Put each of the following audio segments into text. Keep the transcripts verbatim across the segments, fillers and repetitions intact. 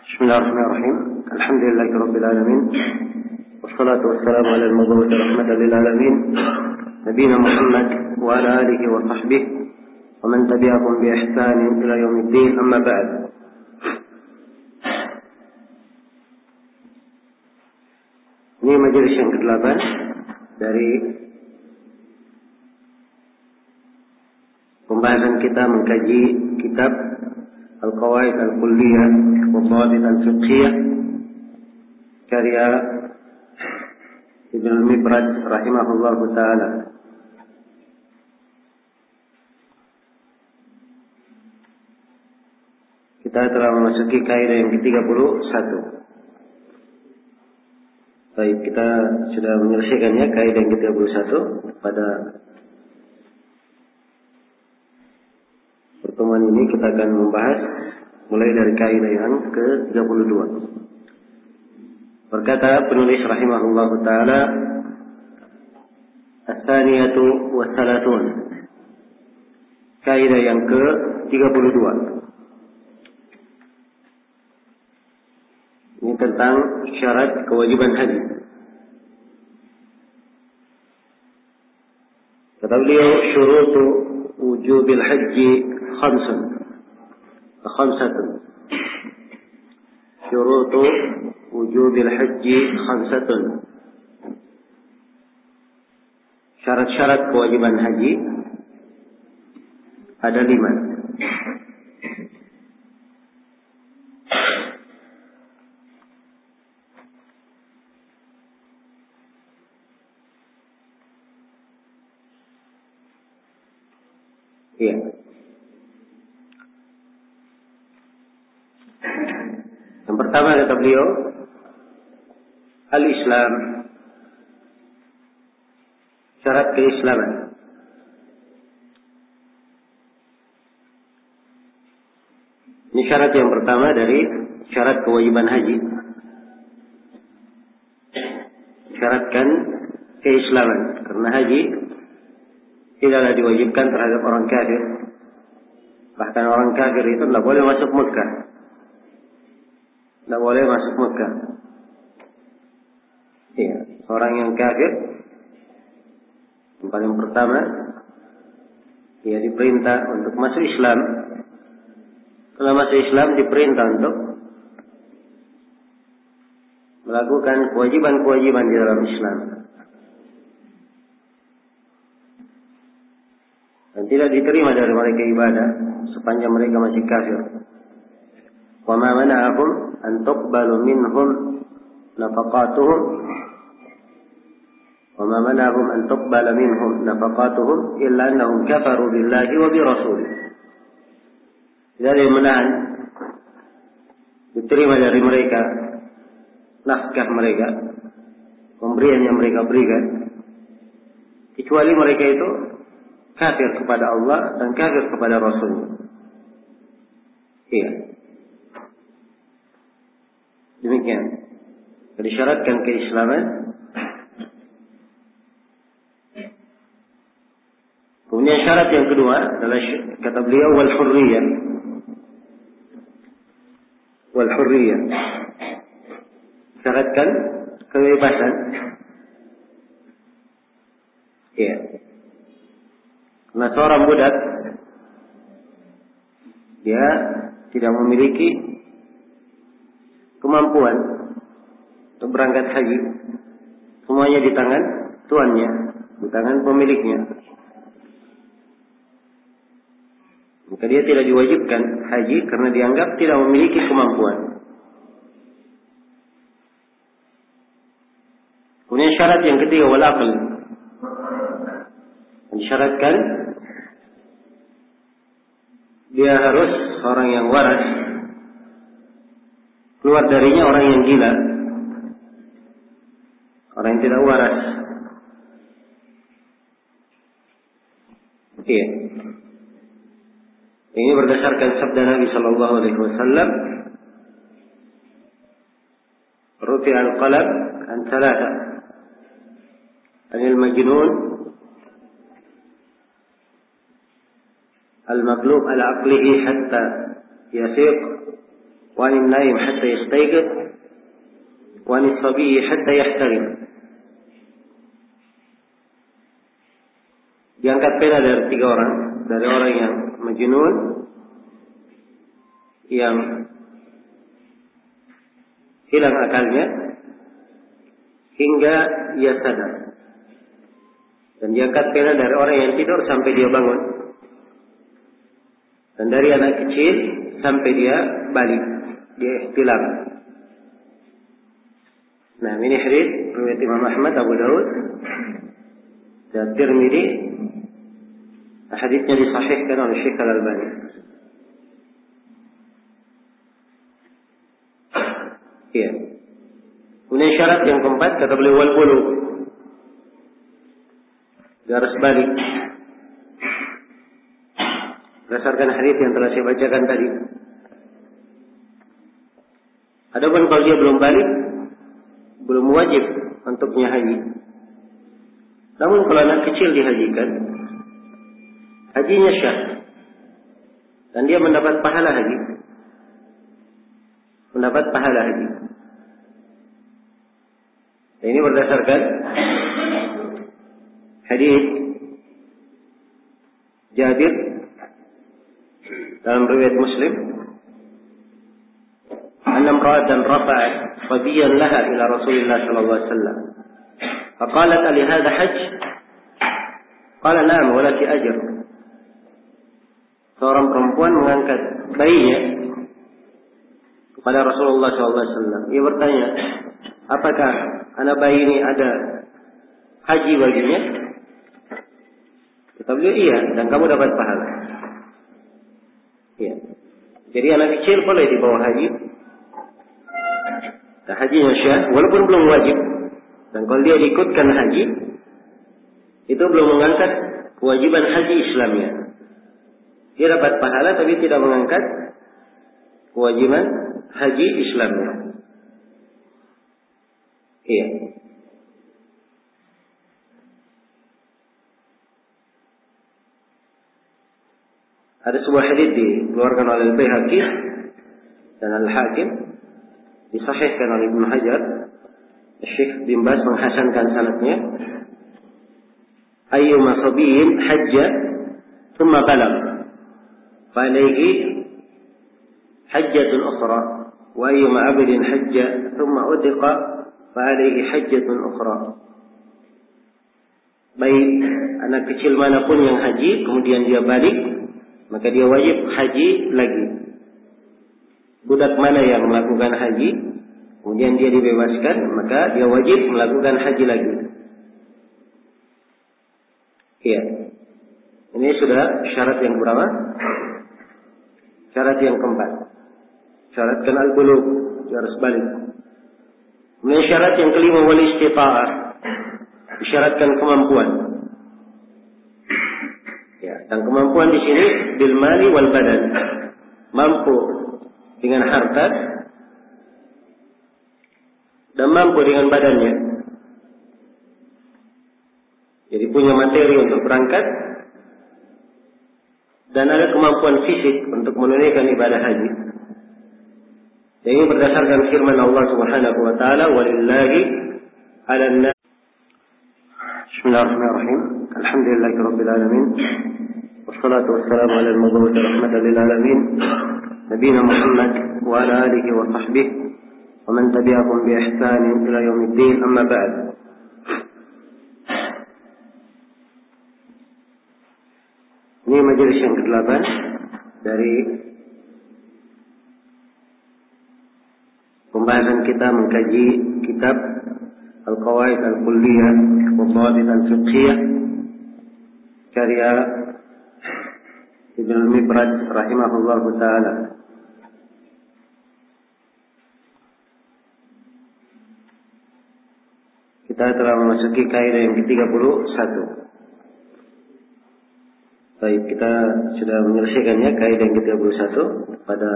Bismillahirrahmanirrahim. Alhamdulillahi rabbil alamin. Wassalatu wassalamu ala al-mab'uts rahmatan lil alamin. Nabiyina Muhammad wa ala alihi wa sahbihi wa man tabi'ahum bi ihsan ila yaumiddin. Amma ba'd. Ini majelis yang kedelapan dari pembahasan kita mengkaji kitab Al-Qawaid Al-Kulliyah wa Dhawabit Al-Fiqhiyah karya Ibnu Mibrad rahimahullahu taala. Kita telah memasuki kaidah yang ke tiga puluh satu. Baik, kita sudah menyelesaikannya kaidah yang ke tiga puluh satu pada pertemuan ini. Kita akan membahas mulai dari kaidah yang ke tiga puluh dua. Berkata penulis rahimahullahu taala, As-saniyatu wa salatun. Kaidah yang ke tiga puluh dua. Ini tentang syarat kewajiban haji. Kata beliau, syurutu wujubil haji khamsun. Khamsatun. Syurutu wujubil haji khamsatun. Syarat-syarat kewajiban haji ada lima. Iya. Yang pertama kata beliau, al-Islam, syarat keislaman. Ini syarat yang pertama dari syarat kewajiban haji. Syaratkan keislaman, karena haji tidaklah diwajibkan terhadap orang kafir. Bahkan orang kafir itu tidak boleh masuk Mekah. Tidak boleh masuk Mekah. Iya, orang yang kafir yang paling pertama dia diperintah untuk masuk Islam. Setelah masuk Islam diperintah untuk melakukan kewajiban-kewajiban di dalam Islam. Dan tidak diterima dari mereka ibadah sepanjang mereka masih kafir. Wa ma mana'ahum an tuqbalu minhum nafaqatuhum wa ma mana'ahum an tuqbala minhum nafaqatuhum illa annahum kafaru billahi wa bi rasulih. Tidak ada yang menahan diterima dari mereka nafkah mereka, pemberian yang mereka berikan, kecuali mereka itu kafir kepada Allah dan kafir kepada Rasulnya. Iya. Demikian. Disyaratkan keislaman. Kemudian syarat yang kedua adalah kata beliau wal hurriyah. Wal hurriyah. Syaratkan kebebasan. Iya. Karena seorang budak dia tidak memiliki kemampuan untuk berangkat haji. Semuanya di tangan tuannya, di tangan pemiliknya. Maka dia tidak diwajibkan haji karena dianggap tidak memiliki kemampuan. Kemudian syarat yang ketiga wal aql. Disyaratkan dia harus orang yang waras, keluar darinya orang yang gila, orang yang tidak waras. Iya. Ini berdasarkan sabda Nabi Sallallahu Alaihi Wasallam, "Rufi al-qalam an thalatha, anil majnun, al-maqlub ala aqlihi hatta yafiq, wa 'anil naim hatta yastayqidh, wa 'anis sabiyyi hatta yahtalim. Diangkat pena dari tiga orang, dari orang yang majnun, yang hilang akalnya hingga ia sadar. Dan diangkat pena dari orang yang tidur sampai dia bangun. Dan dari anak kecil sampai dia balik, dia ihtilam. Nah, ini hadis riwayat Imam Ahmad, Abu Daud, dan Tirmidzi. Hadisnya disahihkan oleh Syekh Al-Albani. Iya. Kemudian syarat yang keempat kata beliau wal bulugh. Garis balik. Berdasarkan hadis yang telah saya bacakan tadi. Adapun kalau dia belum balik, belum wajib untuknya haji. Namun kalau anak kecil dihajikan, hajinya syah. Dan dia mendapat pahala haji. Mendapat pahala haji. Dan ini berdasarkan hadis Jabir dalam riwayat Muslim, anna imra'atan rafa'at sabiyan laha ila Rasulillah sallallahu alaihi wasallam. Faqalat ali hadha hajj? Qala na'am wa laki ajr. Seorang perempuan mengangkat bayinya kepada Rasulullah sallallahu alaihi wasallam. Ia bertanya, apakah anak bayi ini ada haji baginya? Kata beliau, iya, dan kamu dapat pahala. Iya. Jadi anak kecil boleh dibawa haji. Dan hajinya syah, walaupun belum wajib. Dan kalau dia diikutkan haji, itu belum mengangkat kewajiban haji Islamnya. Dia dapat pahala tapi tidak mengangkat kewajiban haji Islamnya. Iya. Ada sebuah hadis dikeluarkan oleh Al-Baihaqi dan Al-Hakim, disahihkan oleh Ibnu Hajar. Syekh bin Baz menghasankan sanadnya. Ayyuma sabiyyin hajja thumma balagh fa alayhi hajjatun ukhra wa ayyuma 'abdin hajja thumma udqa fa alayhi hajjatun ukhra. Baik anak kecil manapun yang haji kemudian dia balik, maka dia wajib haji lagi. Budak mana yang melakukan haji kemudian dia dibebaskan, maka dia wajib melakukan haji lagi. Iya. Ini sudah syarat yang berapa? Syarat yang keempat. Syaratkan al-bulugh, harus balik. Kemudian syarat yang kelima wal istita'ah. Disyaratkan kemampuan. Ya, dan kemampuan di sini bil mali wal badan. Mampu dengan harta dan mampu dengan badannya. Jadi punya materi untuk berangkat dan ada kemampuan fisik untuk menunaikan ibadah haji. Dan ini berdasarkan firman Allah Subhanahu wa taala, "Walillahi 'alan nas." Bismillahirrahmanirrahim. Alhamdulillahirabbil alamin. Wassalatu wassalamu 'ala al-mab'uts rahmatan lil alamin, nabiyina Muhammad wa 'ala alihi wa sahbihi wa man tabi'ahum bi ihsan ila yaumiddin. Amma ba'd. Ini majelis yang kedelapan dari pembahasan kita mengkaji kitab Al-Qawaid Al-Kulliyah wa Dhawabit Al-Fiqhiyah karya Ibnu Al-Mibrad rahimahullah ta'ala. Kita telah memasuki kaidah yang ke tiga puluh satu. Baik, kita sudah menyelesaikannya kaidah yang ke tiga puluh satu pada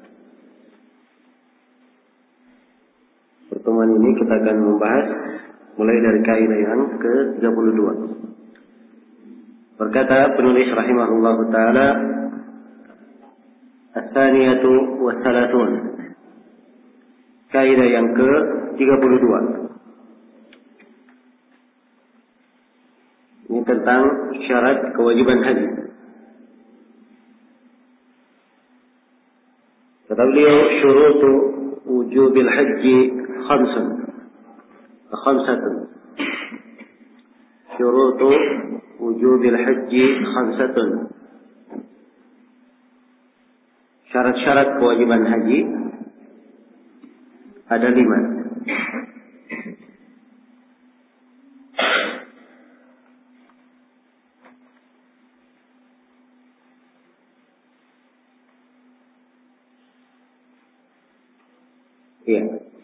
pertemuan ini. Kita akan membahas mulai dari kaidah yang ke tiga puluh dua. Berkata penulis rahimahullah taala, "Ats-tsaniyatu wa thalathun." kaidah yang ke tiga puluh dua. Ini tentang syarat kewajiban haji. Kata beliau, syurutu wujubil haji khamsun. Khamsatun. Syurutu wujubil haji khamsatun. Syarat-syarat kewajiban haji ada lima. Iya.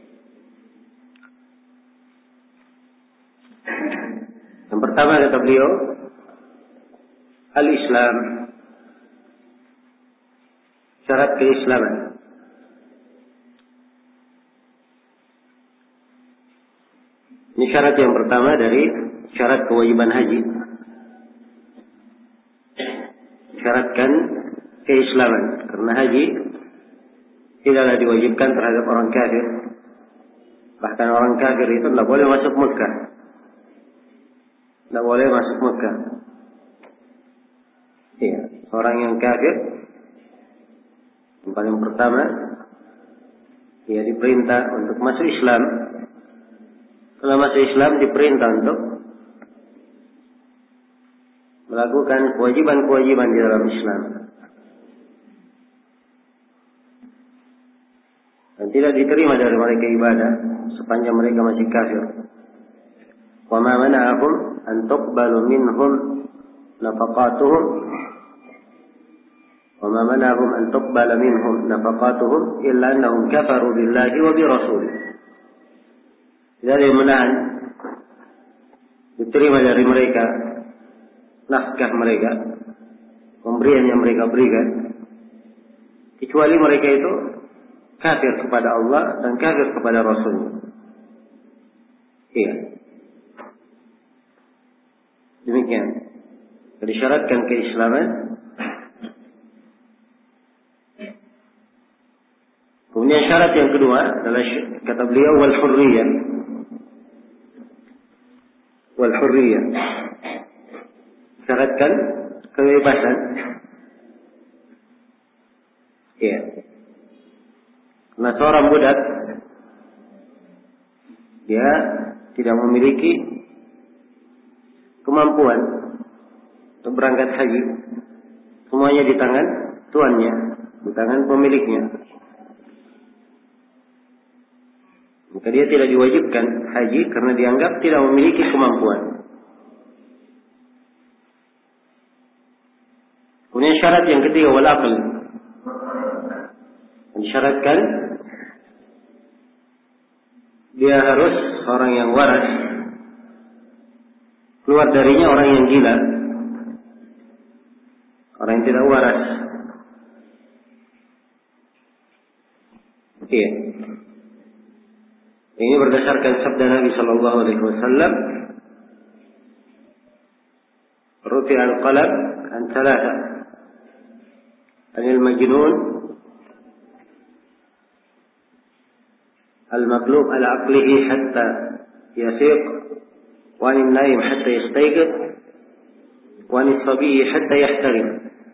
Yang pertama kata beliau, al-Islam. Syarat keislaman. Ini syarat yang pertama dari syarat kewajiban haji. Syaratkan keislaman. Karena haji tidaklah diwajibkan terhadap orang kafir. Bahkan orang kafir itu tidak boleh masuk Mekah. Tidak boleh masuk Mekah. Iya, orang yang kafir yang paling pertama dia diperintah untuk masuk Islam. Setelah masuk Islam diperintah untuk melakukan kewajiban-kewajiban di dalam Islam. Dan tidak diterima dari mereka ibadah sepanjang mereka masih kafir. Wa ma mana'ahum an tuqbalu minhum nafaqatuhum wa ma mana'ahum an tuqbala minhum nafaqatuhum illa annahum kafaru billahi wa bi rasulih. Tidak ada yang menahan diterima dari mereka nafkah mereka, pemberian yang mereka berikan, kecuali mereka itu kafir kepada Allah dan kafir kepada Rasul. Iya. Demikian. Disyaratkan keislaman. Kemudian syarat yang kedua adalah kata beliau wal hurriyah. Wal hurriyah. Syaratkan kebebasan. Iya. Nah, seorang budak dia tidak memiliki kemampuan untuk berangkat haji. Semuanya di tangan tuannya, di tangan pemiliknya. Maka dia tidak diwajibkan haji karena dianggap tidak memiliki kemampuan. Kemudian syarat yang ketiga wal aql. Disyaratkan dia harus orang yang waras, keluar darinya orang yang gila, orang yang tidak waras. Iya. Ini berdasarkan sabda Nabi Sallallahu Alaihi Wasallam, "Rufi al-qalam an thalatha, anil majnun, al-maqlub ala aqlihi hatta yasiq, wa anil naim hatta yastayqid, wa anil sabiy hatta yahtarim."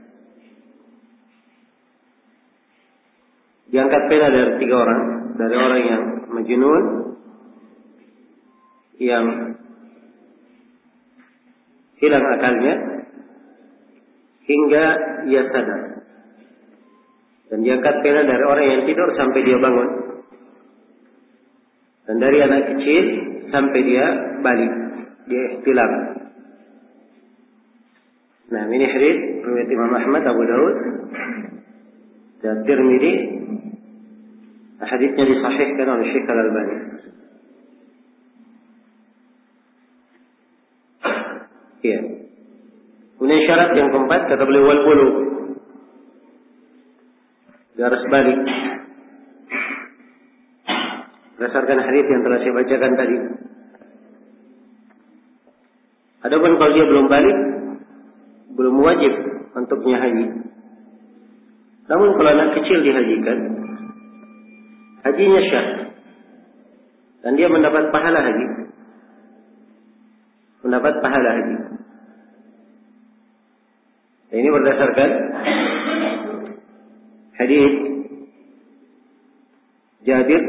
Diangkat pena dari tiga orang, dari orang yang majnun, yang hilang akalnya hingga ia sadar, dan diangkat pena dari orang yang tidur sampai dia bangun, dan dari anak kecil sampai dia balik, dia ihtilam. Nah, ini hadis riwayat Imam Ahmad, Abu Daud, dan Tirmidzi. Hadisnya disahihkan oleh Syekh Al-Albani. Iya. Kemudian syarat yang keempat kata beliau wal bulugh. Garis balik. Berdasarkan hadis yang telah saya bacakan tadi. Adapun kalau dia belum balik, belum wajib untuknya haji. Namun kalau anak kecil dihajikan, hajinya syah. dan dia mendapat pahala haji. Mendapat pahala haji. Dan ini berdasarkan hadis Jabir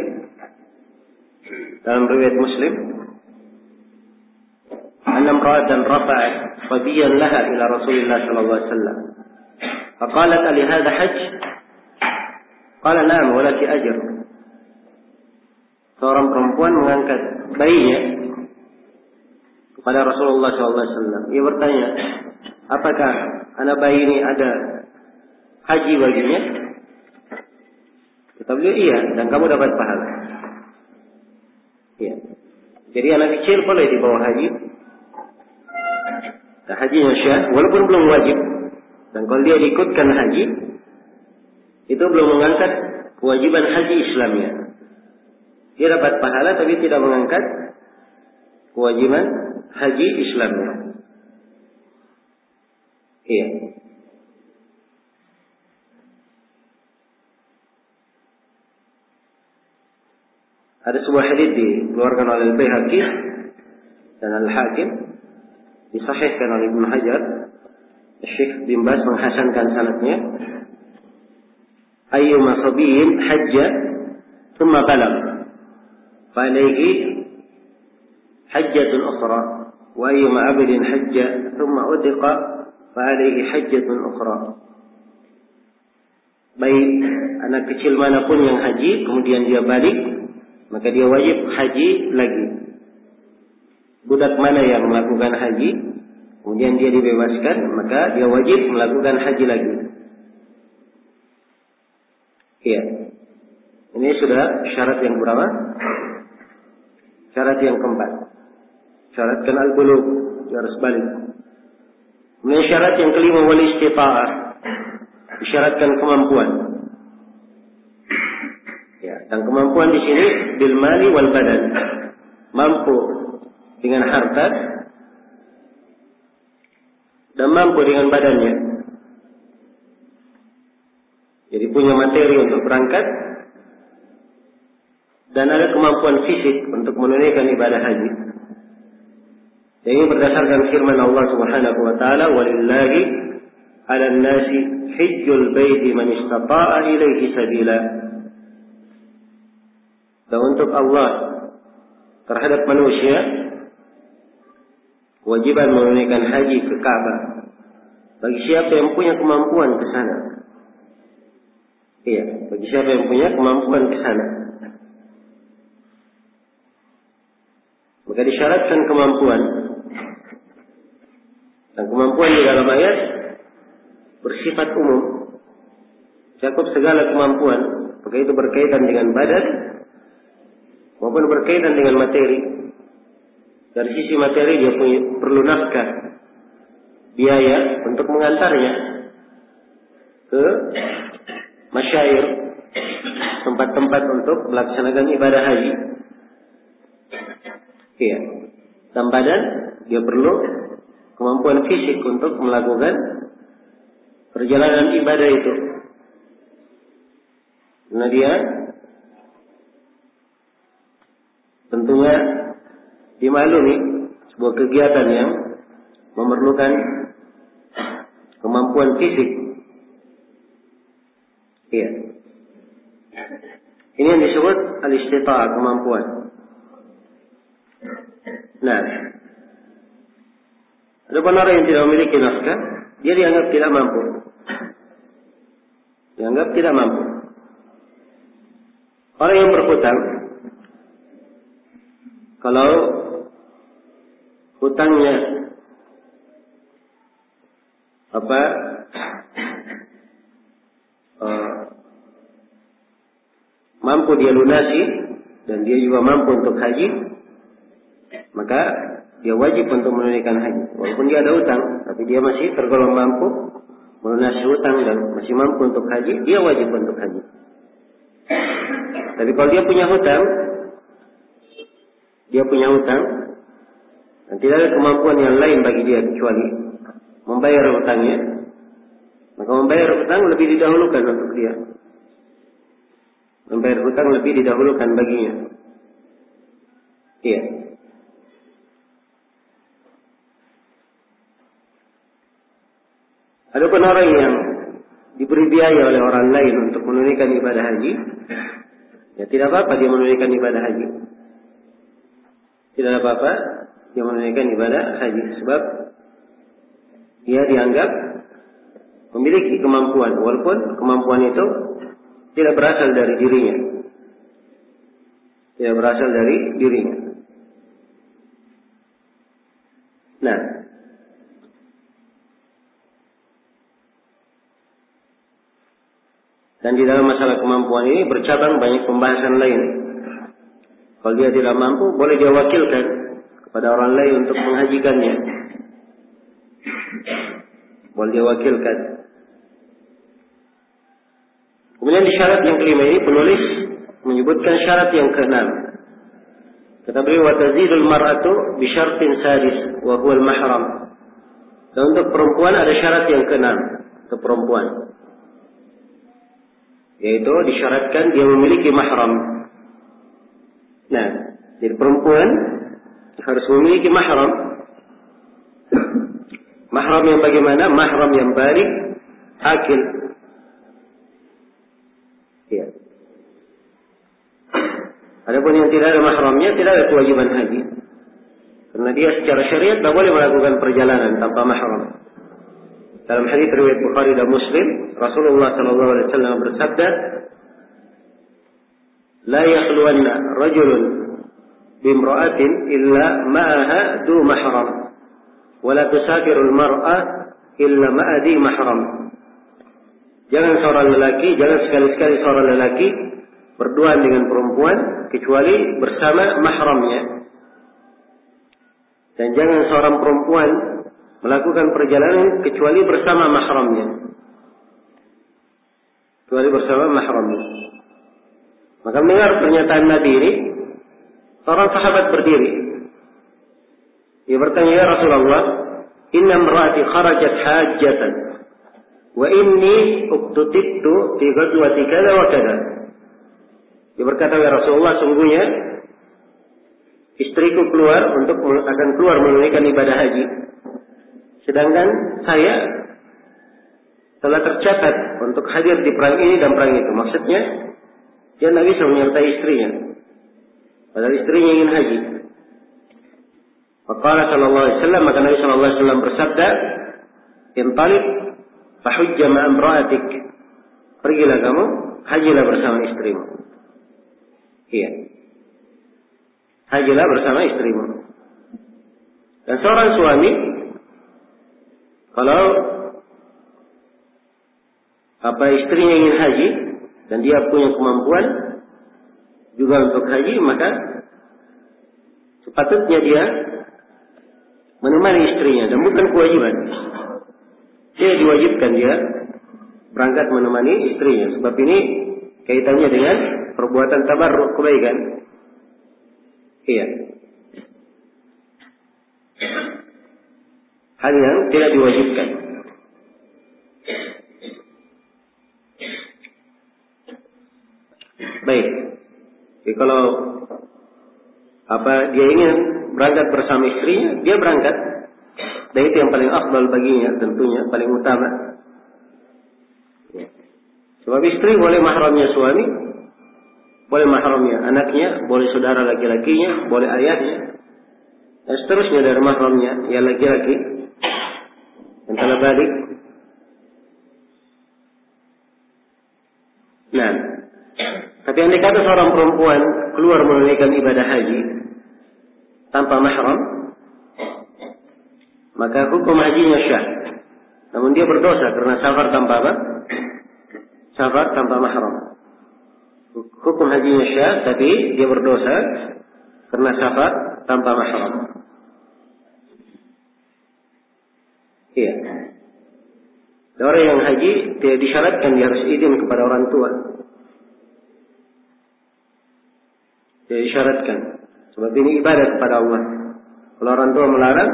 dalam riwayat Muslim, anna imra'atan rafa'at sabiyan laha ila Rasulillah sallallahu alaihi wasallam. Faqalat ali hadha hajj? Qala na'am wa laki ajr. Seorang perempuan mengangkat bayinya kepada Rasulullah sallallahu alaihi wasallam. Ia bertanya, apakah anak bayi ini ada haji baginya? Kata beliau, iya, dan kamu dapat pahala. Iya. Jadi anak kecil boleh dibawa haji. Dan hajinya syah, walaupun belum wajib. Dan kalau dia diikutkan haji, itu belum mengangkat kewajiban haji Islamnya. Dia dapat pahala tapi tidak mengangkat kewajiban haji Islamnya. Iya. Ada sebuah hadis dikeluarkan oleh Al-Baihaqi dan Al-Hakim, disahihkan oleh Ibnu Hajar. Syekh bin Baz menghasankan sanadnya. Ayyuma sabiyyin hajja thumma balagh fa alayhi hajjatun ukhra wa ayyuma abdin hajja thumma udqa fa alayhi hajjatun ukhra. Baik anak kecil manapun yang haji kemudian dia balik, maka dia wajib haji lagi. Budak mana yang melakukan haji kemudian dia dibebaskan, maka dia wajib melakukan haji lagi. Iya. Ini sudah syarat yang berapa? Syarat yang keempat. Syaratkan al-bulugh, dia harus balik. Kemudian syarat yang kelima, wal istita'ah, disyaratkan kemampuan. Ya, dan kemampuan di sini bil mali wal badan, mampu dengan harta dan mampu dengan badannya. Jadi punya materi untuk berangkat dan ada kemampuan fisik untuk menunaikan ibadah haji. Dan ini berdasarkan firman Allah Subhanahu wa taala, walillahi 'alan nasi hajjul baiti man istata'a ilaihi sabila. Dan untuk Allah terhadap manusia kewajiban menunaikan haji ke Ka'bah bagi siapa yang punya kemampuan ke sana. Iya, bagi siapa yang punya kemampuan ke sana. Maka disyaratkan kemampuan. Dan kemampuan di dalam ayat bersifat umum, cakup segala kemampuan, maka itu berkaitan dengan badan maupun berkaitan dengan materi. Dari sisi materi dia punya, perlu nafkah, biaya untuk mengantarnya ke masyair, tempat-tempat untuk melaksanakan ibadah haji. Iya. Dan badan dia perlu kemampuan fisik untuk melakukan perjalanan ibadah itu. Karena dia tentunya dimaklumi sebuah kegiatan yang memerlukan kemampuan fisik. Iya. Ini yang disebut al-istita'ah, kemampuan. Nah, ada orang yang tidak memiliki nafkah, dia dianggap tidak mampu. Dianggap tidak mampu. Orang yang berhutang, kalau hutangnya apa uh, mampu dia lunasi dan dia juga mampu untuk haji, maka dia wajib untuk menunaikan haji. Walaupun dia ada hutang, tapi dia masih tergolong mampu melunasi hutang dan masih mampu untuk haji, dia wajib untuk haji. Tapi kalau dia punya hutang, dia punya hutang dan tidak ada kemampuan yang lain bagi dia kecuali membayar hutangnya, maka membayar hutang lebih didahulukan untuk dia. Membayar hutang lebih didahulukan baginya. Iya. Adapun orang yang diberi biaya oleh orang lain untuk menunaikan ibadah haji, ya tidak apa-apa dia menunaikan ibadah haji. Tidak apa-apa dia menunaikan ibadah haji, sebab dia dianggap memiliki kemampuan, walaupun kemampuan itu tidak berasal dari dirinya. Tidak berasal dari dirinya. Nah, dan di dalam masalah kemampuan ini bercabang banyak pembahasan lain. Kalau dia tidak mampu, boleh dia wakilkan kepada orang lain untuk menghajikannya. Boleh dia wakilkan. Kemudian di syarat yang kelima ini penulis menyebutkan syarat yang keenam. Kata beliau, wa tazidul mar'atu bi syartin sadis wa huwa al-mahram. Dan untuk perempuan ada syarat yang keenam untuk perempuan, yaitu disyaratkan dia memiliki mahram. Nah, jadi perempuan harus memiliki mahram. Mahram yang bagaimana? Mahram yang baligh, akil. Ya. Adapun yang tidak ada mahramnya, tidak ada kewajiban haji. Karena dia secara syariat tidak boleh melakukan perjalanan tanpa mahram. Dalam hadis riwayat Bukhari dan Muslim, Rasulullah sallallahu alaihi wasallam bersabda, "La yakhluwanna rajulun bimra'atin illa ma'aha du mahram, wa la tusafirul mar'ah illa ma'a di mahram." Jangan seorang lelaki, jangan sekali-sekali seorang lelaki berduaan dengan perempuan kecuali bersama mahramnya. Dan jangan seorang perempuan melakukan perjalanan kecuali bersama mahramnya. Kecuali bersama mahramnya. Maka mendengar pernyataan Nabi ini, seorang sahabat berdiri. Dia bertanya, "Ya Rasulullah, inna imra'ati kharajat hajjatan wa inni uqtutibtu fi ghazwati kada wa kada." Dia berkata, "Ya Rasulullah, sungguhnya istriku keluar untuk akan keluar menunaikan ibadah haji. Sedangkan saya telah tercatat untuk hadir di perang ini dan perang itu." Maksudnya, dia tidak bisa menyertai istrinya, padahal istrinya ingin haji. Faqala sallallahu alaihi wasallam, maka Nabi sallallahu alaihi wasallam bersabda, "Intaliq fahujja ma'a imra'atik." Pergilah kamu, hajilah bersama istrimu. Iya. Hajilah bersama istrimu. Dan seorang suami, kalau apa istrinya ingin haji dan dia punya kemampuan juga untuk haji, maka sepatutnya dia menemani istrinya, dan bukan kewajiban. Dia diwajibkan dia berangkat menemani istrinya, sebab ini kaitannya dengan perbuatan tabarruk, kebaikan. Iya. Hal yang tidak diwajibkan. Baik. Jadi kalau apa dia ingin berangkat bersama istrinya, dia berangkat. Dan itu yang paling afdal baginya, tentunya paling utama. Sebab istri boleh mahramnya suami, boleh mahramnya anaknya, boleh saudara laki-lakinya, boleh ayahnya, dan seterusnya dari mahramnya yang laki-laki yang telah balik. Nah, tapi andai kata seorang perempuan keluar menunaikan ibadah haji tanpa mahram, maka hukum hajinya syah. Namun dia berdosa karena safar tanpa apa? Safar tanpa mahram. Hukum hajinya syah, tapi dia berdosa karena safar tanpa mahram. Iya. Orang yang haji tidak disyaratkan dia harus izin kepada orang tua. Tidak disyaratkan. Sebab ini ibadah kepada Allah. Kalau orang tua melarang,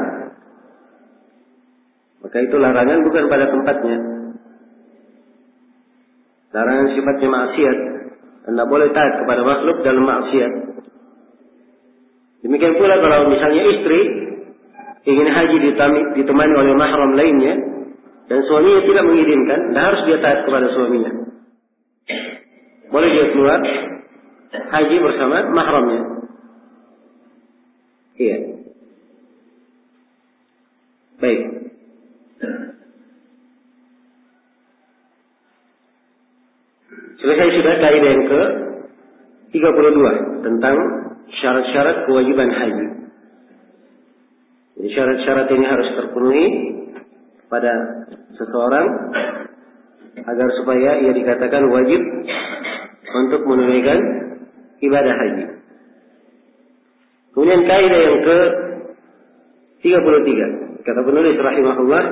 maka itu larangan bukan pada tempatnya. Larangan sifatnya maksiat. Anda boleh taat kepada makhluk dalam maksiat. Demikian pula kalau misalnya istri ingin haji ditemani oleh mahram lainnya dan suaminya tidak mengizinkan, tidak harus dia taat kepada suaminya. Boleh dia keluar haji bersama mahramnya. Iya. Baik. Selesai sudah kaidah yang ke tiga puluh dua tentang syarat-syarat kewajiban haji. Jadi syarat-syarat ini harus terpenuhi pada seseorang agar supaya ia dikatakan wajib untuk menunaikan ibadah haji. Kemudian kaidah yang ke tiga puluh tiga, kata penulis rahimahullah,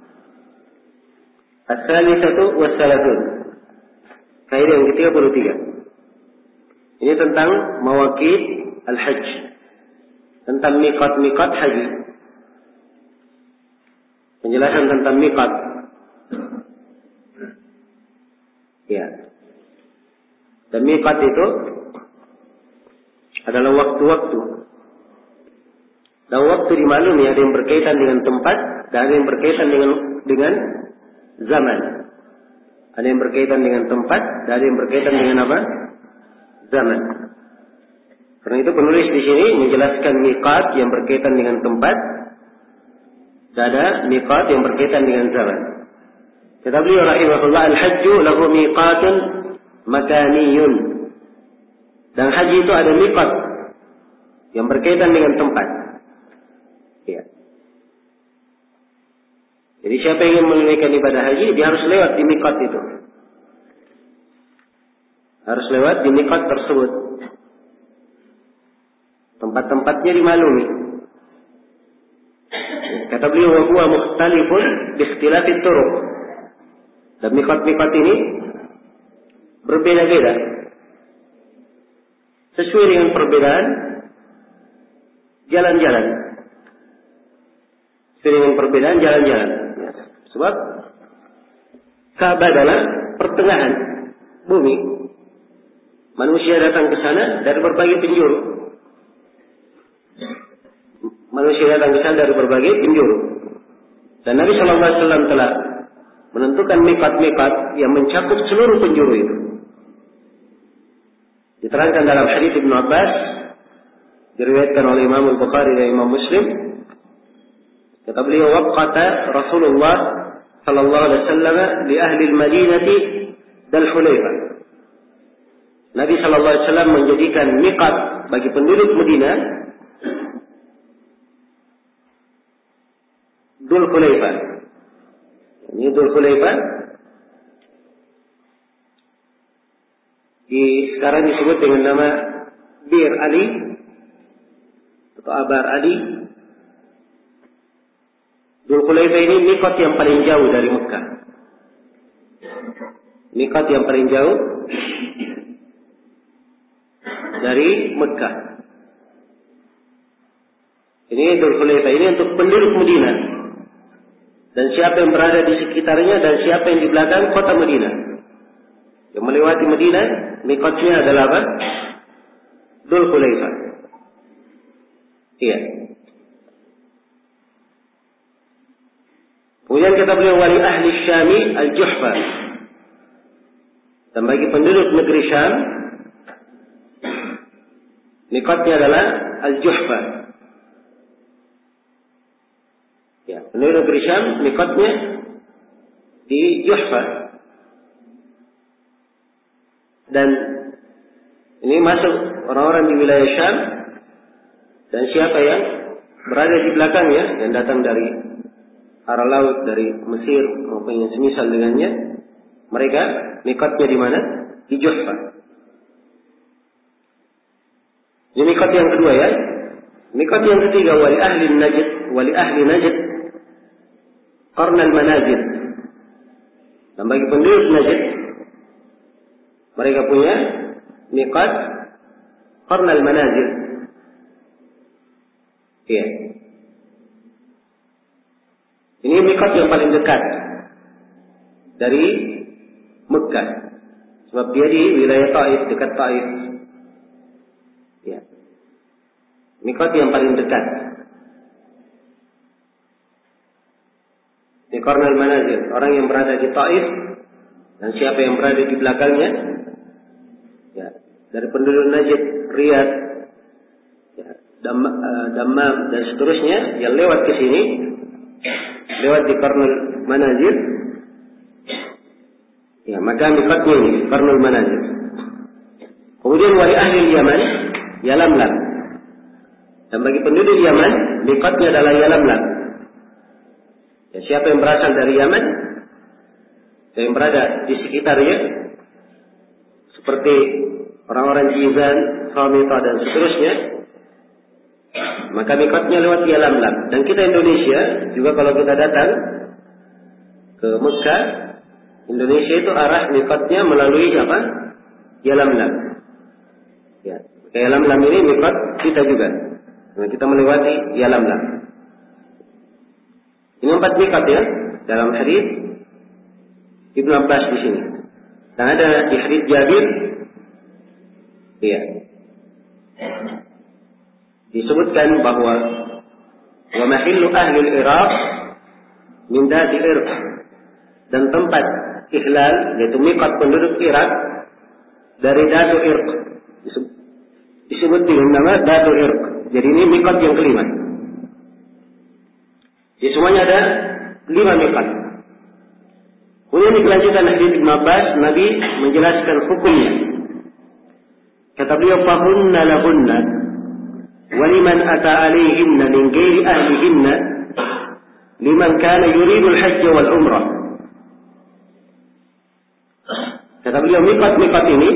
as-salisatu was-salatun. Kaidah yang ke tiga puluh tiga. Ini tentang mawaqit al-hajj, tentang miqat-miqat haji. Penjelasan tentang miqat. Ya. Dan miqat itu adalah waktu-waktu. Dan waktu dimaklumi ada yang berkaitan dengan tempat dan ada yang berkaitan dengan dengan zaman. Ada yang berkaitan dengan tempat dan ada yang berkaitan dengan apa? Zaman. Karena itu penulis di sini menjelaskan miqat yang berkaitan dengan tempat dan ada miqat yang berkaitan dengan zaman. Kata beliau rahimahullah, al-hajju lahu miqatun makaniyun. Dan haji itu ada miqat yang berkaitan dengan tempat. Ya. Jadi siapa yang ingin menunaikan ibadah haji, dia harus lewat di miqat itu. Harus lewat di miqat tersebut. Tempat-tempatnya dimaklumi. Kata beliau, wa huwa mukhtalifun bi ikhtilafit turuq. Dan miqat-miqat ini berbeda-beda sesuai dengan perbedaan jalan-jalan. Sesuai dengan perbedaan jalan-jalan. Sebab Ka'bah adalah pertengahan bumi. Manusia datang ke sana dari berbagai penjuru. Manusia datang ke sana dari berbagai penjuru. Dan Nabi Shallallahu Alaihi Wasallam telah menentukan miqat-miqat yang mencakup seluruh penjuru itu. Diterangkan dalam hadits Ibnu Abbas, diriwayatkan oleh Imam Al-Bukhari dan Imam Muslim. Kata beliau, waqata Rasulullah Sallallahu Alaihi Wasallam li ahli al-Madinati Dzul Hulaifah. Nabi Sallallahu Alaihi Wasallam menjadikan miqat bagi penduduk Madinah Dzul Hulaifah. Ini Dzul Hulaifah di sekarang disebut dengan nama Bir Ali atau Abar Ali. Dzul Hulaifah ini miqat yang paling jauh dari Mekah. Miqat yang paling jauh dari Mekah. Ini Dzul Hulaifah ini untuk penduduk Madinah. Dan siapa yang berada di sekitarnya dan siapa yang di belakang kota Madinah. Yang melewati Madinah, miqatnya adalah apa? Dzul Hulaifah. Iya. Kemudian kata beliau, wali ahli Syami al-Juhfa. Dan bagi penduduk negeri Syam, miqatnya adalah al-Juhfa. Ya, penduduk negeri Syam miqatnya di Juhfa. Dan ini masuk orang-orang di wilayah Syam dan siapa yang berada di belakangnya yang datang dari arah laut, dari Mesir maupun yang semisal dengannya, mereka miqatnya di mana? Di Juhfa. Ini miqat yang kedua ya. Miqat yang ketiga, wali ahli Najd, wali ahli Najd qarn al-manazil. Dan bagi penduduk Najd, mereka punya miqat qarn al-manazil. Iya. Ini miqat yang paling dekat dari Mekah. Sebab dia di wilayah Taif, dekat Taif. Ya. Mikot yang paling dekat. Di Qarnul Manazil, orang yang berada di Taif dan siapa yang berada di belakangnya, ya, dari penduduk Najd, Riyadh, ya, Dammam dan seterusnya yang lewat ke sini, lewat di Qarnul Manazil, ya, maka mikotnya ini Qarnul Manazil. Kemudian wali ahli Yaman, Yalamlam. Dan bagi penduduk Yaman, mikotnya adalah Yalamlam. Ya, siapa yang berasal dari Yaman, yang berada di sekitarnya, seperti orang-orang Jizan, Samita dan seterusnya, maka mikotnya lewat Yalamlam. Dan kita Indonesia juga kalau kita datang ke Mekah, Indonesia itu arah mikotnya melalui apa? Yalamlam. Ya, Yalamlam ini mikot kita juga. Nah, kita melewati Yalamlam. Ini empat mikot ya dalam hadis Ibnu Abbas di sini. Dan ada di hadis Jabir, ya, disebutkan bahwa wa mahillu ahli al-Iraq min dati Irq, dan tempat ihlal yaitu mikot penduduk Irak dari Datu Irq, disebut dengan nama Datu Irq. Jadi ini mikot yang kelima. Jadi semuanya ada lima mikot. Kemudian di kelanjutan hadis Ibnu Abbas, Nabi menjelaskan hukumnya. Kata beliau, fahunna lahunna wa liman ata alaihinna min ghairi ahlihinna liman kana yuridul hajj wal umrah. Kata beliau, mikot-mikot ini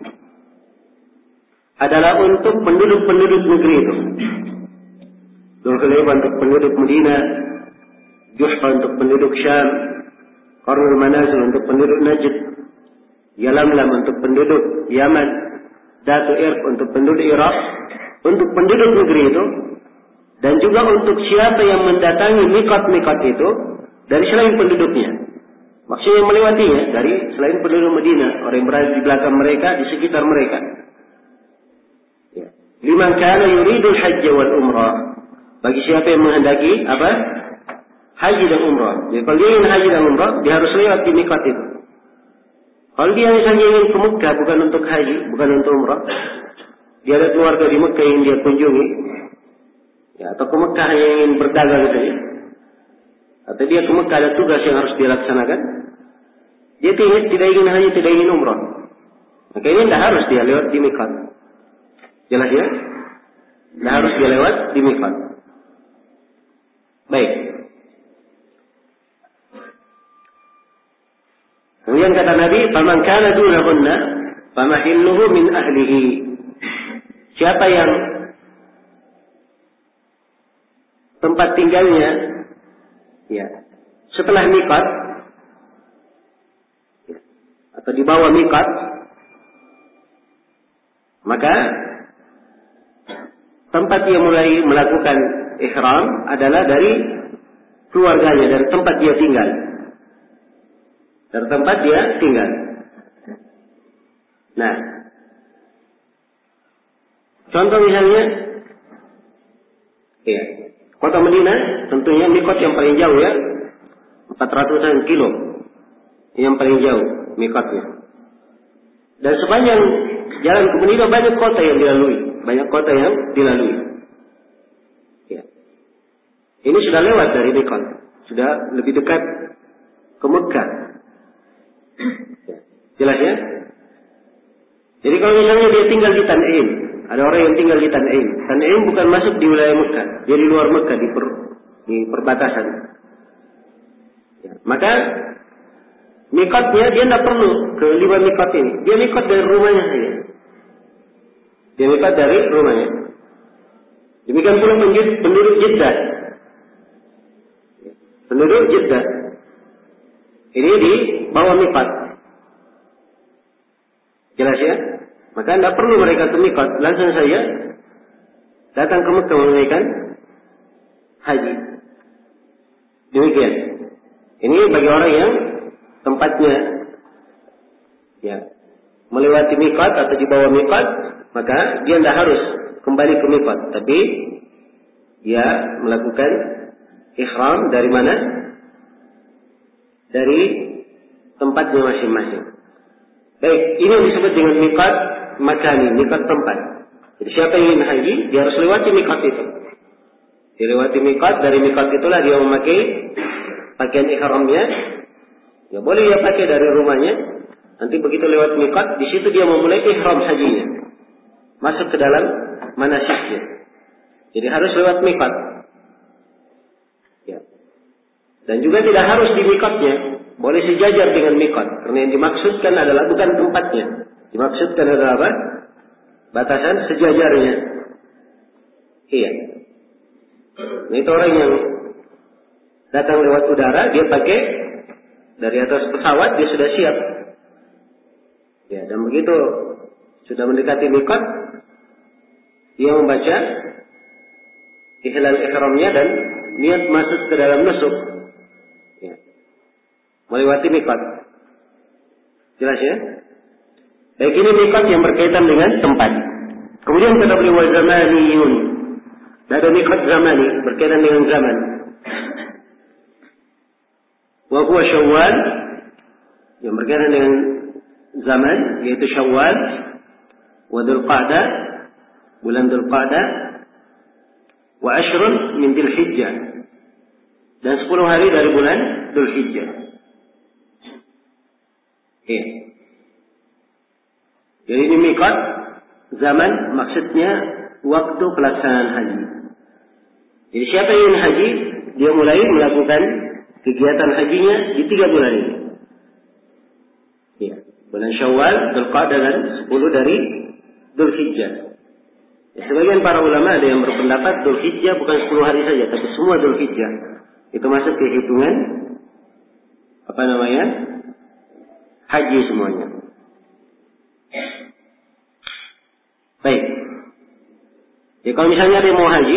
adalah untuk penduduk-penduduk negeri itu. Dzulhulayfa untuk penduduk Madinah, Juhfa untuk penduduk Syam, Qarnul Manazil untuk penduduk Najd, Yalamlam untuk penduduk Yaman, Datu Irq untuk penduduk Irak, untuk penduduk negeri itu, dan juga untuk siapa yang mendatangi mikot-mikot itu dari selain penduduknya. Maksudnya melewatinya dari selain penduduk Madinah, orang yang berada di belakang mereka, di sekitar mereka. Ya. Liman kana yuridul hajj wal umrah. Bagi siapa yang menghendaki apa? Haji dan umrah. Jadi kalau dia ingin haji dan umrah, dia harus lewat di mikot itu. Kalau dia misalnya ingin ke Mekah bukan untuk haji, bukan untuk umrah, dia ada keluarga di Mekah yang dia kunjungi, ya, atau ke Mekah yang ingin berdagang gitu ya, atau dia ke Mekah ada tugas yang harus dia laksanakan, dia tidak, tidak ingin haji, tidak ingin umrah, maka ini tidak harus dia lewat di mikot. Jelas ya? Tidak harus dia lewat di mikot. Baik. Kemudian kata Nabi, "Faman kana dunahunna famahilluhu min ahlihi." Siapa yang tempat tinggalnya ya setelah mikot atau di bawah mikot, maka tempat dia mulai melakukan ihram adalah dari keluarganya, dari tempat dia tinggal. Dari tempat dia tinggal. Nah, contoh misalnya, ya, kota Madinah tentunya mikot yang paling jauh ya, empat ratusan kilo, yang paling jauh mikotnya. Dan sepanjang jalan ke Madinah banyak kota yang dilalui, banyak kota yang dilalui. Ya. Ini sudah lewat dari mikot, sudah lebih dekat ke Mekah. Jelas ya? Jadi kalau misalnya dia tinggal di Tan'im, ada orang yang tinggal di Tan'im. Tan'im bukan masuk di wilayah Mekah, dia di luar Mekah, di, per, di perbatasan. Ya, maka mikotnya dia tidak perlu ke lima mikot ini. Dia mikot dari rumahnya saja. Dia mikot dari rumahnya. Demikian pula penduduk Jeddah. Penduduk Jeddah. Ini di bawah mikot. Jelas ya? Maka tidak perlu mereka ke mikot. Langsung saja datang ke Mekah menunaikan haji. Demikian. Ini bagi orang yang tempatnya ya melewati mikot atau di bawah mikot, maka dia tidak harus kembali ke miqat, tapi dia melakukan ihram dari mana? Dari tempatnya masing-masing. Baik, ini yang disebut dengan miqat makani, miqat tempat. Jadi siapa yang ingin haji, dia harus lewati miqat itu. Dia lewati miqat, dari miqat itulah dia memakai pakaian ihramnya. Ya boleh dia pakai dari rumahnya. Nanti begitu lewat miqat, di situ dia memulai ihram hajinya. Masuk ke dalam manasiknya. Jadi harus lewat miqat. Ya. Dan juga tidak harus di miqatnya. Boleh sejajar dengan miqat. Karena yang dimaksudkan adalah bukan tempatnya. Dimaksudkan adalah apa? Batasan sejajarnya. Iya. Nah, itu orang yang datang lewat udara, dia pakai dari atas pesawat, dia sudah siap. Ya, dan begitu sudah mendekati miqat, dia membaca ihlal ihramnya dan niat masuk ke dalam nusuk. Ya. Melewati miqat. Jelas ya? Baik, ini miqat yang berkaitan dengan tempat. Kemudian kata beliau wa zamaniyun. Ada miqat zamani, berkaitan dengan zaman. Wa huwa Syawal, yang berkaitan dengan zaman, yaitu Syawal, wa Dzulqa'dah, bulan Dzulqa'dah, wa ashrun min Dzulhijjah, dan sepuluh hari dari bulan Dzulhijjah. Iya. Jadi ini miqat zaman, maksudnya waktu pelaksanaan haji. Jadi siapa yang ingin haji, dia mulai melakukan kegiatan hajinya di tiga bulan ini. Iya. Bulan Syawal, Dzulqa'dah, dan sepuluh dari Dzulhijjah. Ya, sebagian para ulama ada yang berpendapat Dzulhijjah bukan sepuluh hari saja, tapi semua Dzulhijjah. Itu masuk ke hitungan apa namanya? Haji semuanya. Baik. Jadi kalau misalnya dia mau haji,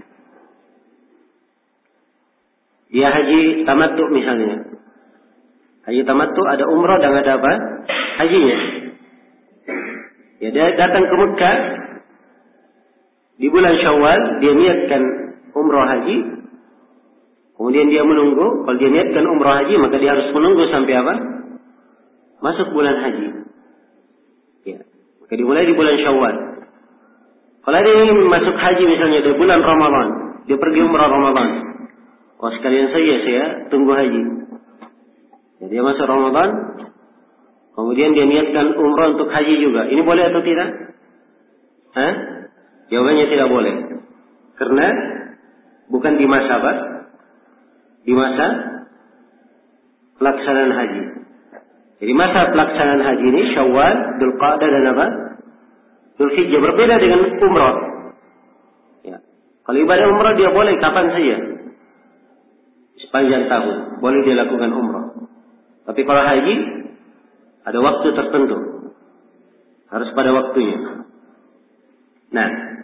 dia haji tamattu misalnya. Haji tamattu ada umrah dan ada apa? Hajinya. Ya, dia datang ke Mekah di bulan Syawal, dia niatkan umrah haji. Kemudian dia menunggu, kalau dia niatkan umrah haji, maka dia harus menunggu sampai apa? Masuk bulan haji. Ya. Maka dimulai di bulan Syawal. Kalau dia ingin masuk haji misalnya di bulan Ramadan, dia pergi umrah Ramadan. Oh, sekalian saja saya tunggu haji. Ya, dia masuk Ramadan, kemudian dia niatkan umrah untuk haji juga. Ini boleh atau tidak? Hah? Jawabannya tidak boleh. Karena bukan di masa apa? Di masa pelaksanaan haji. Jadi masa pelaksanaan haji ini Syawal, Dzulqa'dah, dan apa? Dzulhijjah. Berbeda dengan umrah. Ya. Kalau ibadah umrah dia boleh kapan saja, sepanjang tahun boleh dia lakukan umrah. Tapi kalau haji ada waktu tertentu, harus pada waktunya. Nah,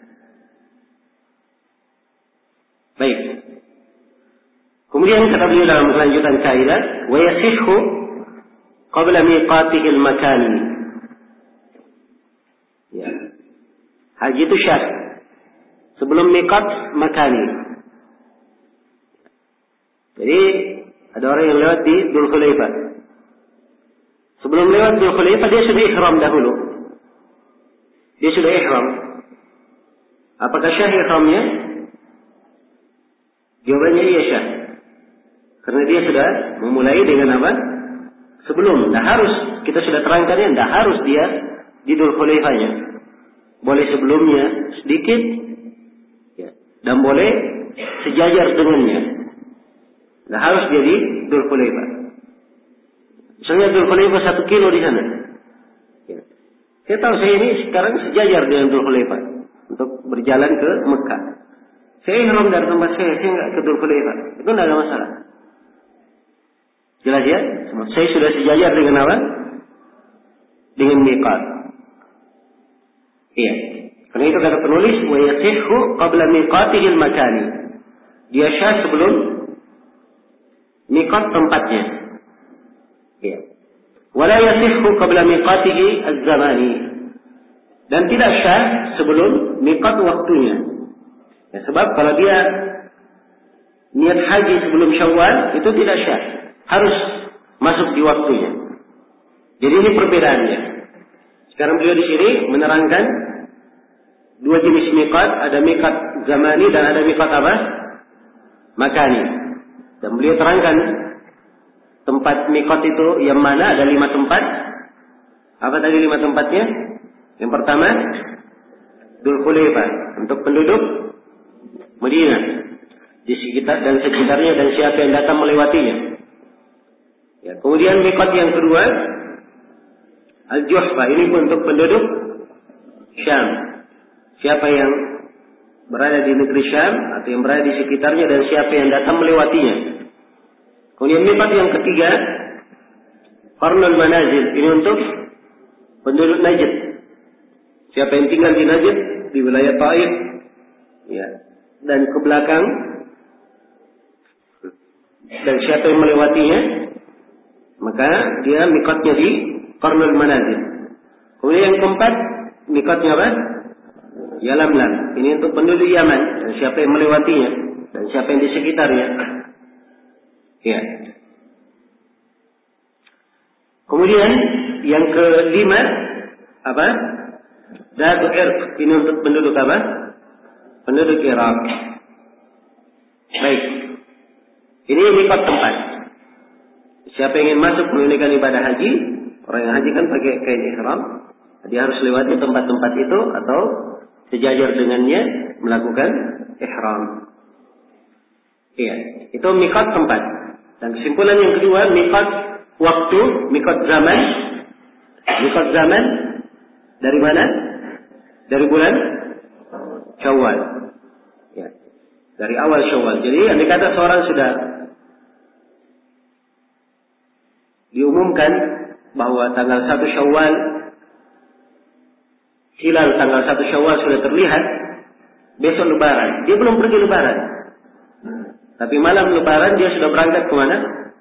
baik. Kemudian kata beliau dalam kelanjutan kaidah, wa yasihhu qabla miqatihi al-makani. Ya. Haji itu syah sebelum miqat makani. Jadi ada orang yang lewat di Dzulhulaifah. Sebelum lewat Dzulhulaifah dia sudah ihram dahulu. Dia sudah ihram. Apakah syah ihramnya? Jawabannya iya syah. Karena dia sudah memulai dengan apa? Sebelum. Tidak harus, kita sudah terangkannya, tidak harus dia di Dzulhulaifahnya. Boleh sebelumnya sedikit, ya, dan boleh sejajar dengannya. Tidak harus dia di Dzulhulaifah. Misalnya Dzulhulaifah satu kilo di sana. Ya. Saya tahu saya ini sekarang sejajar dengan Dzulhulaifah untuk berjalan ke Mekah. Saya ihram dari tempat saya, saya nggak ke Dzulhulaifah. Itu tidak ada masalah. Jelas ya? Saya sudah sejajar dengan apa? Dengan miqat. Iya. Karena itu kata penulis, wa yasihhu qabla miqatihi al-makani. Dia syah sebelum miqat tempatnya. Iya. Wa la yasihhu qabla miqatihi az-zamani. Dan tidak syah sebelum miqat waktunya. Ya, sebab kalau dia niat haji sebelum Syawal itu tidak syah, harus masuk di waktunya. Jadi ini perbedaannya. Sekarang beliau di sini menerangkan dua jenis miqat, ada miqat zamani dan ada miqat apa? Makani. Dan beliau terangkan tempat miqat itu yang mana, ada lima tempat. Apa tadi lima tempatnya? Yang pertama, Dzul Khulaifah untuk penduduk Madinah di sekitar dan sekitarnya dan siapa yang datang melewatinya. Ya, kemudian miqat yang kedua, Al-Juhfa, ini pun untuk penduduk Syam. Siapa yang berada di negeri Syam atau yang berada di sekitarnya dan siapa yang datang melewatinya. Kemudian miqat yang ketiga, Qarnul Manazil, ini untuk penduduk Najd. Siapa yang tinggal di Najd, di wilayah Taif, ya, dan ke belakang, dan siapa yang melewatinya, maka dia miqatnya di Qarnul Manazil. Kemudian yang keempat, miqatnya apa? Yalamlam. Ini untuk penduduk Yaman dan siapa yang melewatinya dan siapa yang di sekitarnya. Ya. Kemudian yang kelima apa? Dzatu Irq. Ini untuk penduduk apa? Penduduk Irak. Baik. Ini miqat tempat. Siapa yang ingin masuk menunaikan ibadah haji, orang yang haji kan pakai kain ihram, dia harus lewati tempat-tempat itu atau sejajar dengannya melakukan ihram. Iya, itu miqat tempat. Dan kesimpulan yang kedua, miqat waktu, miqat zaman. Miqat zaman dari mana? Dari bulan Syawal. Ya. Dari awal Syawal. Jadi andai kata seorang sudah diumumkan bahwa tanggal satu Syawal, hilal tanggal satu Syawal sudah terlihat, besok Lebaran. Dia belum pergi Lebaran. Tapi malam Lebaran dia sudah berangkat ke mana?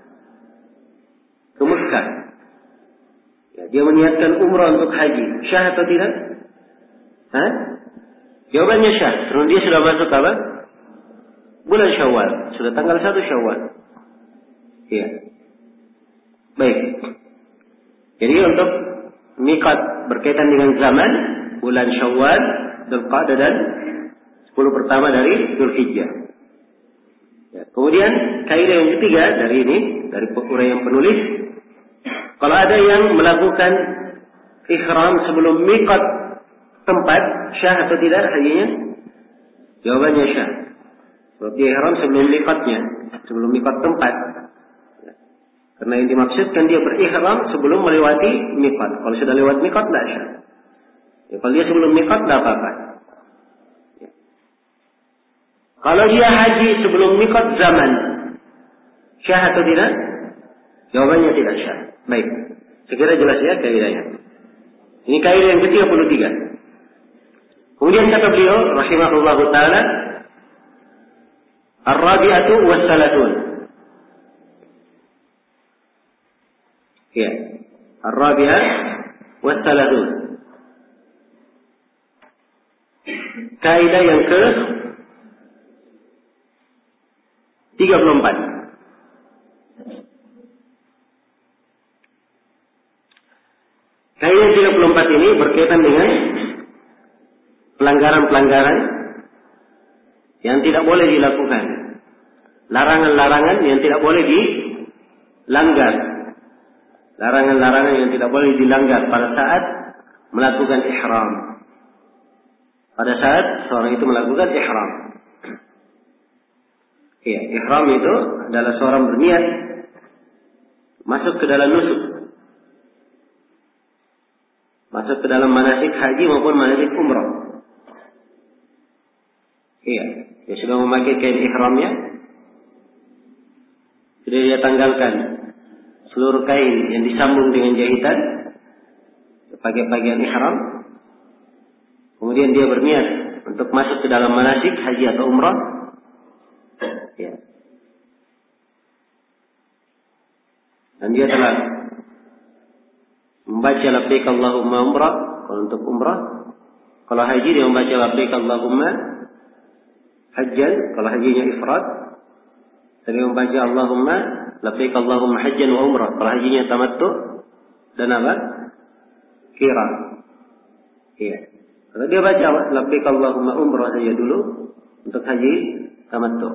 Ke Mekah. Ya, dia meniatkan umrah untuk haji. Syah atau tidak? Hah? Jawabannya syah. Karena dia sudah masuk apa? Bulan Syawal. Sudah tanggal satu Syawal. Ya. Baik. Jadi untuk miqat berkaitan dengan zaman, bulan Syawal, Dzulqa'dah dan sepuluh pertama dari Dzulhijjah. Ya, kemudian kaidah yang ketiga dari ini, dari uraian penulis, kalau ada yang melakukan ihram sebelum miqat tempat, syah atau tidak hajinya? Jawabannya syah. Sebab dia ihram sebelum miqatnya, sebelum miqat tempat. Ya. Karena yang dimaksudkan dia berihram sebelum melewati miqat. Kalau sudah lewat miqat, tidak syah. Ya, kalau dia sebelum miqat, tidak apa-apa. Ya. Kalau dia haji sebelum miqat zaman, syah atau tidak? Jawabannya tidak syah. Baik, segera jelas ya kaidahnya. Ini kaidah yang ke tiga puluh tiga. Kemudian kata beliau rahimahullahu taala, Ar-Rabi'atu was-Salatun. Ya, Ar-Rabi'ah was-Salatun. Kaidah yang ke tiga puluh empat. Kaidah tiga puluh empat ini berkaitan dengan pelanggaran-pelanggaran yang tidak boleh dilakukan. Larangan-larangan yang tidak boleh dilanggar. Larangan-larangan yang tidak boleh dilanggar pada saat melakukan ihram. Pada saat seorang itu melakukan ihram. Iya, ihram itu adalah seorang berniat masuk ke dalam nusuk. Masuk ke dalam manasik haji maupun manasik umrah. Iya, dia sudah memakai kain ihramnya. Sudah dia tanggalkan seluruh kain yang disambung dengan jahitan pakai bagian ihram. Kemudian dia berniat untuk masuk ke dalam manasik haji atau umrah. Ya. Dan dia telah membaca labbaik Allahumma umrah. Kalau untuk umrah, Kalau haji dia membaca labbaik Allahumma hajjan, kalau hajinya ifrad. Dia membaca Allahumma labbaik Allahumma hajjan wa umrah. Kalau hajinya tamattu dan apa? Qiraan. Iya. Kalau dia baca labbaik Allahumma umrah saja dulu untuk haji tamattu.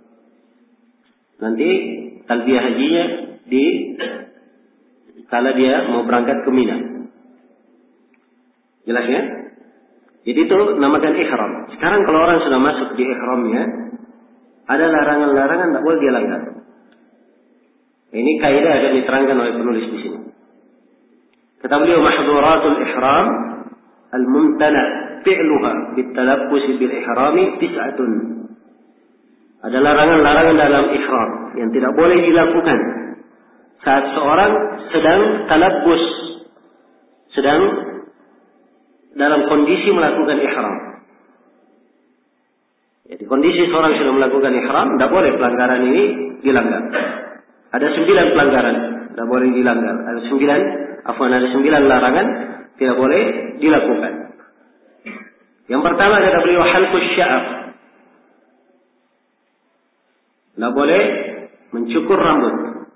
Nanti talbiyah hajinya di kala dia mau berangkat ke Mina. Jelas ya? Jadi itu namakan ihram. Sekarang kalau orang sudah masuk di ihramnya, ada larangan-larangan tidak boleh dia langgar. Ini kaidah yang diterangkan oleh penulis di sini. Kata beliau, mahdhuratul ihram al-mumtana fi'luha bitalabbus bil ihrami tis'atun. Ada larangan-larangan dalam ihram yang tidak boleh dilakukan saat seorang sedang talabbus, sedang dalam kondisi melakukan ihram. Jadi kondisi seorang sedang melakukan ihram, tidak boleh pelanggaran ini dilanggar. Ada sembilan pelanggaran, tidak boleh dilanggar. Ada sembilan, afwan, ada sembilan larangan, tidak boleh dilakukan. Yang pertama kata beliau halqus sya'ar. Tidak boleh mencukur rambut.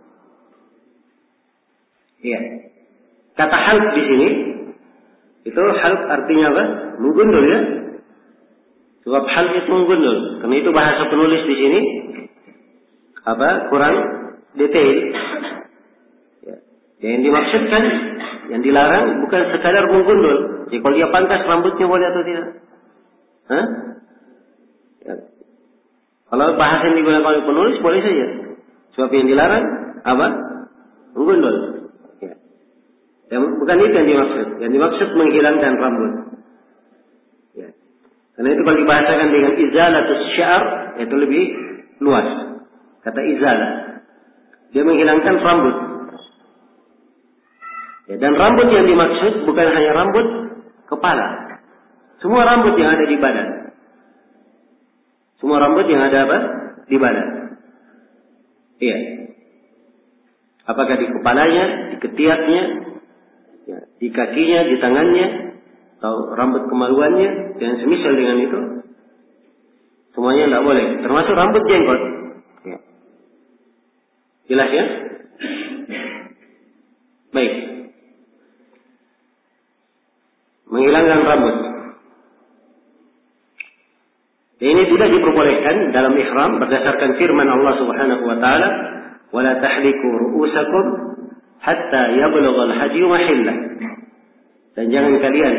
Iya. Kata halq di sini, itu halq artinya apa? Menggundul ya. Sebab halq itu menggundul. Karena itu bahasa penulis di sini apa? Kurang detail. Ya. Yang dimaksudkan, yang dilarang bukan sekadar menggundul. Jadi kalau dia pangkas rambutnya boleh atau tidak? Hah? Ya. Kalau bahasa yang digunakan oleh penulis boleh saja. Sebab yang dilarang apa? Menggundul. Ya. Yang bukan itu yang dimaksud. Yang dimaksud menghilangkan rambut. Ya. Karena itu kalau dibahasakan dengan izalatus sya'r, itu lebih luas. Kata izalah. Dia menghilangkan rambut. Ya, dan rambut yang dimaksud bukan hanya rambut kepala. Semua rambut yang ada di badan. Semua rambut yang ada apa? Di badan. Iya. Apakah di kepalanya, di ketiaknya, ya, di kakinya, di tangannya, atau rambut kemaluannya, dan semisal dengan itu, semuanya tidak boleh. Termasuk rambut jenggot. Ya. Jelas ya? Baik. Menghilangkan rambut. Ini tidak diperbolehkan dalam ihram berdasarkan firman Allah Subhanahu wa taala, "Wala tahliku ru'usakum hatta yablugha al-hadyu mahillah." Dan jangan kalian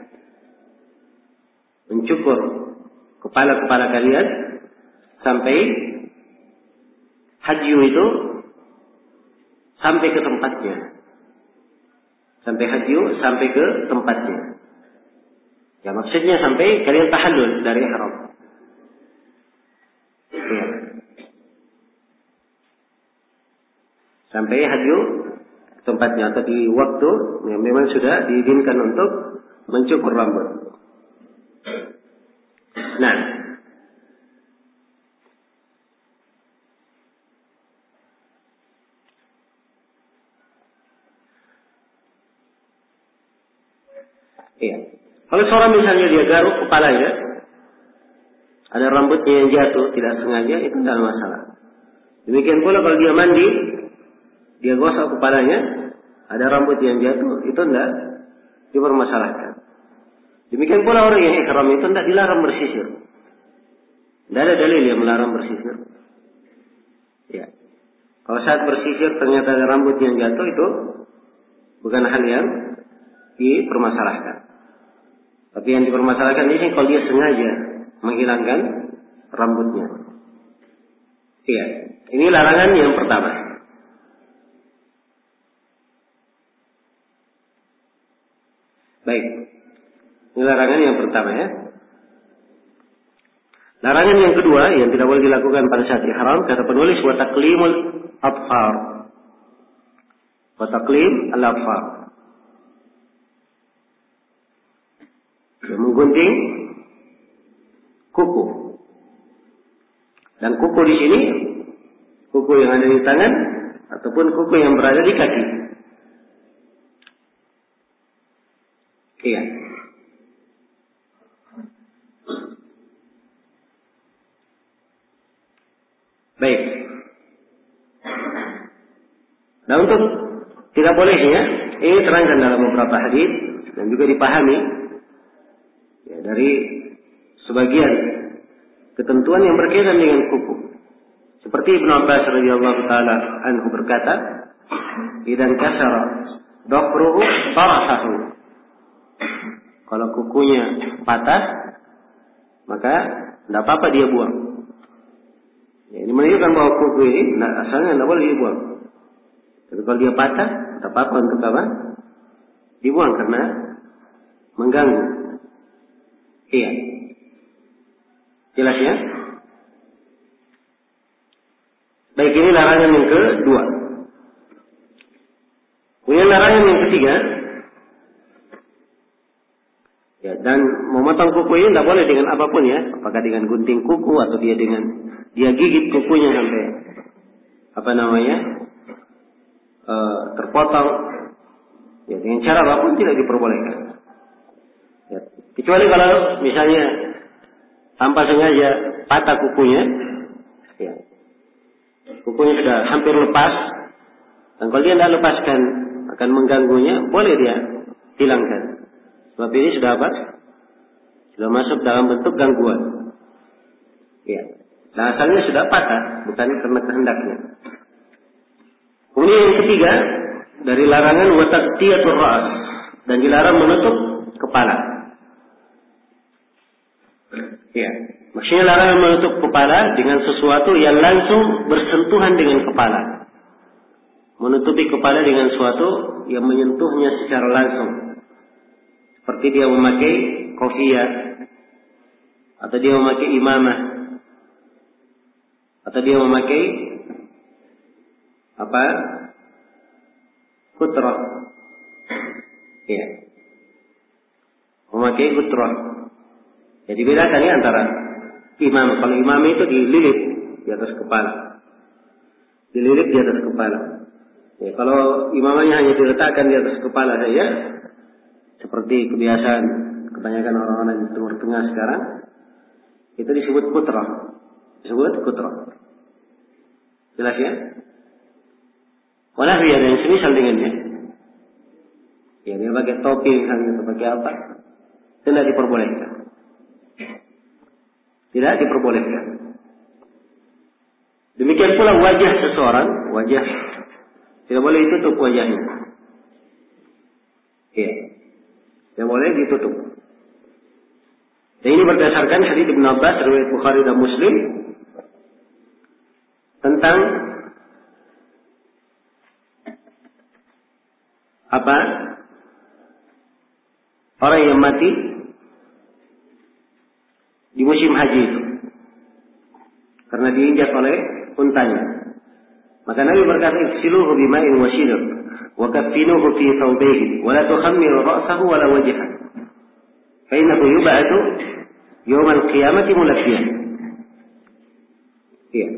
mencukur kepala-kepala kalian sampai hadyu itu sampai ke tempatnya. Sampai hadyu sampai ke tempatnya. Ya, maksudnya sampai kalian tahallul dari ihram. Ya. Sampai hadyu tempatnya atau di waktu yang memang sudah diizinkan untuk mencukur rambut. Nah, iya. Kalau seorang misalnya dia garuk kepalanya, ada rambutnya yang jatuh tidak sengaja, itu tidak masalah. Demikian pula kalau dia mandi, dia gosok kepalanya, ada rambut yang jatuh, itu tidak dipermasalahkan. Demikian pula orang yang ihram itu tidak dilarang bersisir. Tidak ada dalil yang melarang bersisir. Ya. Kalau saat bersisir ternyata ada rambut yang jatuh, itu bukan hal yang dipermasalahkan. Tapi yang dipermasalahkan di sini kalau dia sengaja menghilangkan rambutnya. Iya, ini larangan yang pertama. Baik, ini larangan yang pertama ya. Larangan yang kedua yang tidak boleh dilakukan pada saat ihram, kata penulis, wa taqlimul atfar. Wa taqlim al-atfar. Menggunting kuku. Dan kuku di sini, kuku yang ada di tangan ataupun kuku yang berada di kaki. Iya. Baik. Nah, untuk tidak bolehnya ini terangkan dalam beberapa hadis dan juga dipahami ya, dari sebagian ketentuan yang berkaitan dengan kuku. Seperti Ibnu Abbas radhiyallahu taala anhu berkata, "Idan kasara dhahruhu tarahahu." Kalau kukunya patah, maka tidak apa-apa dia buang. Ya, ini menunjukkan bahwa kuku ini nah, asalnya tidak boleh dibuang. Tapi kalau dia patah, tidak apa-apa untuk apa? Dibuang karena mengganggu. Iya. Jelas ya? Baik, ini larangan yang kedua. Kemudian larangan yang ketiga. Ya, dan memotong kuku ini tidak boleh dengan apapun ya. Apakah dengan gunting kuku atau dia dengan dia gigit kukunya sampai apa namanya e, terpotong. Ya, dengan cara apapun tidak diperbolehkan. Ya, kecuali kalau misalnya tanpa sengaja patah kukunya, ya, kukunya sudah hampir lepas, dan kalau dia tidak lepaskan akan mengganggunya, boleh dia hilangkan. Sebab ini sudah apa? Sudah masuk dalam bentuk gangguan. Ya. Nah, asalnya sudah patah, bukan karena kehendaknya. Kemudian yang ketiga, dari larangan wa taqtiyatur ra's, dan dilarang menutup kepala. Ya. Maksudnya larangan menutup kepala dengan sesuatu yang langsung bersentuhan dengan kepala. Menutupi kepala dengan sesuatu yang menyentuhnya secara langsung. Seperti dia memakai kofiah, atau dia memakai imamah, atau dia memakai apa? Kutrah. Iya. Memakai kutrah. Jadi bedakan ya antara imam. Kalau imam itu dililit di atas kepala. Dililit di atas kepala. Ya, kalau imamanya hanya diletakkan di atas kepala saja, seperti kebiasaan kebanyakan orang-orang di Timur Tengah sekarang, itu disebut kutrah. Disebut kutrah. Jelas ya? Walau ada yang semisal dengannya. Ya, dia pakai topi misalnya, atau pakai apa, tidak diperbolehkan. Tidak diperbolehkan. Demikian pula wajah seseorang, wajah tidak boleh ditutup wajahnya. Iya. Tidak boleh ditutup. Dan ini berdasarkan hadits Ibnu Abbas riwayat Bukhari dan Muslim tentang apa? Orang yang mati di musim haji itu karena diinjak oleh untanya. Maka Nabi berkata, "Ighsiluhu bima'in wa shidr wa kaffinuhu fi thawbayhi wa la tukhammiru ra'sahu wa la wajhahu fa innahu yub'atsu yawm al-qiyamati mulabbiyan." Iya.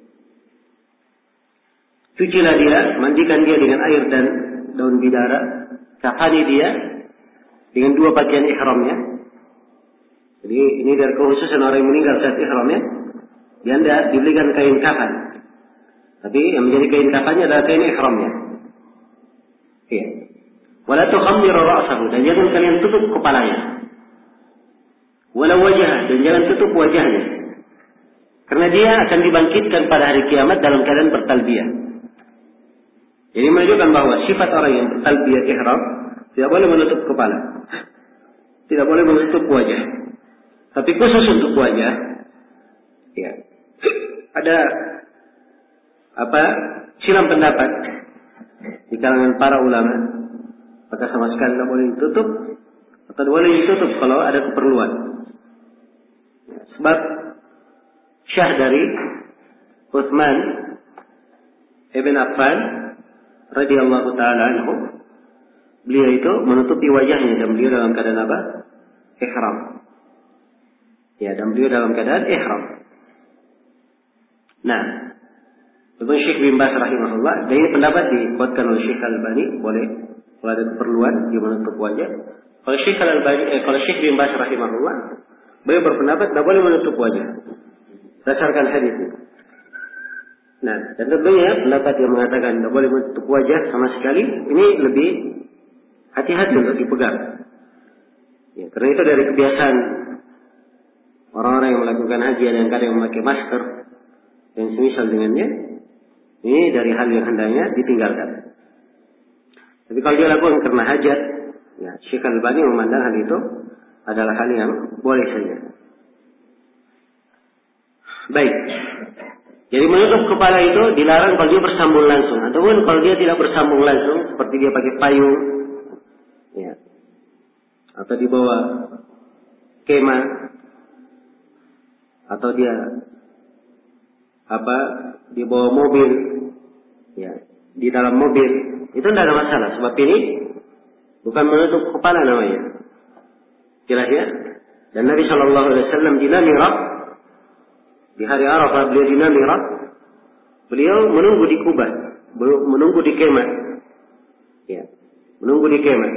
Cucilah dia, mandikan dia dengan air dan daun bidara, kafani dia dengan dua pakaian ihramnya. Jadi ini dari kekhususan orang yang meninggal saat ihramnya, dia tidak dibelikan kain kafan. Tapi yang menjadi kain kafannya adalah kain ihramnya. Iya. Wala tukhammiru ra'sahu, dan jangan kalian tutup kepalanya. Wala wajhah, dan jangan tutup wajahnya. Karena dia akan dibangkitkan pada hari kiamat dalam keadaan bertalbiyah. Jadi menunjukkan bahwa sifat orang yang bertalbiyah ihram tidak boleh menutup kepala. Tidak boleh menutup wajah. Tapi khusus untuk wajah, ya, ada apa silang pendapat di kalangan para ulama, apakah sama sekali tidak boleh ditutup atau boleh ditutup kalau ada keperluan. Sebab syah dari Utsman ibn Affan radhiyallahu taala anhu, beliau itu menutupi wajahnya dan beliau dalam keadaan apa? Ihram. Ya, dan beliau dalam keadaan ihram. Nah, Ibnu Syekh bin Baz rahimahullah, dan ini pendapat dikuatkan oleh Syekh Al-Albani, boleh kalau ada keperluan dia menutup wajah. Kalau Syekh Al-Albani, eh, kalau Syekh bin Baz rahimahullah, beliau berpendapat tidak boleh menutup wajah. Berdasarkan hadis ini. Nah, dan tentunya pendapat yang mengatakan tidak boleh menutup wajah sama sekali, ini lebih hati-hati untuk dipegang. Ya, karena itu dari kebiasaan orang-orang yang melakukan haji yang kadang memakai masker dan semisal dengannya, ini dari hal yang hendaknya ditinggalkan. Tapi kalau dia lakukan karena hajat, ya, Syekh Al-Albani memandang hal itu adalah hal yang boleh saja. Baik. Jadi menutup kepala itu dilarang kalau dia bersambung langsung, ataupun kalau dia tidak bersambung langsung, seperti dia pakai payung, ya, atau di bawah kemah, atau dia apa di bawah mobil, ya, di dalam mobil, itu tidak ada masalah. Sebab ini bukan menutup kepala namanya, jelas ya. Dan Nabi Shallallahu Alaihi Wasallam di Namirah, di hari Arafah beliau di Namirah, beliau menunggu di Kubah, menunggu di kemah, ya, menunggu di kemah.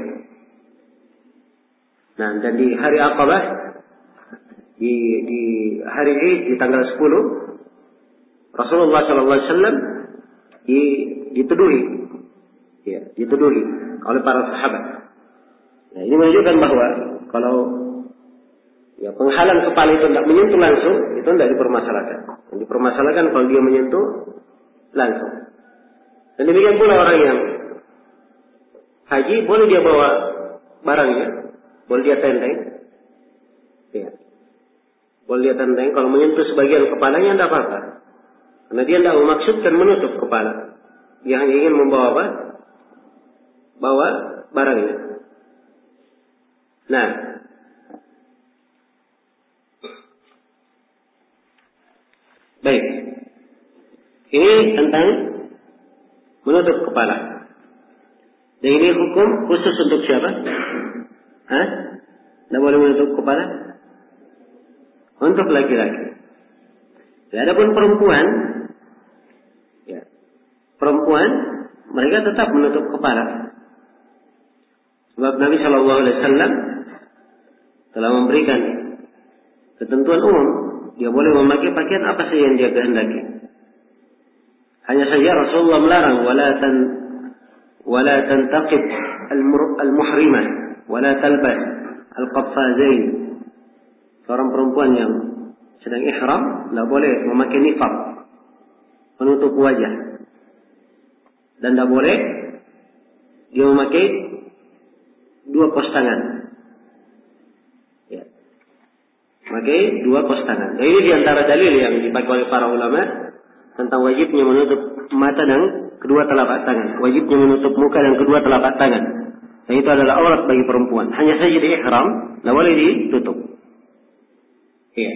Nah, dan di hari Aqabah, di, di hari Id, di tanggal sepuluh, Rasulullah Shallallahu Alaihi Wasallam diteduhi, ya, diteduhi oleh para sahabat. Nah, ini menunjukkan bahwa kalau ya, penghalang kepala itu tidak menyentuh langsung, itu tidak dipermasalahkan. Yang dipermasalahkan kalau dia menyentuh langsung. Dan demikian pula orang yang haji, boleh dia bawa barangnya, boleh dia tenteng, ya, boleh dia tenteng. Kalau menyentuh sebagian kepalanya tidak apa-apa, karena dia tidak memaksudkan menutup kepala, dia hanya ingin membawa apa? Bawa barangnya. Nah, baik. Ini tentang menutup kepala. Dan ini hukum khusus untuk siapa? Hah? Tidak boleh menutup kepala? Untuk laki-laki. Ya, adapun perempuan, ya, perempuan mereka tetap menutup kepala. Sebab Nabi Shallallahu Alaihi Wasallam telah memberikan ketentuan umum, dia boleh memakai pakaian apa saja yang dia kehendaki. Hanya saja Rasulullah melarang wala tan wala tantaqib al-muhrimah wala talbas al-qaffazain. Seorang perempuan yang sedang ihram tidak boleh memakai niqab, penutup wajah, dan tidak boleh dia memakai dua kos tangan. Ya. Memakai dua kos tangan. Dan ini diantara dalil yang dipakai oleh para ulama tentang wajibnya menutup mata dan kedua telapak tangan, wajibnya menutup muka dan kedua telapak tangan. Dan itu adalah aurat bagi perempuan. Hanya saja di ihram tidak boleh ditutup. Iya.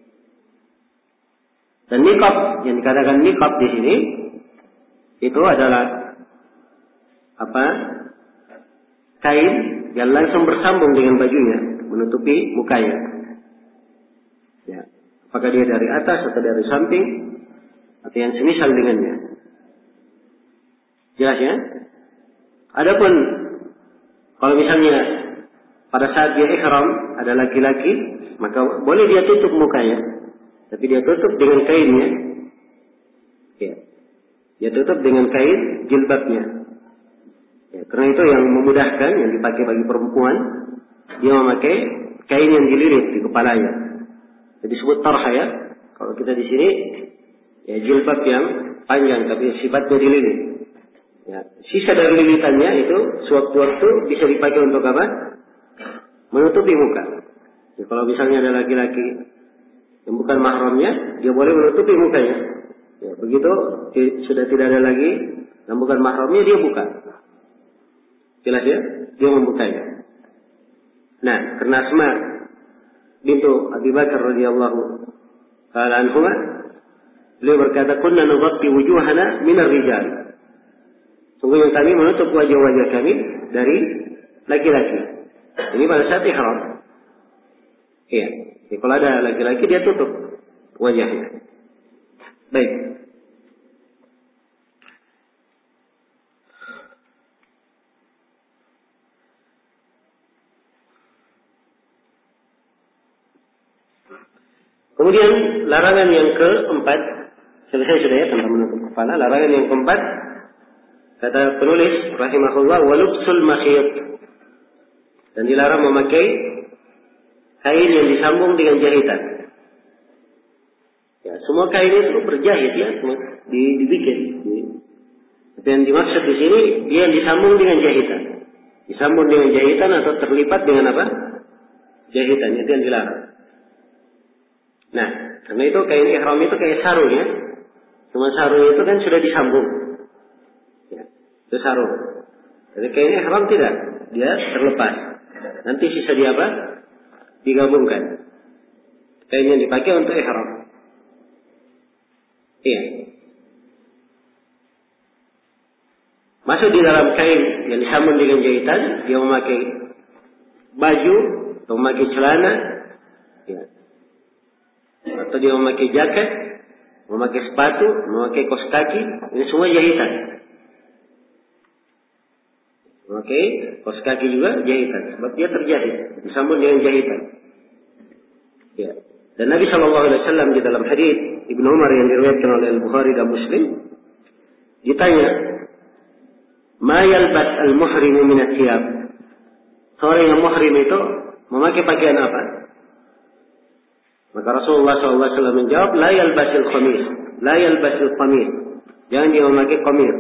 Dan niqab, yang dikatakan niqab di sini itu adalah apa? Kain yang langsung bersambung dengan bajunya, menutupi mukanya. Ya. Apakah dia dari atas atau dari samping, atau yang semisal dengannya. Jelas ya? Adapun kalau misalnya pada saat dia ihram ada laki-laki, maka boleh dia tutup mukanya, tapi dia tutup dengan kainnya. Ya. Dia tutup dengan kain jilbabnya. Ya, karena itu yang memudahkan, yang dipakai bagi perempuan, dia memakai kain yang dililit di kepalanya. Jadi disebut tarha ya. Kalau kita di sini, ya jilbab yang panjang tapi sifatnya dililit. Ya, sisa dari lilitannya itu sewaktu-waktu bisa dipakai untuk apa? Menutupi muka. Ya, kalau misalnya ada laki-laki yang bukan mahramnya, dia boleh menutupi mukanya. Ya, begitu sudah tidak ada lagi yang bukan mahramnya, dia buka. Jelas ya? Dia membukanya. Nah, karena Asma bintu Abi Bakar radhiyallahu ta'ala anhuma, beliau berkata, "Kunna nughatti wujuhana min ar-rijal." Sungguhnya kami menutup wajah-wajah kami dari laki-laki. Ini pada saat ihram. Iya. Jadi kalau ada laki-laki dia tutup wajahnya. Baik. Kemudian larangan yang keempat Selesai sudah ya tentang menutup kepala. Larangan yang keempat, kata penulis rahimahullah, walubsul makhiyat, dan dilarang memakai kain yang disambung dengan jahitan. Ya, semua kain itu berjahit ya, dibikin. Tapi yang dimaksud di sini dia yang disambung dengan jahitan. Disambung dengan jahitan atau terlipat dengan apa? Jahitan, itu yang dilarang. Nah, karena itu kain ihram itu kayak sarung ya. Cuma sarung itu kan sudah disambung. Ya, itu sarung. Jadi kain ihram tidak, dia terlepas. Nanti sisa dia apa? Digabungkan. Kain yang dipakai untuk ihram. Iya. Masuk di dalam kain yang disambung dengan jahitan, dia memakai baju, atau memakai celana, ya. Atau dia memakai jaket, memakai sepatu, memakai kaos kaki, ini semua jahitan. Memakai kaos kaki juga jahitan, sebab dia terjahit, disambung dengan jahitan. Ya. Dan Nabi Shallallahu Alaihi Wasallam di dalam hadits Ibnu Umar yang diriwayatkan oleh Al-Bukhari dan Muslim ditanya, "Ma yalbas al-muhrimu min ath-thiyab?" Seorang yang muhrim itu memakai pakaian apa? Maka Rasulullah Shallallahu Alaihi Wasallam menjawab, "La yalbasil qamis, la yalbasil qamis." Jangan dia memakai qamir.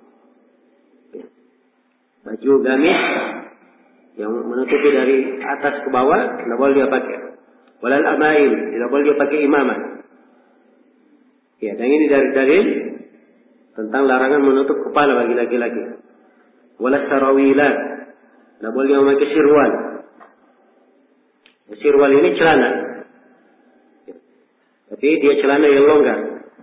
Baju gamis yang menutupi dari atas ke bawah tidak boleh dia pakai. Walal amaim, tidak boleh dia pakai imamah. Ya, dan ini dari dalil tentang larangan menutup kepala bagi laki-laki. Walas sarawilat, tidak boleh dia memakai sirwal. Sirwal ini celana, tapi dia celana yang longgar.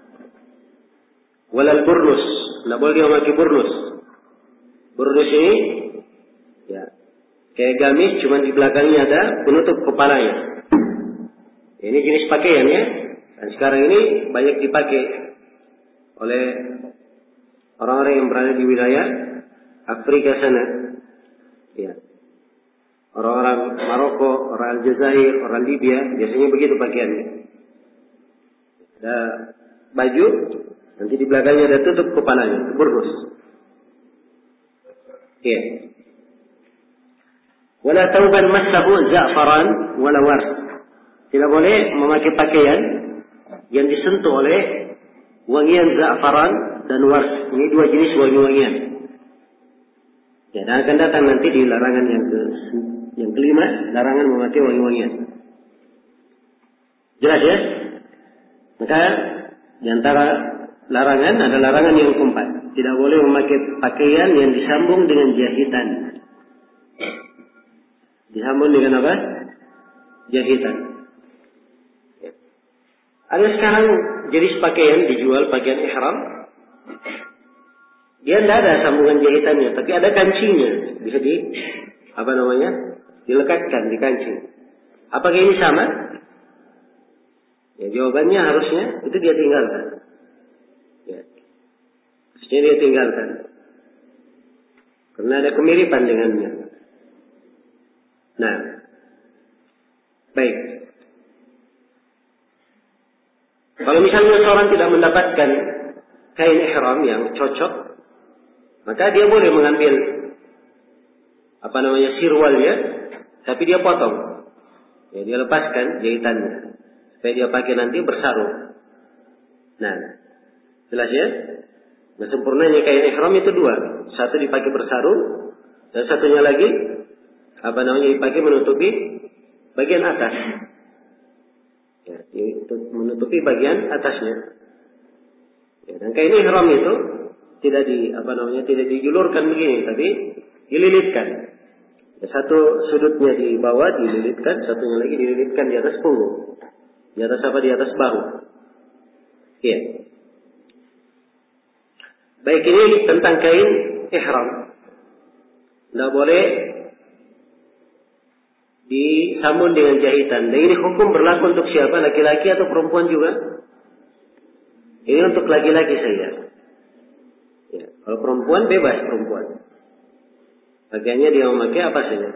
Walal burnus, tidak boleh dia memakai burnus. Burnus ini, ya, kayak gamis, cuma di belakangnya ada penutup kepalanya. Ini jenis pakaian ya. Dan sekarang ini banyak dipakai oleh orang-orang yang berada di wilayah Afrika sana. Ya. Orang-orang Maroko, orang Aljazair, orang Libya, biasanya begitu pakaiannya. Ada baju, nanti di belakangnya ada tutup kepalanya, burnus. Ya. Wala tauban massahu za'faran wala wars. Tidak boleh memakai pakaian yang disentuh oleh wangian za'faran dan wars. Ini dua jenis wangi-wangian. Ya, dan akan datang nanti di larangan yang ke yang kelima, larangan memakai wangi-wangian. Jelas ya? Maka di antara larangan ada larangan yang keempat. Tidak boleh memakai pakaian yang disambung dengan jahitan. Disambung dengan apa? Jahitan. Ada sekarang jenis pakaian dijual, pakaian ihram. Dia tidak ada sambungan jahitannya, tapi ada kancingnya. Bisa di, apa namanya, dilekatkan di kancing. Apakah ini sama? Ya, jawabannya harusnya itu dia tinggalkan. Ya. Harusnya dia tinggalkan. Karena ada kemiripan dengannya. Nah, baik. Kalau misalnya seorang tidak mendapatkan kain ihram yang cocok, maka dia boleh mengambil apa namanya sirwalnya, tapi dia potong. Ya, dia lepaskan jahitannya supaya dia pakai nanti bersarung. Nah, jelas ya? Nah, sempurnanya kain ihram itu dua. Satu dipakai bersarung, dan satunya lagi apa namanya dipakai menutupi bagian atas. Ya, itu menutupi bagian atasnya. Ya, dan kain ihram itu tidak di apa namanya tidak dijulurkan begini, tapi dililitkan. Ya, satu sudutnya di bawah dililitkan, satunya lagi dililitkan di atas punggung. Di atas apa? Di atas bahu. Ya. Baik, ini tentang kain ihram. Tidak boleh disambung dengan jahitan. Dan ini hukum berlaku untuk siapa? Laki-laki atau perempuan juga? Ini untuk laki-laki saja. Ya, kalau perempuan bebas perempuan. Bagiannya dia memakai apa saja.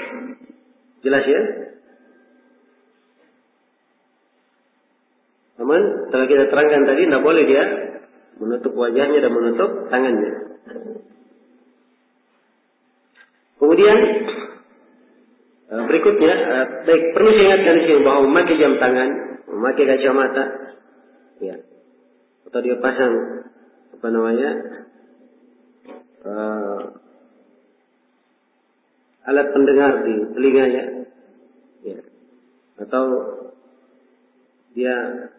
Jelas ya? Namun Namun telah kita terangkan tadi, tidak boleh dia menutup wajahnya dan menutup tangannya. Kemudian berikutnya, baik, perlu saya ingatkan di sini bahwa memakai jam tangan, memakai kacamata, ya, atau dia pasang apa namanya uh, alat pendengar di telinganya, ya, atau dia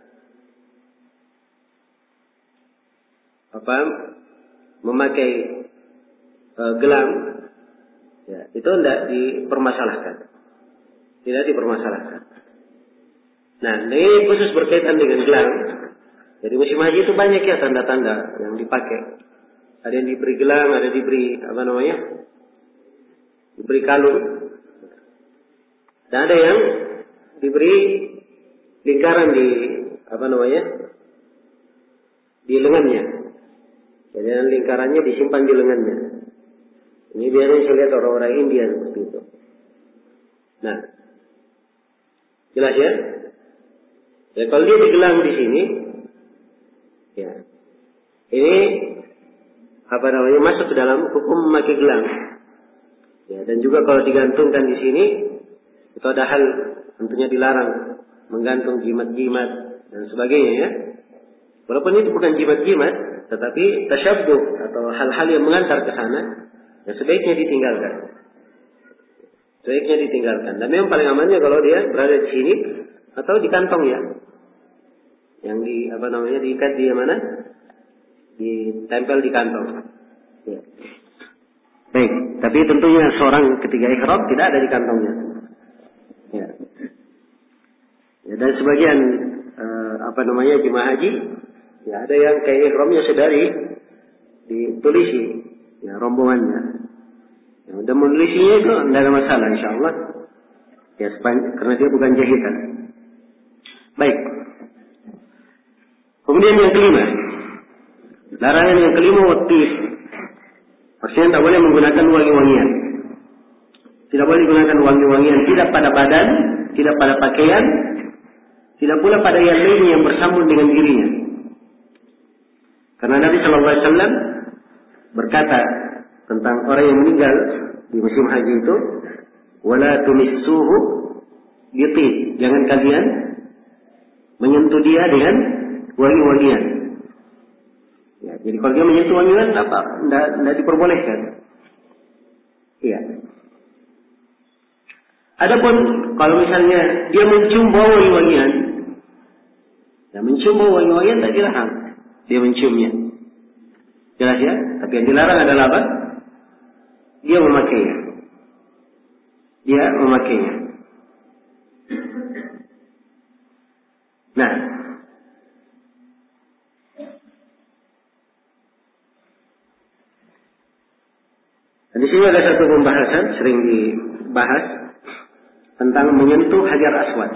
apa memakai uh, gelang, ya, itu tidak dipermasalahkan, tidak dipermasalahkan. Nah, ini khusus berkaitan dengan gelang. Jadi musim haji itu banyak ya tanda-tanda yang dipakai. Ada yang diberi gelang, ada diberi apa namanya, diberi kalung, dan ada yang diberi lingkaran di apa namanya, di lengannya. Jadi lingkarannya disimpan di lengannya. Ini biasanya saya lihat orang-orang India seperti itu. Nah, jelas ya? Ya kalau dia digelang di sini, ya, ini apa namanya masuk ke dalam hukum memakai gelang. Ya, dan juga kalau digantungkan di sini, itu ada hal tentunya dilarang menggantung jimat-jimat dan sebagainya ya. Walaupun itu bukan jimat-jimat, tetapi tasyabbuh atau hal-hal yang mengantar ke sana, ya sebaiknya ditinggalkan. Sebaiknya ditinggalkan. Dan memang paling amannya kalau dia berada di sini atau di kantongnya, yang di apa namanya diikat di mana, ditempel di kantong. Ya. Baik, tapi tentunya seorang ketika ihram tidak ada di kantongnya. Ya. Ya, dan sebagian uh, apa namanya jemaah haji, ya ada yang kayak ihramnya sedari ditulisi, ya rombongannya. Ya, dan menulisinya itu tidak ada masalah, insya Allah. Ya, karena dia bukan jahitan. Baik. Kemudian yang kelima, larangan yang kelima watif. Maksudnya tidak boleh menggunakan wangi-wangian. Tidak boleh menggunakan wangi-wangian tidak pada badan, tidak pada pakaian, tidak pula pada yang lainnya yang bersambung dengan dirinya. Karena Nabi Shallallahu Alaihi Wasallam berkata tentang orang yang meninggal di musim haji itu, wala tumissuhu bitib, jangan kalian menyentuh dia dengan wangi-wangian. Ya, jadi kalau dia menyentuh wangi-wangian apa? Tidak diperbolehkan. Iya. Adapun kalau misalnya dia mencium bau wangi-wangian, ya mencium bau wangi-wangian tidak dilarang dia menciumnya. Jelas ya? Tapi yang dilarang adalah apa? Dia memakainya. Dia memakainya. Nah, di sini ada satu pembahasan sering dibahas tentang menyentuh Hajar Aswad.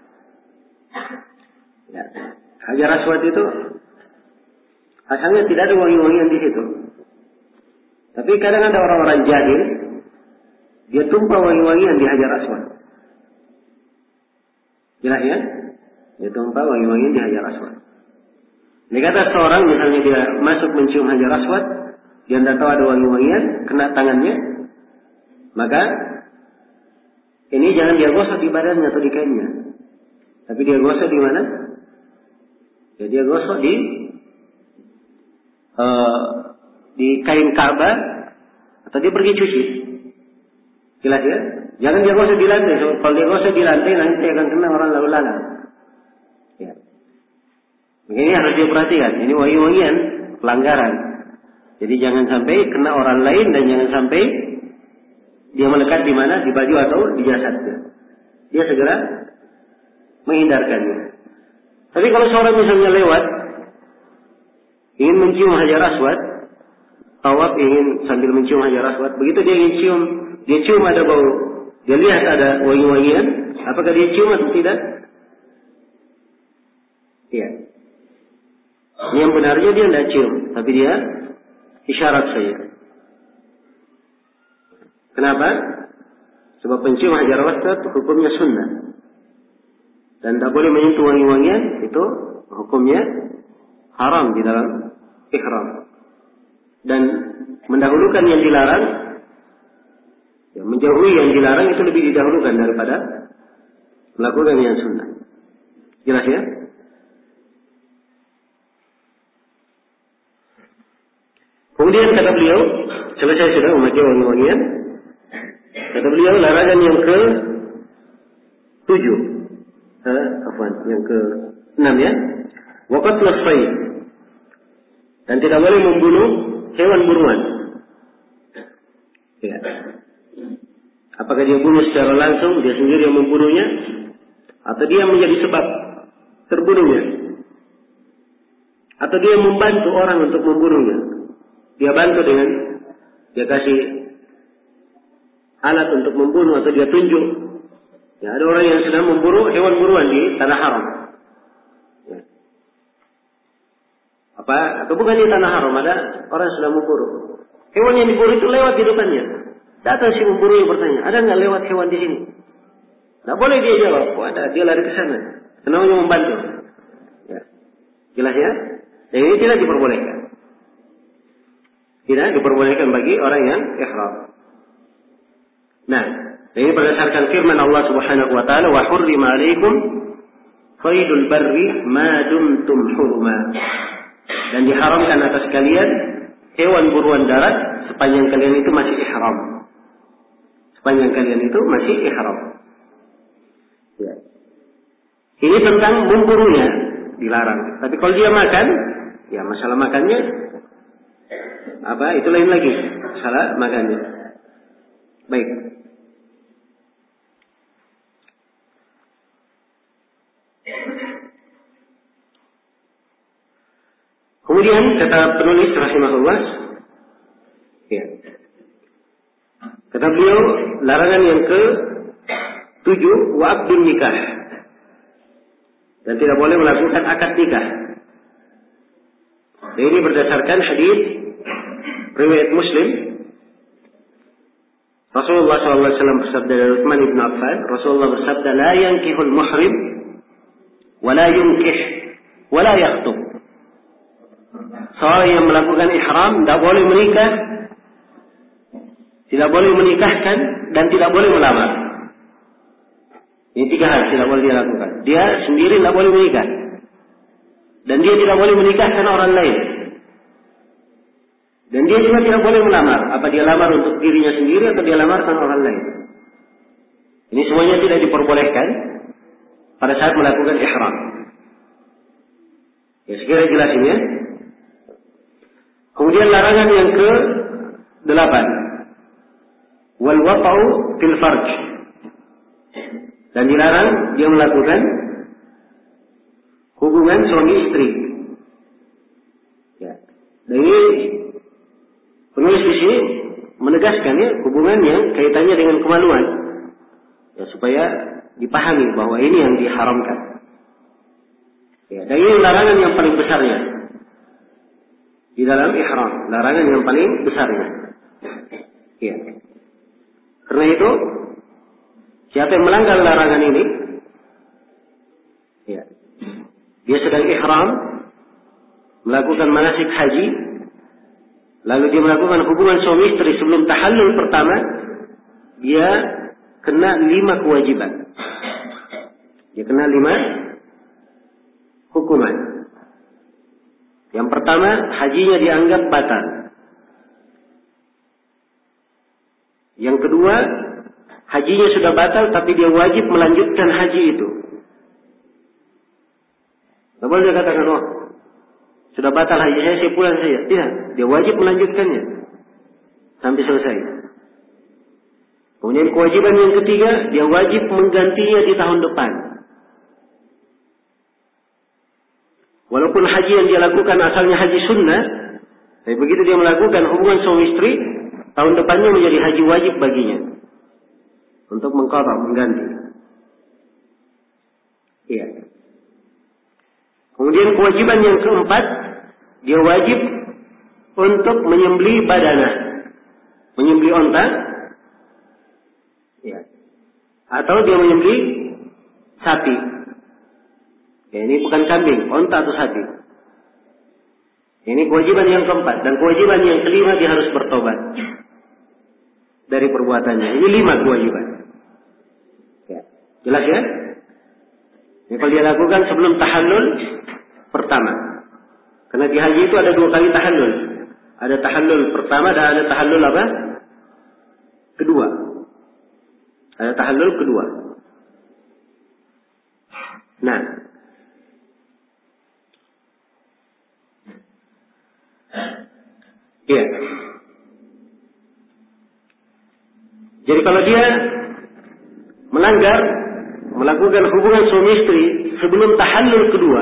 Ya, Hajar Aswad itu asalnya tidak ada wangi-wangian di situ. Tapi kadang ada orang-orang jahil, dia tumpah wangi-wangian di Hajar Aswad. Jelas ya? Dia tumpah wangi-wangian di Hajar Aswad. Ini kata seorang misalnya dia masuk mencium Hajar Aswad, dia tidak tahu ada wangi-wangian, kena tangannya, maka ini jangan dia gosok di badannya atau di kainnya, tapi dia gosok di mana? Ya, dia gosok di uh, di kain Ka'bah atau dia pergi cuci. Jelas ya? Jangan dia gosok di lantai. So, kalau dia gosok di lantai nanti akan kena orang lalu lalang. Ya. Ini harus diperhatikan. Ini wangi-wangian pelanggaran. Jadi jangan sampai kena orang lain dan jangan sampai dia melekat di mana, di baju atau di jasadnya. Dia segera menghindarkannya. Tapi kalau seorang misalnya lewat ingin mencium Hajar Aswad, tawaf ingin sambil mencium Hajar Aswad, begitu dia ingin cium, dia cium ada bau, dia lihat ada wangi-wangian, apakah dia cium atau tidak? Iya. Yang benarnya dia tidak cium, tapi dia isyarat saja. Kenapa? Sebab pencium Hajar Aswad hukumnya sunnah. Dan tidak boleh menyentuh wangi-wangian, itu hukumnya haram di dalam ihram. Dan mendahulukan yang dilarang, ya, menjauhi yang dilarang itu lebih didahulukan daripada melakukan yang sunnah. Jelas ya? Kemudian kata beliau, selesai sudah memakai wangi-wangian. Kata beliau, larangan yang ke tujuh, eh, afwan, yang ke enam ya. Waqatlus sayd, dan tidak boleh membunuh hewan buruan. Ya. Apakah dia bunuh secara langsung, dia sendiri yang membunuhnya, atau dia menjadi sebab terbunuhnya, atau dia membantu orang untuk membunuhnya. Dia bantu dengan dia kasih alat untuk membunuh, atau dia tunjuk. Ya, ada orang yang sedang memburu hewan buruan di tanah haram. Ya. Apa? Atau bukan di tanah haram, ada orang yang sedang memburu. Hewan yang diburu itu lewat di depannya. Datang si pemburu yang bertanya, ada nggak lewat hewan di sini? Nggak boleh dia jawab. Oh, ada. Dia lari ke sana. Namanya membantu. Ya. Jelas ya? Dan ini tidak diperbolehkan. Tidak diperbolehkan bagi orang yang ihram. Nah, ini berdasarkan firman Allah Subhanahu wa taala, "Wa hurrima 'alaikum saydul barri ma dumtum hurma." Dan diharamkan atas kalian hewan buruan darat sepanjang kalian itu masih ihram. Sepanjang kalian itu masih ihram. Ya. Ini tentang memburunya dilarang. Tapi kalau dia makan, ya masalah makannya apa? Itu lain lagi. Masalah makannya. Baik. Kemudian kata penulis rahimahullah, ya. Kata beliau, larangan yang ke tujuh, wa'aqdun nikah. Dan tidak boleh melakukan akad nikah. Dan ini berdasarkan hadis riwayat Muslim. Rasulullah shallallahu alaihi wasallam bersabda dari Utsman bin Affan, Rasulullah bersabda, "La yankihul muhrim, wa la yunkih, wa la yakhtub." Seorang yang melakukan ihram tidak boleh menikah, tidak boleh menikahkan, dan tidak boleh melamar. Ini tiga hal tidak boleh dia lakukan. Dia sendiri tidak boleh menikah, dan dia tidak boleh menikahkan orang lain, dan dia juga tidak boleh melamar. Apa dia lamar untuk dirinya sendiri atau dia lamarkan orang lain? Ini semuanya tidak diperbolehkan pada saat melakukan ihram. Ya, sekiranya jelas ini ya. Kemudian larangan yang ke delapan, wal wata'u fil farj, dan dilarang dia melakukan hubungan suami istri. Ya. Dan ini penulis di sini menegaskan ya, hubungan yang kaitannya dengan kemaluan, ya, supaya dipahami bahwa ini yang diharamkan. Ya, dan ini larangan yang paling besarnya di dalam ihram, larangan yang paling besarnya. Ya. Karena itu, siapa yang melanggar larangan ini, ya, dia sedang ihram, melakukan manasik haji, lalu dia melakukan hubungan suami istri sebelum tahallul pertama, dia kena lima kewajiban. Dia kena lima hukuman. Yang pertama, hajinya dianggap batal. Yang kedua, hajinya sudah batal tapi dia wajib melanjutkan haji itu. Tidak boleh dia katakan, oh, sudah batal haji saya, saya pulang saja. Tidak, dia wajib melanjutkannya sampai selesai. Kemudian kewajiban yang ketiga, dia wajib menggantinya di tahun depan. Walaupun haji yang dia lakukan asalnya haji sunnah, tapi begitu dia melakukan hubungan suami istri, tahun depannya menjadi haji wajib baginya untuk mengqadha, mengganti. Iya. Kemudian kewajiban yang keempat, dia wajib untuk menyembelih badanah, menyembelih onta, ya, atau dia menyembelih sapi. Ya, ini bukan kambing, onta atau sapi. Ini kewajiban yang keempat. Dan kewajiban yang kelima, dia harus bertobat dari perbuatannya. Ini lima kewajiban. Ya. Jelas ya? Ini kalau dia lakukan sebelum tahallul pertama. Karena di haji itu ada dua kali tahallul. Ada tahallul pertama dan ada tahallul apa? Kedua. Ada tahallul kedua. Nah. Iya. Jadi kalau dia melanggar, melakukan hubungan suami istri sebelum tahallul kedua,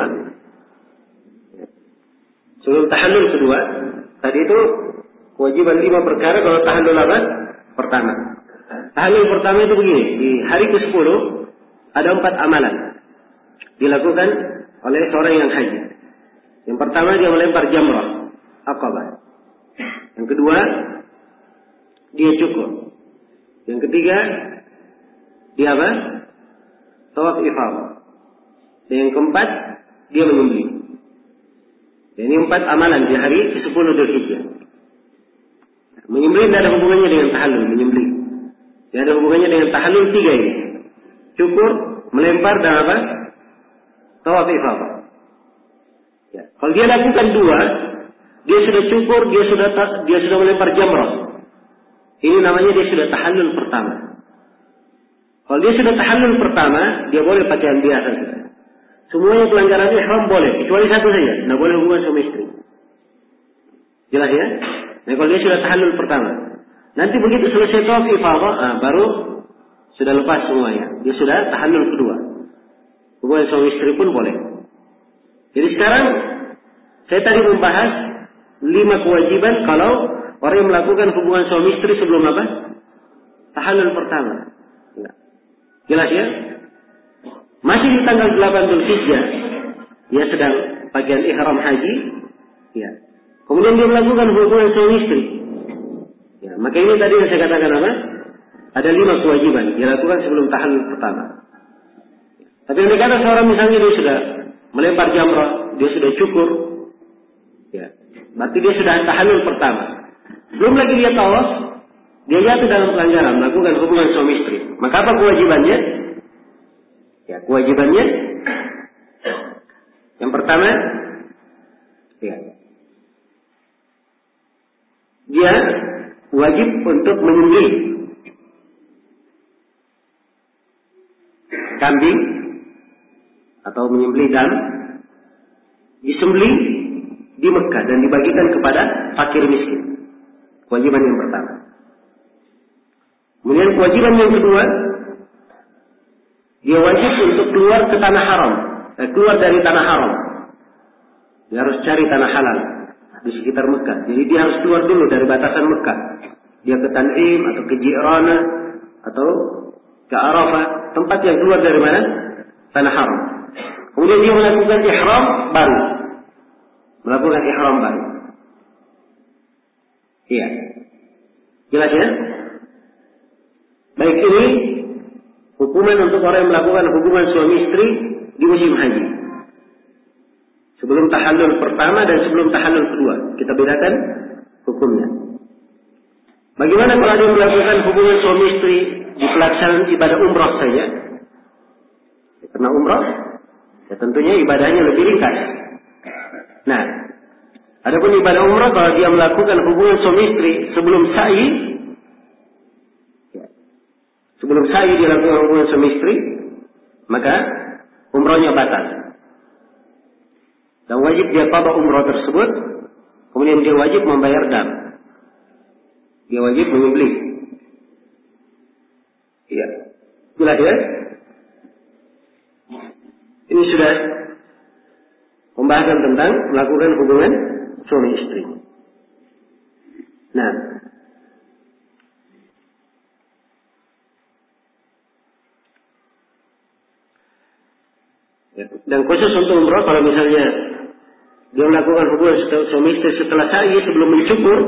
sebelum tahallul kedua, tadi itu kewajiban lima perkara. Kalau tahallul apa? Pertama. Tahallul pertama itu begini, di hari ke sepuluh ada empat amalan dilakukan oleh seorang yang haji. Yang pertama dia melempar jamrah Aqabah. Yang kedua dia cukur. Yang ketiga dia apa? Tawaf ifadah. Dan yang keempat dia menyembelih. Ini empat amalan di hari ke sepuluh Dzulhijjah. Menyembelih tidak ada hubungannya dengan tahallul, menyembelih. Tidak ada hubungannya dengan tahallul tiga ini. Cukur, melempar dan apa? Tawaf ifadah. Ya. Kalau dia lakukan dua, dia sudah cukur, dia sudah dia sudah melempar jamrah. Ini namanya dia sudah tahallul pertama. Kalau dia sudah tahallul pertama, dia boleh pakaian biasa. Semuanya pelanggaran ihram boleh, kecuali satu saja, tidak boleh hubungan suami istri. Jelas ya? Nah, kalau dia sudah tahallul pertama, nanti begitu selesai tawaf ifadah, ah, baru sudah lepas semuanya. Dia sudah tahallul kedua. Hubungan suami istri pun boleh. Jadi sekarang saya tadi membahas lima kewajiban kalau orang yang melakukan hubungan suami istri sebelum apa? Tahallul pertama. Jelas ya? Masih di tanggal delapan Dzulhijjah, dia sedang pakaian ihram haji, ya. Kemudian dia melakukan hubungan suami istri. Ya, maka ini tadi yang saya katakan apa? Ada lima kewajiban dia lakukan sebelum tahallul pertama. Tapi yang dikata seorang misalnya dia sudah melempar jamrah, dia sudah cukur, ya. Berarti dia sudah tahallul pertama. Belum lagi dia tawaf, dia jatuh dalam pelanggaran melakukan hubungan suami istri. Maka apa kewajibannya? Ya, kewajibannya yang pertama, ya, dia wajib untuk menyembelih kambing atau menyembelih dam, disembelih di Mekah dan dibagikan kepada fakir miskin. Kewajiban yang pertama. Kemudian kewajiban yang kedua, dia wajib untuk keluar ke tanah haram, eh, keluar dari tanah haram. Dia harus cari tanah halal di sekitar Mekah. Jadi dia harus keluar dulu dari batasan Mekah. Dia ke Tan'im atau ke Ji'rana atau ke Arafah, tempat yang keluar dari mana? Tanah haram. Kemudian dia melakukan ihram baru. Melakukan ihram baru. Iya. Jelas ya? Baik, ini hukuman untuk orang yang melakukan hubungan suami istri di musim haji. Sebelum tahallul pertama dan sebelum tahallul kedua. Kita bedakan hukumnya. Bagaimana kalau ada yang melakukan hubungan suami istri di pelaksanaan ibadah umrah saja? Karena umrah, ya tentunya ibadahnya lebih ringkas. Nah, adapun ibadah umrah kalau dia melakukan hubungan suami istri sebelum sa'i, sebelum sa'i dia lakukan hubungan suami istri, maka umrahnya batal. Dan wajib dia qada umrah tersebut, kemudian dia wajib membayar dam. Dia wajib menyembelih. Iya. Jelas ya? Ini sudah pembahasan tentang melakukan hubungan suami istri. Nah, dan khusus untuk umrah, kalau misalnya dia melakukan hubungan suami istri setelah sa'i sebelum mencukur,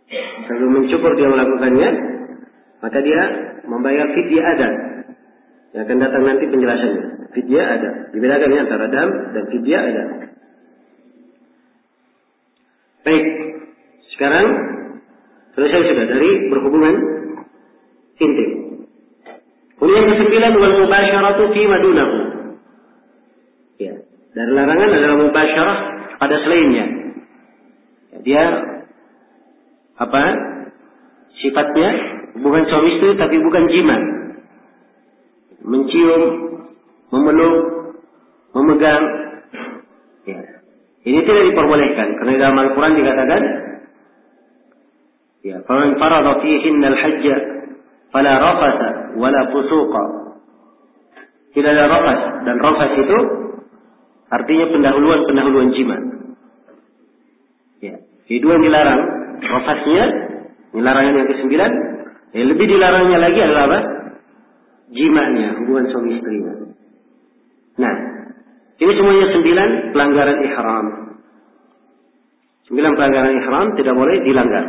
sebelum mencukur dia melakukannya, maka dia membayar fidyah adan. Yang akan datang nanti penjelasannya. Fidyah ada. Dibedakan ya antara dam dan fidyah ada. Baik. Sekarang selesai sudah dari berhubungan intim. Kemudian yang kesembilan wal mubasyaratu fi madunahu. Ya, dari larangan adalah mubasyarah pada selainnya. Ya, dia apa? Sifatnya hubungan suami istri tapi bukan jima. Mencium, memeluk, memegang. Ya. Ini tidak diperbolehkan karena dalam Al-Quran dikatakan, ya, faman farada fihinna al-hajja fala rafatha wala fusuqa. Tidak ada rafas, dan rafas itu artinya pendahuluan-pendahuluan jima. Ya, kedua yang dilarang, rafasnya, ini larangan yang kesembilan. Yang lebih dilarangnya lagi adalah apa? Jimanya, hubungan suami istrinya. Nah, ini semuanya sembilan pelanggaran ihram. Sembilan pelanggaran ihram tidak boleh dilanggar.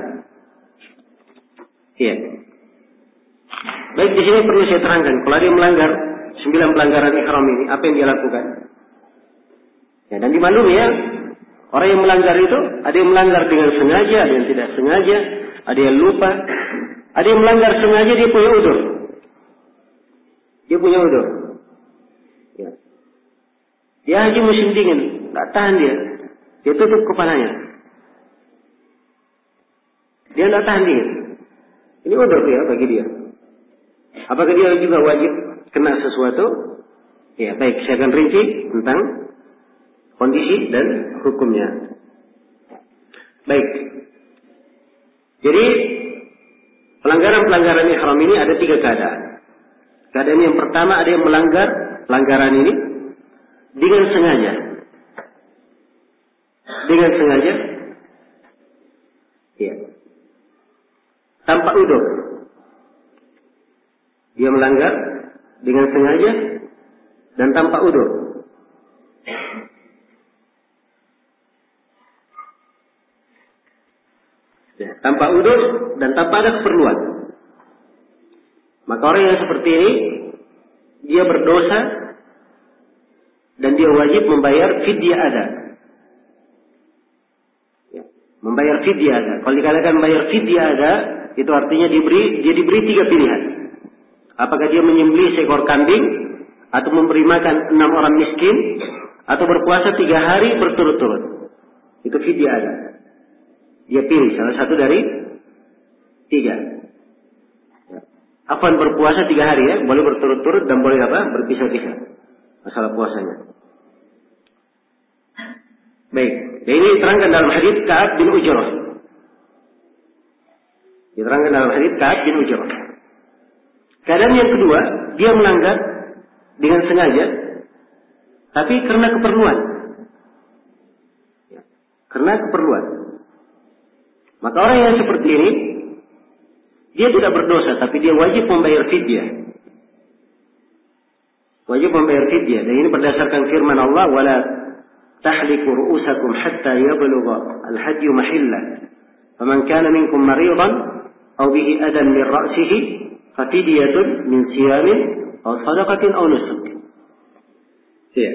Iya. Baik, di sini perlu saya terangkan. Kalau dia melanggar sembilan pelanggaran ihram ini, apa yang dia lakukan? Ya, dan dimaklumi ya, orang yang melanggar itu, ada yang melanggar dengan sengaja, ada yang tidak sengaja, ada yang lupa, ada yang melanggar sengaja, dia punya udzur. Dia punya udzur. Ya. Dia haji musim dingin, tak tahan dia. Dia tutup kepalanya. Dia tak tahan dingin. Ini udzur ya bagi dia. Apakah dia juga wajib kena sesuatu? Ya, baik, saya akan rinci tentang kondisi dan hukumnya. Baik. Jadi pelanggaran-pelanggaran ihram ini ada tiga keadaan. Keadaan yang pertama, ada yang melanggar pelanggaran ini dengan sengaja. Dengan sengaja. Ya. Tanpa udzur. Dia melanggar dengan sengaja dan tanpa udzur. Ya, tanpa udzur dan tanpa ada keperluan. Maka orang yang seperti ini, dia berdosa dan dia wajib membayar fidyah ada. Ya, membayar fidyah ada. Kalau dikatakan bayar fidyah ada, itu artinya diberi, dia diberi tiga pilihan. Apakah dia menyembelih seekor kambing, atau memberi makan enam orang miskin, atau berpuasa tiga hari berturut-turut. Itu fidyah ada. Dia pilih salah satu dari tiga. Apaan berpuasa tiga hari ya, boleh berturut-turut dan boleh apa? Berpisah-pisah. Masalah puasanya. Baik, dan ini diterangkan dalam hadits Ka'ab bin Ujrah. Diterangkan dalam hadits Ka'ab bin Ujrah. Keadaan yang kedua, dia melanggar dengan sengaja, tapi karena keperluan. Ya, karena keperluan. Maka orang yang seperti ini, dia tidak berdosa, tapi dia wajib membayar fidyah. Wajib membayar fidyah. Dan ini berdasarkan firman Allah, "Wala tahliku ru'usakum hatta yablugha al-hadyu mahillah. Faman kana minkum maridan aw bihi adan min ra'sihi, fafidyatun min siyamin aw shadaqatin aw nusuk." Ya.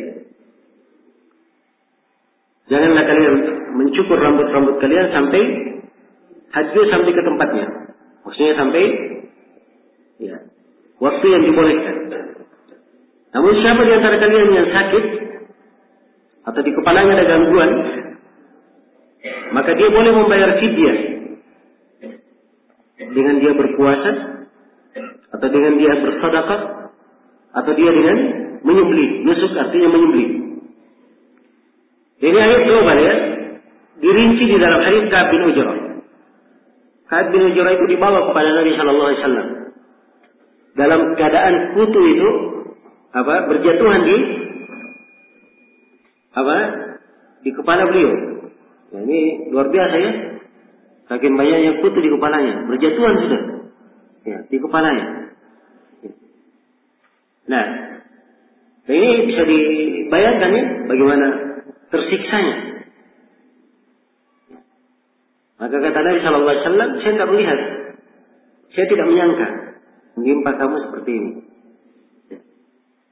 Janganlah kalian mencukur rambut-rambut kalian sampai hadyu sampai ke tempatnya. Maksudnya sampai ya, waktu yang dibolehkan. Namun siapa di antara kalian yang sakit atau di kepalanya ada gangguan, maka dia boleh membayar fidyah dengan dia berpuasa, atau dengan dia bersedekah, atau dia dengan menyembelih. Nusuk artinya menyembelih. Ini ayat global ya, dirinci di dalam hadits Ka'ab bin Ujrah. Ka'ab bin Ujrah itu dibawa kepada Nabi Shallallahu Alaihi Wasallam dalam keadaan kutu itu apa berjatuhan di apa di kepala beliau. Nah, ini luar biasa ya, saking banyaknya kutu di kepalanya, berjatuhan sudah ya di kepalanya. Nah, ini bisa dibayangkan ya bagaimana tersiksanya. Maka kata Nabi Shallallahu Alaihi Wasallam, saya tidak melihat, saya tidak menyangka menimpa kamu seperti ini.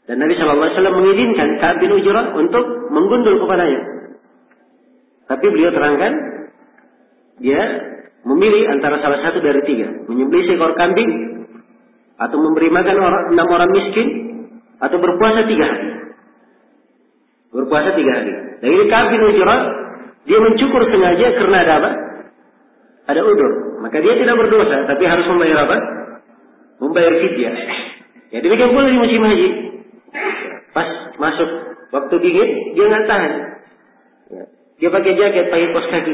Dan Nabi shallallahu alaihi wasallam mengizinkan Ka'ab bin Ujrah untuk menggundul kepalanya. Tapi beliau terangkan, dia memilih antara salah satu dari tiga. Menyembelih seekor kambing, atau memberi makan orang, enam orang miskin, atau berpuasa tiga hari. Berpuasa tiga hari. Dan ini Ka'ab bin Ujrah, dia mencukur sengaja karena ada apa? Ada udur. Maka dia tidak berdosa, tapi harus membayar apa? Membayar fidyah. Ya demikian pula di musim haji. Pas masuk waktu dingin, dia nggak tahan. Ya. Dia pakai jaket, pakai kaos kaki.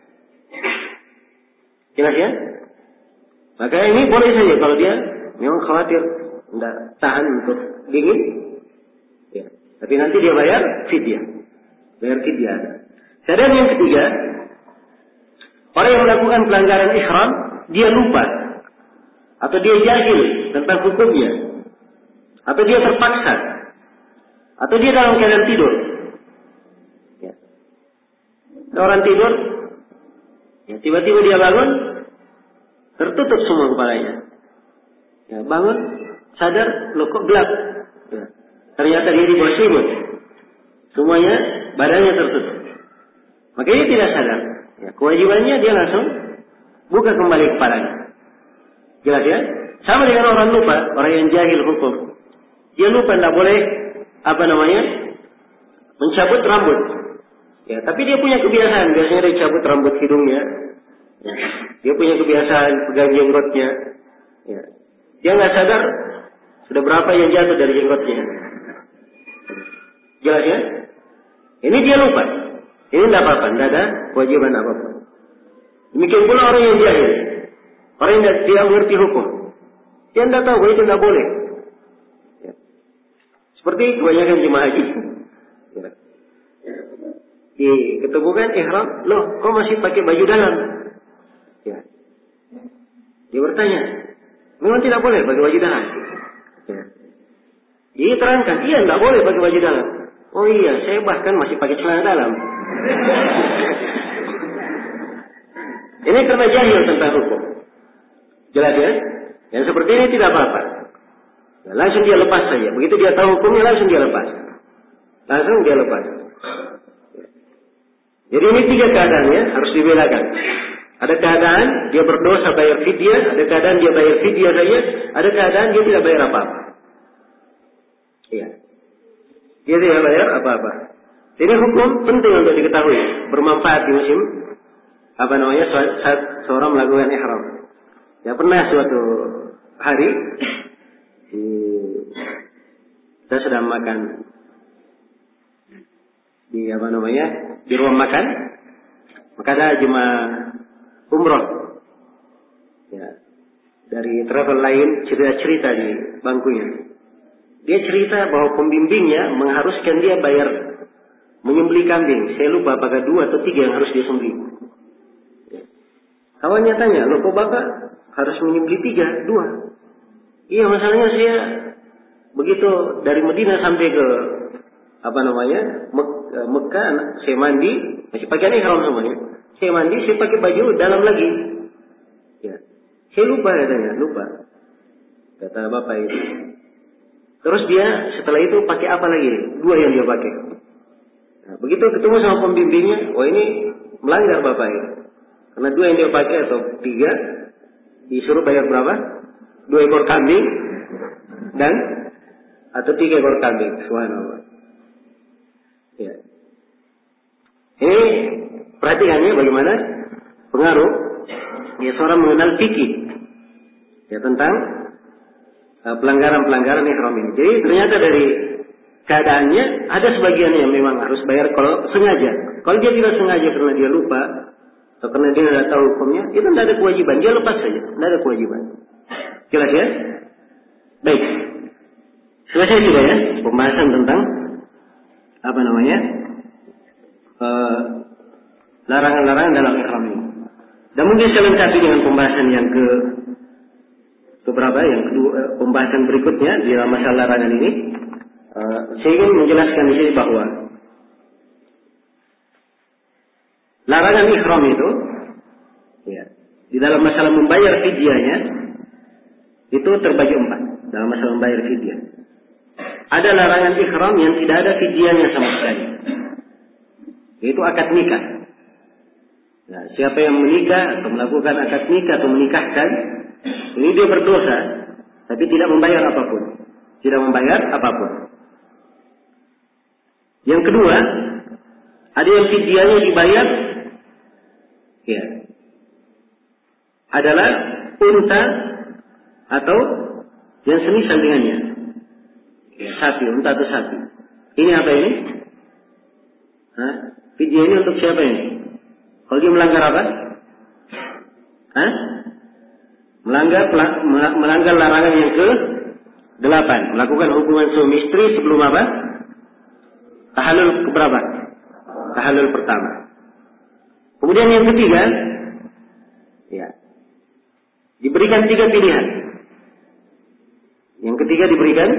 Jelas ya? Maka ini boleh saja kalau dia memang khawatir tidak tahan untuk dingin. Ya. Tapi nanti dia bayar fidyah. Bayar fidyah. Kemudian yang ketiga, orang yang melakukan pelanggaran ihram, dia lupa. Atau dia jahil tentang hukumnya. Atau dia terpaksa. Atau dia dalam keadaan tidur. Ya. Orang tidur, ya, tiba-tiba dia bangun, tertutup semua kepalanya. Ya, bangun, sadar, loh kok gelap. Ya. Ternyata dia di bawah selimut. Semuanya, badannya tertutup. Maka dia tidak sadar. Ya, kewajibannya dia langsung buka kembali kepalanya. Jelas ya? Sama dengan orang lupa, orang yang jahil hukum. Dia lupa tidak boleh, apa namanya, mencabut rambut. Ya, tapi dia punya kebiasaan, biasanya dia cabut rambut hidungnya. Ya. Dia punya kebiasaan pegang jenggotnya. Ya. Dia nggak sadar sudah berapa yang jatuh dari jenggotnya. Jelas ya? Ini dia lupa. Ini tidak apa-apa, tidak ada kewajiban apa-apa. Demikian pula orang yang jahil, orang yang tidak mengerti hukum, dia tidak tahu bahwa itu tidak boleh. Ya. Seperti kebanyakan jemaah haji. Ya. Diketemukan ihram, loh, kok masih pakai baju dalam? Ya. Dia bertanya, memang tidak boleh pakai baju dalam? Ya. Dia terangkan, iya tidak boleh pakai baju dalam. Oh iya, saya bahkan masih pakai celana dalam. Ini karena jahil tentang hukum. Jelas ya? Yang seperti ini tidak apa-apa. Nah, langsung dia lepas saja. Begitu dia tahu hukumnya, langsung dia lepas. Langsung dia lepas. Jadi ini tiga keadaannya harus dibedakan. Ada keadaan dia berdosa bayar fidyah, ada keadaan dia bayar fidyah saja, ada keadaan dia tidak bayar apa-apa. Iya. Dia tidak bayar apa-apa. Jadi hukum penting untuk diketahui, bermanfaat di musim apa namanya saat seorang melakukan ihram. Ya pernah suatu hari kita sedang makan di apa namanya di ruang makan, maka ada jemaah umroh ya dari travel lain cerita-cerita di bangkunya. Dia cerita bahwa pembimbingnya mengharuskan dia bayar menyembelih kambing. Saya lupa apakah dua atau tiga yang harus dia sembelih. Ya. Kawannya tanya, loh kok bapak harus menyembelih tiga, dua? Iya, masalahnya saya begitu dari Medina sampai ke apa namanya Mek Mekah, saya mandi masih pakaian ihram semuanya. Saya mandi, saya pakai baju dalam lagi. Ya. Saya lupa katanya, lupa. Kata bapak itu. Terus dia setelah itu pakai apa lagi? Dua yang dia pakai. Nah, begitu ketemu sama pembimbingnya, oh ini melanggar bapak ini. Karena dua yang dia pakai atau tiga, disuruh bayar berapa? Dua ekor kambing dan atau tiga ekor kambing. Subhanallah. Ya. Ini perhatikannya bagaimana pengaruh ya seorang mengenal fikih ya tentang pelanggaran-pelanggaran ihram ini. Jadi ternyata dari keadaannya ada sebagian yang memang harus bayar kalau sengaja. Kalau dia tidak sengaja karena dia lupa atau karena dia tidak tahu hukumnya, itu tidak ada kewajiban. Dia lepas saja, tidak ada kewajiban. Jelas ya? Baik. Selesai sudah ya pembahasan tentang apa namanya uh, larangan-larangan dalam ihram ini. Dan mungkin saya lengkapi dengan pembahasan yang ke beberapa yang kedua, pembahasan berikutnya di dalam masalah larangan ini. Uh, saya ingin menjelaskan di sini bahwa larangan ihram itu, ya, di dalam masalah membayar fidyahnya itu terbagi empat dalam masalah membayar fidyah. ada larangan ihram yang tidak ada fidyahnya sama sekali. Yaitu akad nikah. Nah, siapa yang menikah atau melakukan akad nikah atau menikahkan, ini dia berdosa, tapi tidak membayar apapun. Tidak membayar apapun. Yang kedua, ada yang fidyahnya dibayar, ya, adalah unta atau yang semisal dengannya. Ya, sapi, unta atau sapi. Ini apa ini? Hah? Fidyah ini untuk siapa ini? Kalau dia melanggar apa? Hah? Melanggar melanggar larangan yang ke delapan, melakukan hubungan suami istri sebelum apa? Tahallul keberapa? Tahallul pertama. Kemudian yang ketiga, ya, diberikan tiga pilihan. Yang ketiga diberikan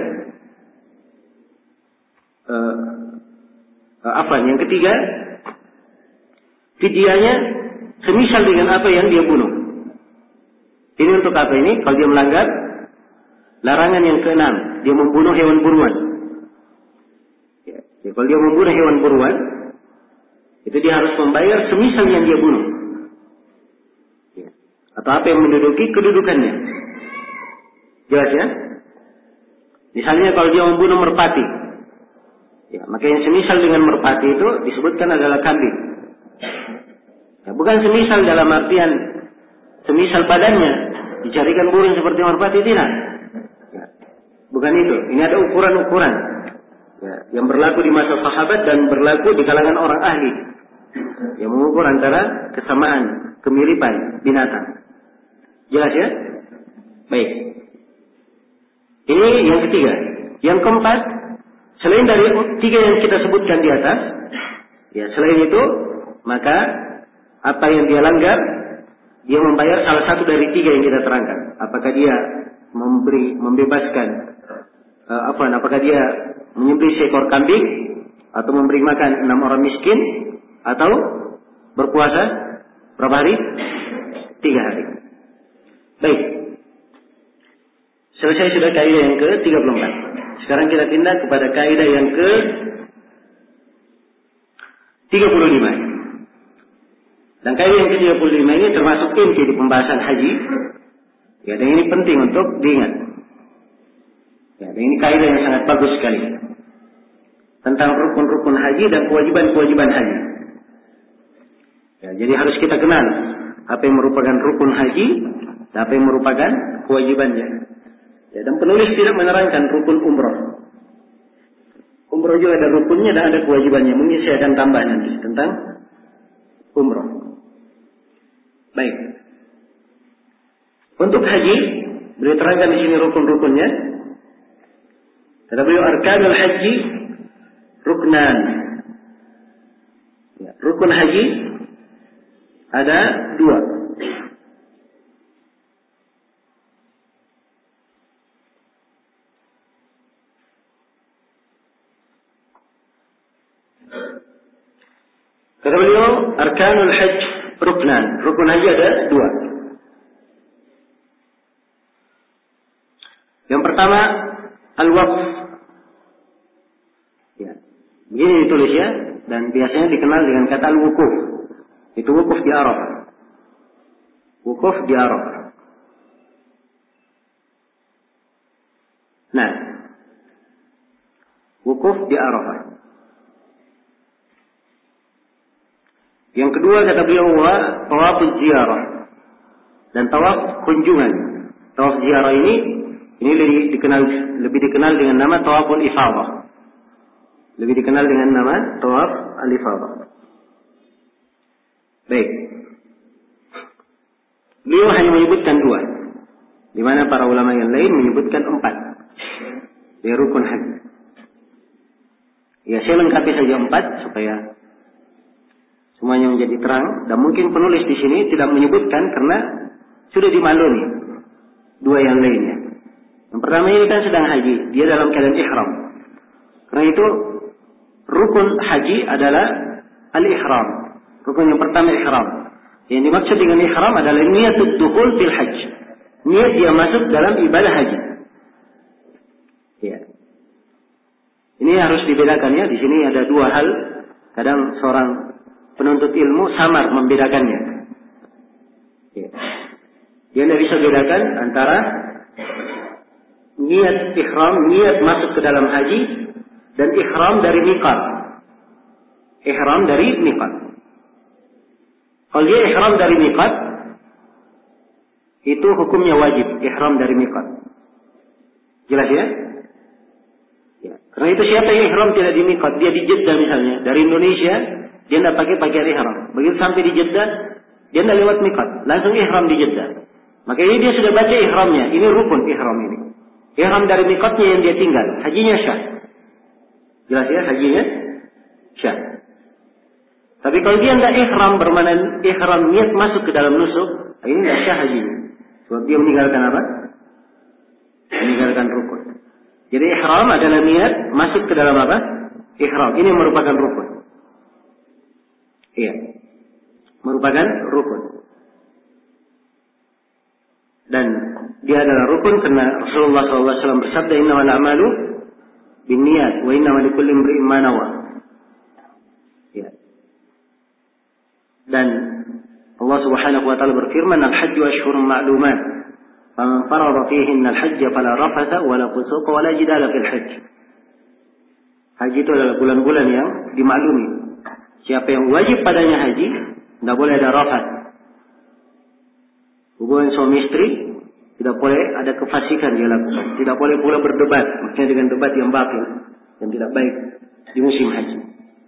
uh, uh, apa? Yang ketiga, fidyahnya semisal dengan apa yang dia bunuh. Ini untuk apa ini? Kalau dia melanggar larangan yang keenam, dia membunuh hewan buruan. Ya, ya, kalau dia membunuh hewan buruan, itu dia harus membayar semisal yang dia bunuh. Ya. Atau apa yang menduduki kedudukannya. Jelas ya? Misalnya kalau dia membunuh merpati, ya, maka yang semisal dengan merpati itu disebutkan adalah kambing. Ya, bukan semisal dalam artian semisal badannya dicarikan burung seperti merpati, tidak. Ya, bukan itu. Ini ada ukuran-ukuran, ya, yang berlaku di masa sahabat dan berlaku di kalangan orang ahli, yang mengukur antara kesamaan, kemiripan binatang. Jelas ya? Baik. Ini yang ketiga. Yang keempat, selain dari tiga yang kita sebutkan di atas, ya, selain itu, maka apa yang dia langgar, dia membayar salah satu dari tiga yang kita terangkan. Apakah dia memberi, membebaskan, uh, apa? Apakah dia menyembelih seekor kambing, atau memberi makan enam orang miskin, atau berpuasa berapa hari? Tiga hari. Baik. Selesai sudah kaidah yang ke tiga puluh empat. Sekarang kita pindah kepada kaidah yang ke tiga puluh lima. Dan kaidah yang ke tiga puluh lima ini termasuk inti di pembahasan haji. Ya, dan ini penting untuk diingat. Ya, dan ini kaidah yang sangat bagus sekali. Tentang rukun-rukun haji dan kewajiban-kewajiban haji. Ya, jadi harus kita kenal apa yang merupakan rukun haji dan apa yang merupakan kewajibannya. Ya, dan penulis tidak menerangkan rukun umroh. Umroh juga ada rukunnya dan ada kewajibannya. Mungkin saya akan tambah nanti tentang umroh. Baik. Untuk haji, beliau terangkan di sini rukun-rukunnya. Kata beliau, arkanul haji ruknan. Ya, rukun haji ada dua. Kata beliau, arkanul hajj ruknan. Rukun haji ada dua. Yang pertama, al-waqf. Ya, begini ditulis ya, dan biasanya dikenal dengan kata al-wukuf. Itu wukuf di Arafah. Wukuf di Arafah. Nah, wukuf di Arafah. Yang kedua kata beliau wa tawafuz ziarah, dan tawaf kunjungan. Tawaf ziarah ini ini lebih dikenal lebih dikenal dengan nama tawaful ifadah. Lebih dikenal dengan nama tawaf al-ifadah. Baik. Beliau hanya menyebutkan dua, di mana para ulama yang lain menyebutkan empat. Dia rukun haji. Ya, saya lengkapi saja empat supaya semuanya menjadi terang, dan mungkin penulis di sini tidak menyebutkan karena sudah dimaklumi dua yang lainnya. Yang pertama ini kan sedang haji, dia dalam keadaan ihram. Karena itu rukun haji adalah al-ihram. Rukun yang pertama ihram. Yang dimaksud dengan ihram adalah niatul dukhul fil hajj. Niat dia masuk dalam ibadah haji. Ya. Ini harus dibedakan ya. Di sini ada dua hal. Kadang seorang penuntut ilmu samar membedakannya. Ya. Dia tidak bisa bedakan antara niat ihram, niat masuk ke dalam haji, dan ihram dari miqat. Ihram dari miqat. Kalau dia ihram dari miqat, itu hukumnya wajib, ihram dari miqat. Jelas ya? Ya. Karena itu siapa yang ihram tidak di miqat, dia di Jeddah misalnya, dari Indonesia, dia tidak pakai pakaian ihram. Begitu sampai di Jeddah, dia tidak lewat miqat, langsung ihram di Jeddah. Maka ini dia sudah baca ihramnya, ini rukun ihram ini. Ihram dari miqatnya yang dia tinggal, hajinya syah. Jelas ya, hajinya syah. Tapi kalau dia tidak ihram, bermakna ihram niat masuk ke dalam nusuk, ini tidak syah hajinya. Sebab dia meninggalkan apa? Meninggalkan rukun. Jadi ihram adalah niat masuk ke dalam apa? Ihram. Ini merupakan rukun. Iya. Merupakan rukun. Dan dia adalah rukun karena Rasulullah shallallahu alaihi wasallam bersabda, innamal a'malu binniyat wa innamal likulli imri'in ma nawa. Ya. Dan Allah Subhanahu wa taala berfirman, al-hajju ashhurun ma'lumat. Faman farada fihinna al-hajj fala rafatha wala fusuqa wala jidala fil hajj. Haji itu adalah bulan-bulan yang dimaklumi. Siapa yang wajib padanya haji, tidak boleh ada rafat. Hubungan suami istri tidak boleh ada kefasikan dia lakukan. Tidak boleh pula berdebat, maksudnya dengan debat yang batil, yang tidak baik di musim haji.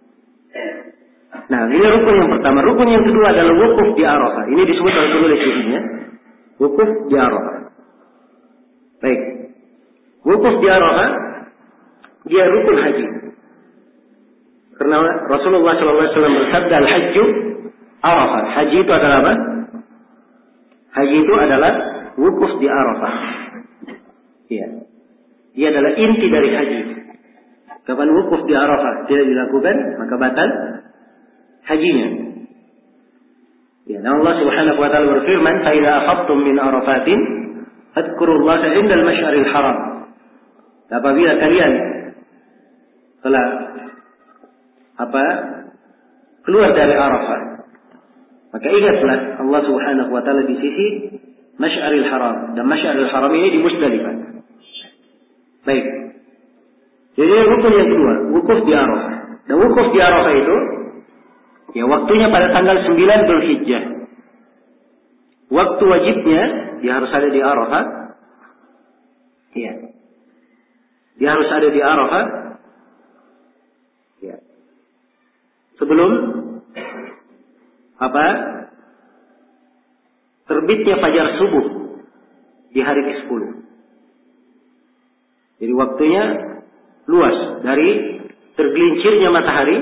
Nah, ini rukun yang pertama. Rukun yang kedua adalah wukuf di Arafah. Ini disebut oleh penulis di sini ya. Wukuf di Arafah. Baik. Wukuf di Arafah dia rukun haji. Karena Rasulullah shallallahu alaihi wasallam bersabda, al-hajju Arafah. Haji itu adalah apa? Haji itu adalah wukuf di Arafah. Iya. Dia adalah inti dari haji. Kapan wukuf di Arafah tidak dilakukan, maka batal hajinya. Ya, dan Allah Subhanahu wa taala berfirman, "Fa idza afadtum min Arafatin fadhkurullaha 'inda al-masy'aril haram." Apabila kalian telah apa? keluar dari Arafah, maka ingatlah Allah Subhanahu wa taala di sisi Masy'aril Haram, dan Masy'aril Haram ini di Musdalifah. Baik. Jadi rukun yang kedua, wukuf di Arafah. Dan wukuf di Arafah itu ya waktunya pada tanggal sembilan Dzulhijjah. Waktu wajibnya dia harus ada di Arafah. Iya. Dia harus ada di Arafah. Ya. Sebelum apa? Terbitnya fajar subuh di hari kesepuluh. Jadi waktunya luas dari tergelincirnya matahari,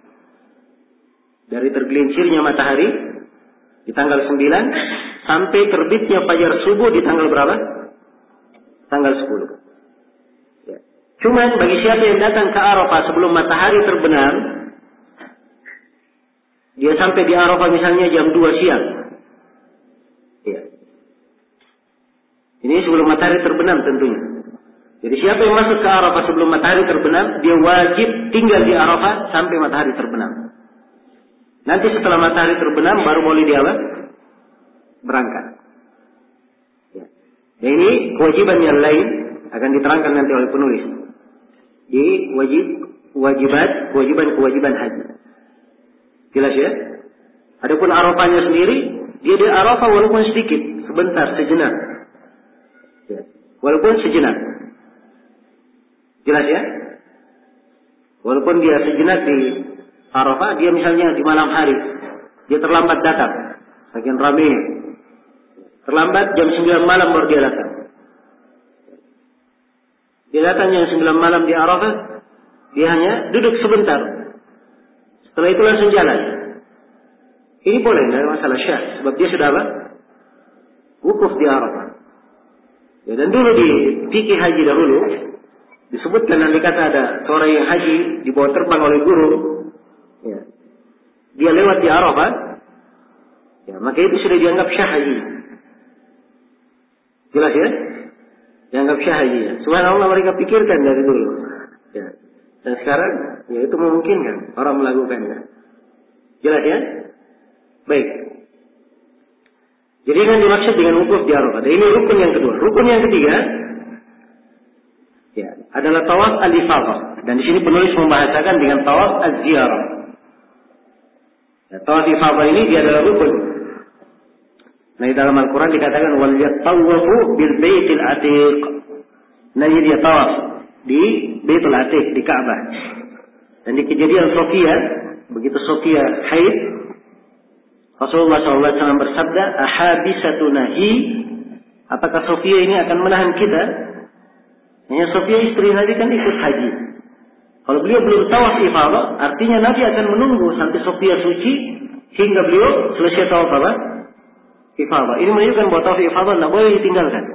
dari tergelincirnya matahari di tanggal sembilan sampai terbitnya fajar subuh di tanggal berapa? Tanggal sepuluh. Ya. Cuman bagi siapa yang datang ke Arafah sebelum matahari terbenam, dia sampai di Arafah misalnya jam dua siang. Ya. Ini sebelum matahari terbenam tentunya. Jadi siapa yang masuk ke Arafah sebelum matahari terbenam, dia wajib tinggal di Arafah sampai matahari terbenam. Nanti setelah matahari terbenam baru boleh dia apa? Berangkat. Ya. Dan ini kewajiban yang lain akan diterangkan nanti oleh penulis. Di wajib, wajibat, kewajiban-kewajiban haji. Jelas ya? Adapun Arafahnya sendiri, dia di Arafah walaupun sedikit, sebentar, sejenak. Ya. Walaupun sejenak. Jelas ya? Walaupun dia sejenak di Arafah, dia misalnya di malam hari, dia terlambat datang, saking ramai. Terlambat jam sembilan malam baru dia datang. Dia datang jam sembilan malam di Arafah, dia hanya duduk sebentar. Setelah itu langsung jalan. Ini boleh, tidak ada masalah syah, sebab dia sudah apa? Wukuf di Arafah. Ya, dan dulu di fikih haji dahulu disebutkan nanti kata ada seorang yang haji dibawa terbang oleh guru, ya. Dia lewat di Arafah, ya, maka itu sudah dianggap syah haji. Jelas ya? Dianggap syah haji. Subhanallah, mereka pikirkan dari dulu. Ya. Dan Dan sekarang, ya itu memungkinkan orang melakukannya. Jelas ya? Baik. Jadi yang dimaksud dengan wukuf di Arafah. Ini rukun yang kedua. Rukun yang ketiga, ya, adalah tawaf al-ifadah. Dan di sini penulis membahasakan dengan tawaf az-ziarah. Ya, tawaf ifadah ini dia adalah rukun. Nah, di dalam Al-Quran dikatakan wal yatawafu bil baitil atiq. Nah, dia tawaf di Baitul Atiq, di Ka'bah. Dan di kejadian Sofia, begitu Sofia haid, Rasulullah shallallahu alaihi wasallam bersabda, ahabisatunahi, apakah Sofia ini akan menahan kita? Hanya Sofia istri Nabi kan ikut haji. Kalau beliau belum tawaf ifadah, artinya Nabi akan menunggu sampai Sofia suci hingga beliau selesai tawaf apa? Ifadah. Ini menunjukkan bahwa tawaf ifadah tidak boleh ditinggalkan.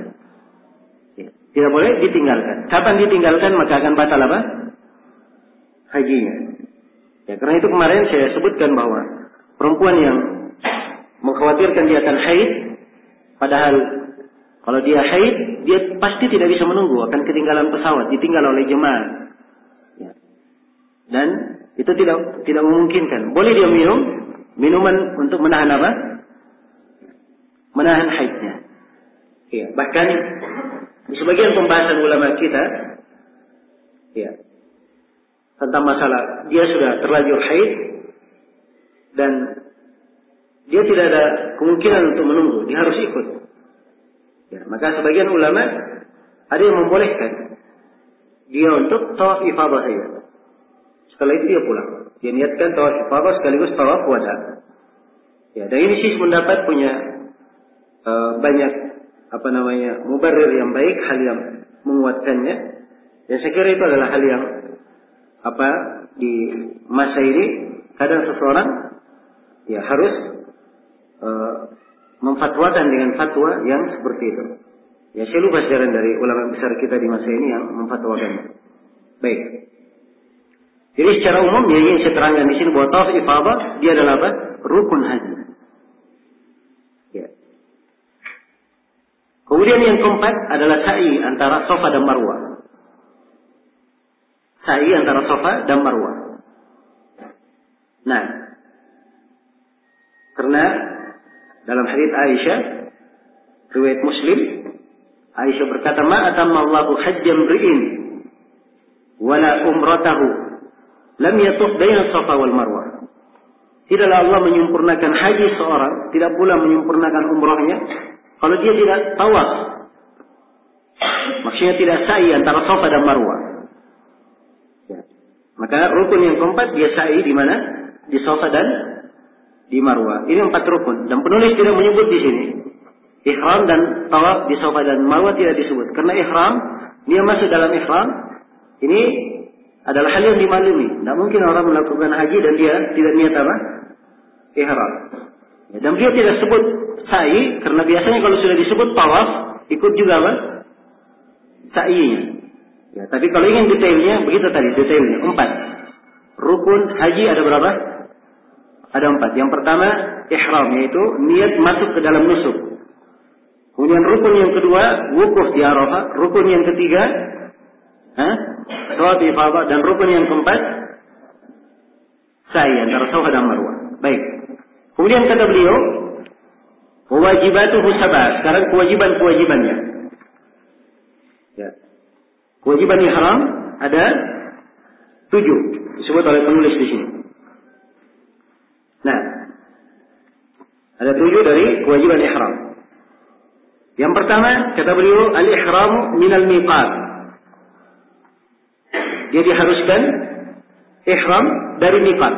Tidak boleh ditinggalkan. Kapan ditinggalkan maka akan batal apa? Hajinya. Ya, karena itu kemarin saya sebutkan bahwa perempuan yang mengkhawatirkan dia akan haid, padahal kalau dia haid, dia pasti tidak bisa menunggu, akan ketinggalan pesawat, ditinggal oleh jemaah. Ya. Dan itu tidak tidak memungkinkan. Boleh dia minum minuman untuk menahan apa? Menahan haidnya. Ya, bahkan di sebagian pembahasan ulama kita, ya, tentang masalah dia sudah terlanjur haid dan dia tidak ada kemungkinan untuk menunggu, dia harus ikut. Ya, maka sebagian ulama ada yang membolehkan dia untuk tawaf ifadah saja. Setelah itu dia pulang. Dia niatkan tawaf ifadah sekaligus tawaf wada. Ya, dan ini sih mendapat punya uh, banyak apa namanya mubarrir yang baik, hal yang menguatkannya. Dan saya kira itu adalah hal yang apa di masa ini kadang seseorang ya harus uh, memfatwakan dengan fatwa yang seperti itu. Ya, saya lupa sejarah dari ulama besar kita di masa ini yang memfatwakannya. Baik. Jadi secara umum ya ingin saya terangkan di sini bahwa tawaf ifadah dia adalah apa? Rukun haji. Ya. Kemudian yang keempat adalah sa'i antara Safa dan Marwah. Sa'i antara Safa dan Marwah. Nah, karena dalam hadits Aisyah, riwayat Muslim, Aisyah berkata, "Ma atamma Allahu hajjam ri'in wala umratahu lam yatuf baina Safa wal Marwah." Tidaklah Allah menyempurnakan haji seorang, tidak pula menyempurnakan umrahnya kalau dia tidak tawaf. Maksudnya tidak sa'i antara Safa dan Marwah. Ya. Maka rukun yang keempat dia sa'i di mana? Di Safa dan di Marwah. Ini empat rukun dan penulis tidak menyebut di sini. Ihram dan tawaf di Safa dan Marwah tidak disebut karena ihram, dia masuk dalam ihram. Ini adalah hal yang dimaklumi. Tidak mungkin orang melakukan haji dan dia tidak niat apa? Ihram. Ya, dan beliau tidak sebut sa'i karena biasanya kalau sudah disebut tawaf ikut juga apa? Sa'inya. Ya, tapi kalau ingin detailnya begitu tadi detailnya empat. Rukun haji ada berapa? Ada empat. Yang pertama ihram, yaitu niat masuk ke dalam nusuk. Kemudian rukun yang kedua wukuf di Arafah. Rukun yang ketiga tawaf ifadah, dan rukun yang keempat sa'i antara Safa dan Marwah. Baik. Kemudian kata beliau, wajibatuhu sab'ah. Sekarang kewajiban-kewajibannya. Ya. Kewajiban ihram ada tujuh, disebut oleh penulis di sini. Nah, ada tujuh dari kewajiban ihram. Yang pertama, kata beliau, al-ihramu minal miqat. Dia diharuskan ihram dari miqat.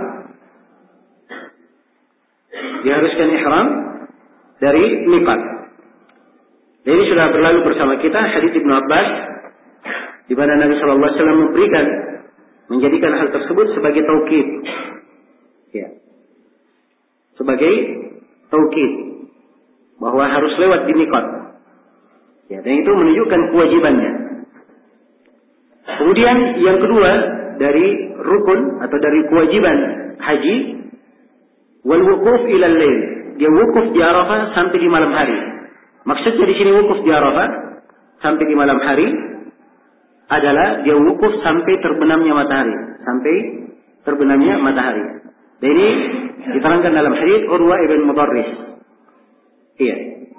Diharuskan ihram dari miqat. Dan ini sudah berlalu bersama kita hadits Ibnu Abbas, di mana Nabi Shallallahu Alaihi Wasallam memberikan, menjadikan hal tersebut sebagai taukid, ya, sebagai taukid bahwa harus lewat di miqat. Ya, dan itu menunjukkan kewajibannya. Kemudian yang kedua dari rukun atau dari kewajiban haji, wal wukuf ilal lail. Dia wukuf di Arafah sampai di malam hari. Maksudnya di sini wukuf di Arafah sampai di malam hari adalah dia wukuf sampai terbenamnya matahari, sampai terbenamnya matahari. Dan ini diterangkan dalam hadits Urwah ibn Mudarris. Iya.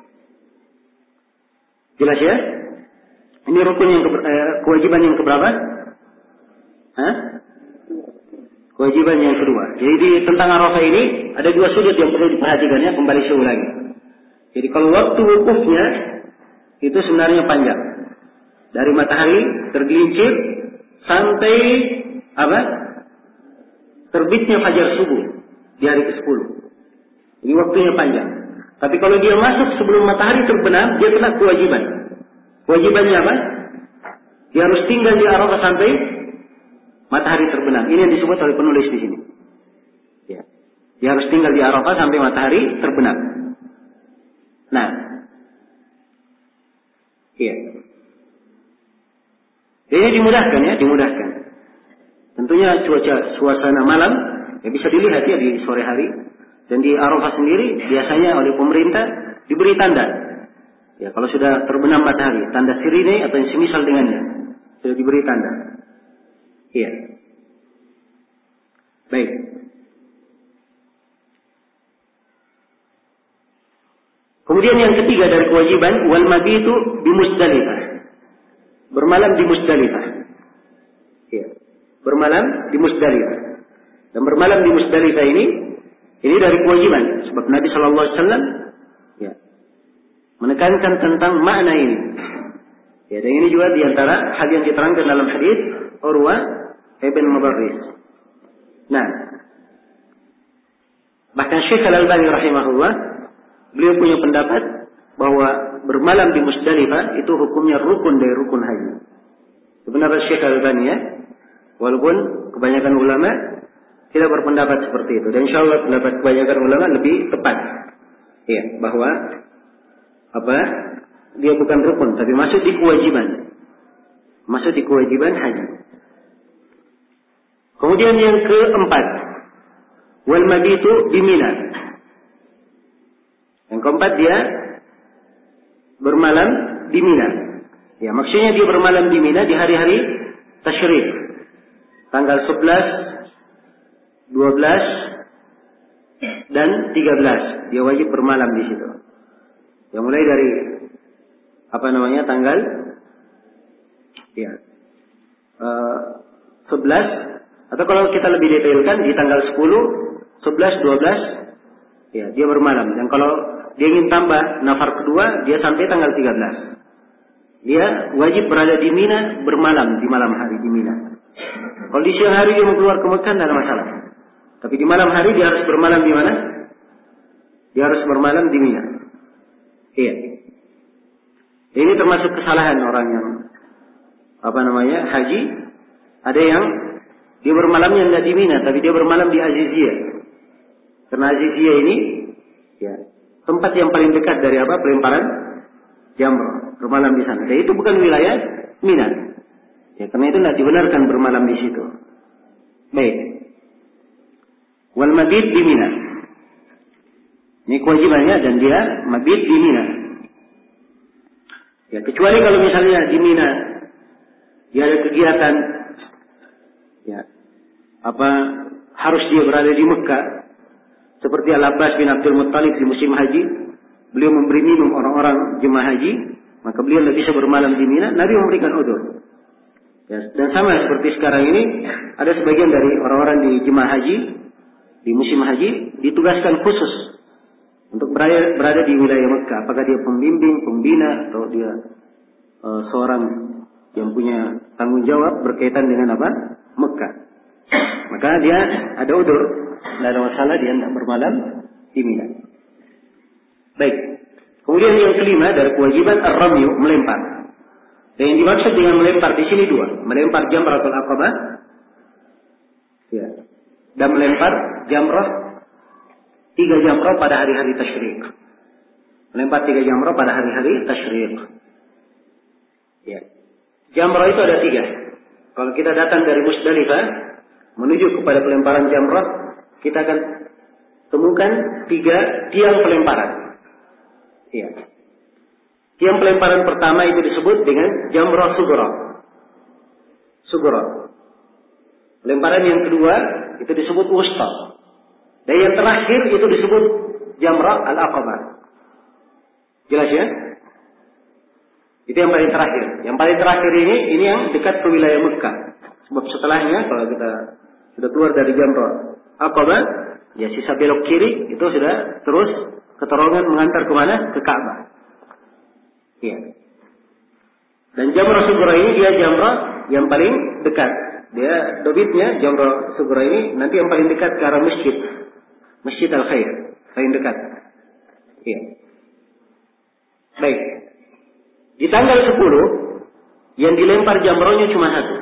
Jelas ya? Ini rukun yang ke, eh, kewajiban yang keberapa? Hah? Kewajiban yang kedua. Jadi tentang Arafah ini ada dua sudut yang perlu diperhatikan ya, kembali saya ulangi. Jadi kalau waktu wukufnya itu sebenarnya panjang. Dari matahari tergelincir sampai apa? Terbitnya fajar subuh di hari kesepuluh. Ini waktunya panjang. Tapi kalau dia masuk sebelum matahari terbenam, dia kena kewajiban. Kewajibannya apa? Dia harus tinggal di Arafah sampai matahari terbenam. Ini yang disebut oleh penulis di sini. Ya. Dia harus tinggal di Arafah sampai matahari terbenam. Nah, iya. Ini dimudahkan ya, dimudahkan. Tentunya cuaca suasana malam ya bisa dilihat ya di sore hari. Dan di Arafah sendiri biasanya oleh pemerintah diberi tanda. Ya, kalau sudah terbenam matahari, tanda sirine atau yang semisal dengannya sudah diberi tanda. Iya. Baik. Kemudian yang ketiga dari kewajiban wal mabitu di Musdalifah. Bermalam di Musdalifah. Iya. Bermalam di Musdalifah. Dan bermalam di Musdalifah ini ini dari kewajiban sebab Nabi sallallahu alaihi wasallam ya menekankan tentang makna ini. Ya, dan ini juga di antara hal yang diterangkan dalam hadis Urwah ibn Mudarris. Nah, bahkan Syekh Al-Albani rahimahullah beliau punya pendapat bahwa bermalam di Musdalifah itu hukumnya rukun dari rukun haji. Sebenarnya Syekh Al-Albani ya, walaupun kebanyakan ulama tidak berpendapat seperti itu. Dan insya Allah pendapat kebanyakan ulama lebih tepat. Ya, bahwa apa? Dia bukan rukun, tapi masuk di kewajiban. Masuk di kewajiban haji. Kemudian yang keempat, wal mabitu di Mina. Yang keempat dia bermalam di Mina. Ya, maksudnya dia bermalam di Mina di hari-hari tasyrik. Tanggal sebelas, dua belas dan tiga belas dia wajib bermalam di situ. Yang mulai dari apa namanya tanggal ya uh, sebelas atau kalau kita lebih detailkan di tanggal sepuluh, sebelas, dua belas ya dia bermalam. Dan kalau dia ingin tambah nafar kedua dia sampai tanggal tiga belas. Dia wajib berada di Mina bermalam di malam hari di Mina. Kalau di siang hari dia mau keluar ke Mekah tidak ada masalah. Tapi di malam hari dia harus bermalam di mana? Dia harus bermalam di Mina. Iya. Ini termasuk kesalahan orang yang apa namanya haji. Ada yang dia bermalamnya tidak di Mina, tapi dia bermalam di Aziziyah. Karena Aziziyah ini, ya tempat yang paling dekat dari apa? Pelemparan jamrah. Bermalam di sana. Dan itu bukan wilayah Mina. Ya, karena itu tidak dibenarkan bermalam di situ. Baik. Wal mabit di Mina. Ini kewajibannya dan dia mabit di Mina. Ya, kecuali kalau misalnya di Mina dia ada kegiatan ya apa harus dia berada di Mekah seperti Al-Abbas bin Abdul Muttalib di musim haji, beliau memberi minum orang-orang jemaah haji, maka beliau tidak bisa bermalam di Mina, Nabi memberikan udzur. Ya, dan sama seperti sekarang ini ada sebagian dari orang-orang di jemaah haji di musim haji ditugaskan khusus untuk berada, berada di wilayah Mekah. Apakah dia pembimbing, pembina, atau dia uh, seorang yang punya tanggung jawab berkaitan dengan apa? Mekah. Maka dia ada udzur, tidak ada masalah dia tidak bermalam di Mina. Baik. Kemudian yang kelima dari kewajiban ar-ramyu, melempar. Dan yang dimaksud dengan melempar di sini dua, melempar jamratul aqabah, ya, dan melempar jamrah tiga jamrah pada hari-hari tasyrik. Melempar tiga jamrah pada hari-hari tasyrik. Ya. Jamrah itu ada tiga. Kalau kita datang dari Musdalifah menuju kepada pelemparan jamrah, kita akan temukan tiga tiang pelemparan. Ya. Tiang pelemparan pertama itu disebut dengan jamrah sughra. sughra. Lemparan yang kedua itu disebut wusta. Dan yang terakhir itu disebut jamrah al-aqabah. Jelas ya? Itu yang paling terakhir. Yang paling terakhir ini ini yang dekat ke wilayah Mekah. Sebab setelahnya kalau kita sudah keluar dari jamrah aqabah, ya sisa belok kiri itu sudah terus keterongan mengantar ke mana? Ke Ka'bah. Iya. Dan jamrah sughra ini dia jamrah yang paling dekat. Dia dobitnya jamrah sughra ini nanti yang paling dekat ke arah masjid. Masjid Al-Khair, paling dekat. Iya. Baik. Di tanggal sepuluh yang dilempar jamrahnya cuma satu.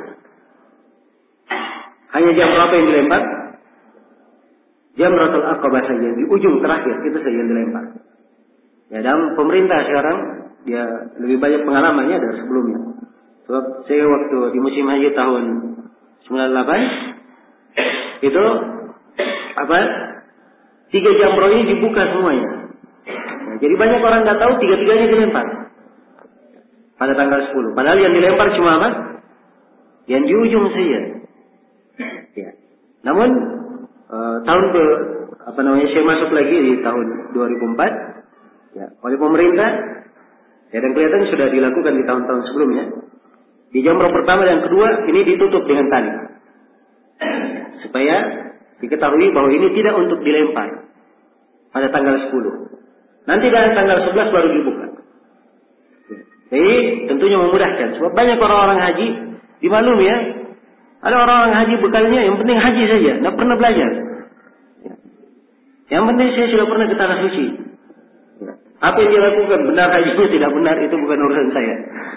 Hanya jamrah apa yang dilempar? Jamratul Aqabah saja di ujung terakhir itu saja yang dilempar. Ya, dalam pemerintah sekarang dia lebih banyak pengalamannya dari sebelumnya. Sebab saya waktu di musim haji tahun sembilan puluh delapan itu apa? Tiga jamrah ini dibuka semuanya. Nah, jadi banyak orang nggak tahu tiga-tiganya dilempar pada tanggal sepuluh. Padahal yang dilempar cuma apa? Yang di ujung saja. Ya. Namun uh, tahun ke apa namanya saya masuk lagi di tahun dua ribu empat ya, oleh pemerintah ya, dan kelihatan sudah dilakukan di tahun-tahun sebelumnya. Di jamrah pertama dan kedua ini ditutup dengan tali supaya diketahui bahwa ini tidak untuk dilempar pada tanggal sepuluh. Nanti dari tanggal sebelas baru dibuka. Jadi tentunya memudahkan. Sebab banyak orang-orang haji dimaklumi ya. Ada orang-orang haji bekalnya yang penting haji saja, tidak pernah belajar. Yang penting saya sudah pernah ke tanah suci. Apa yang dia lakukan benar hajinya tidak benar itu bukan urusan saya.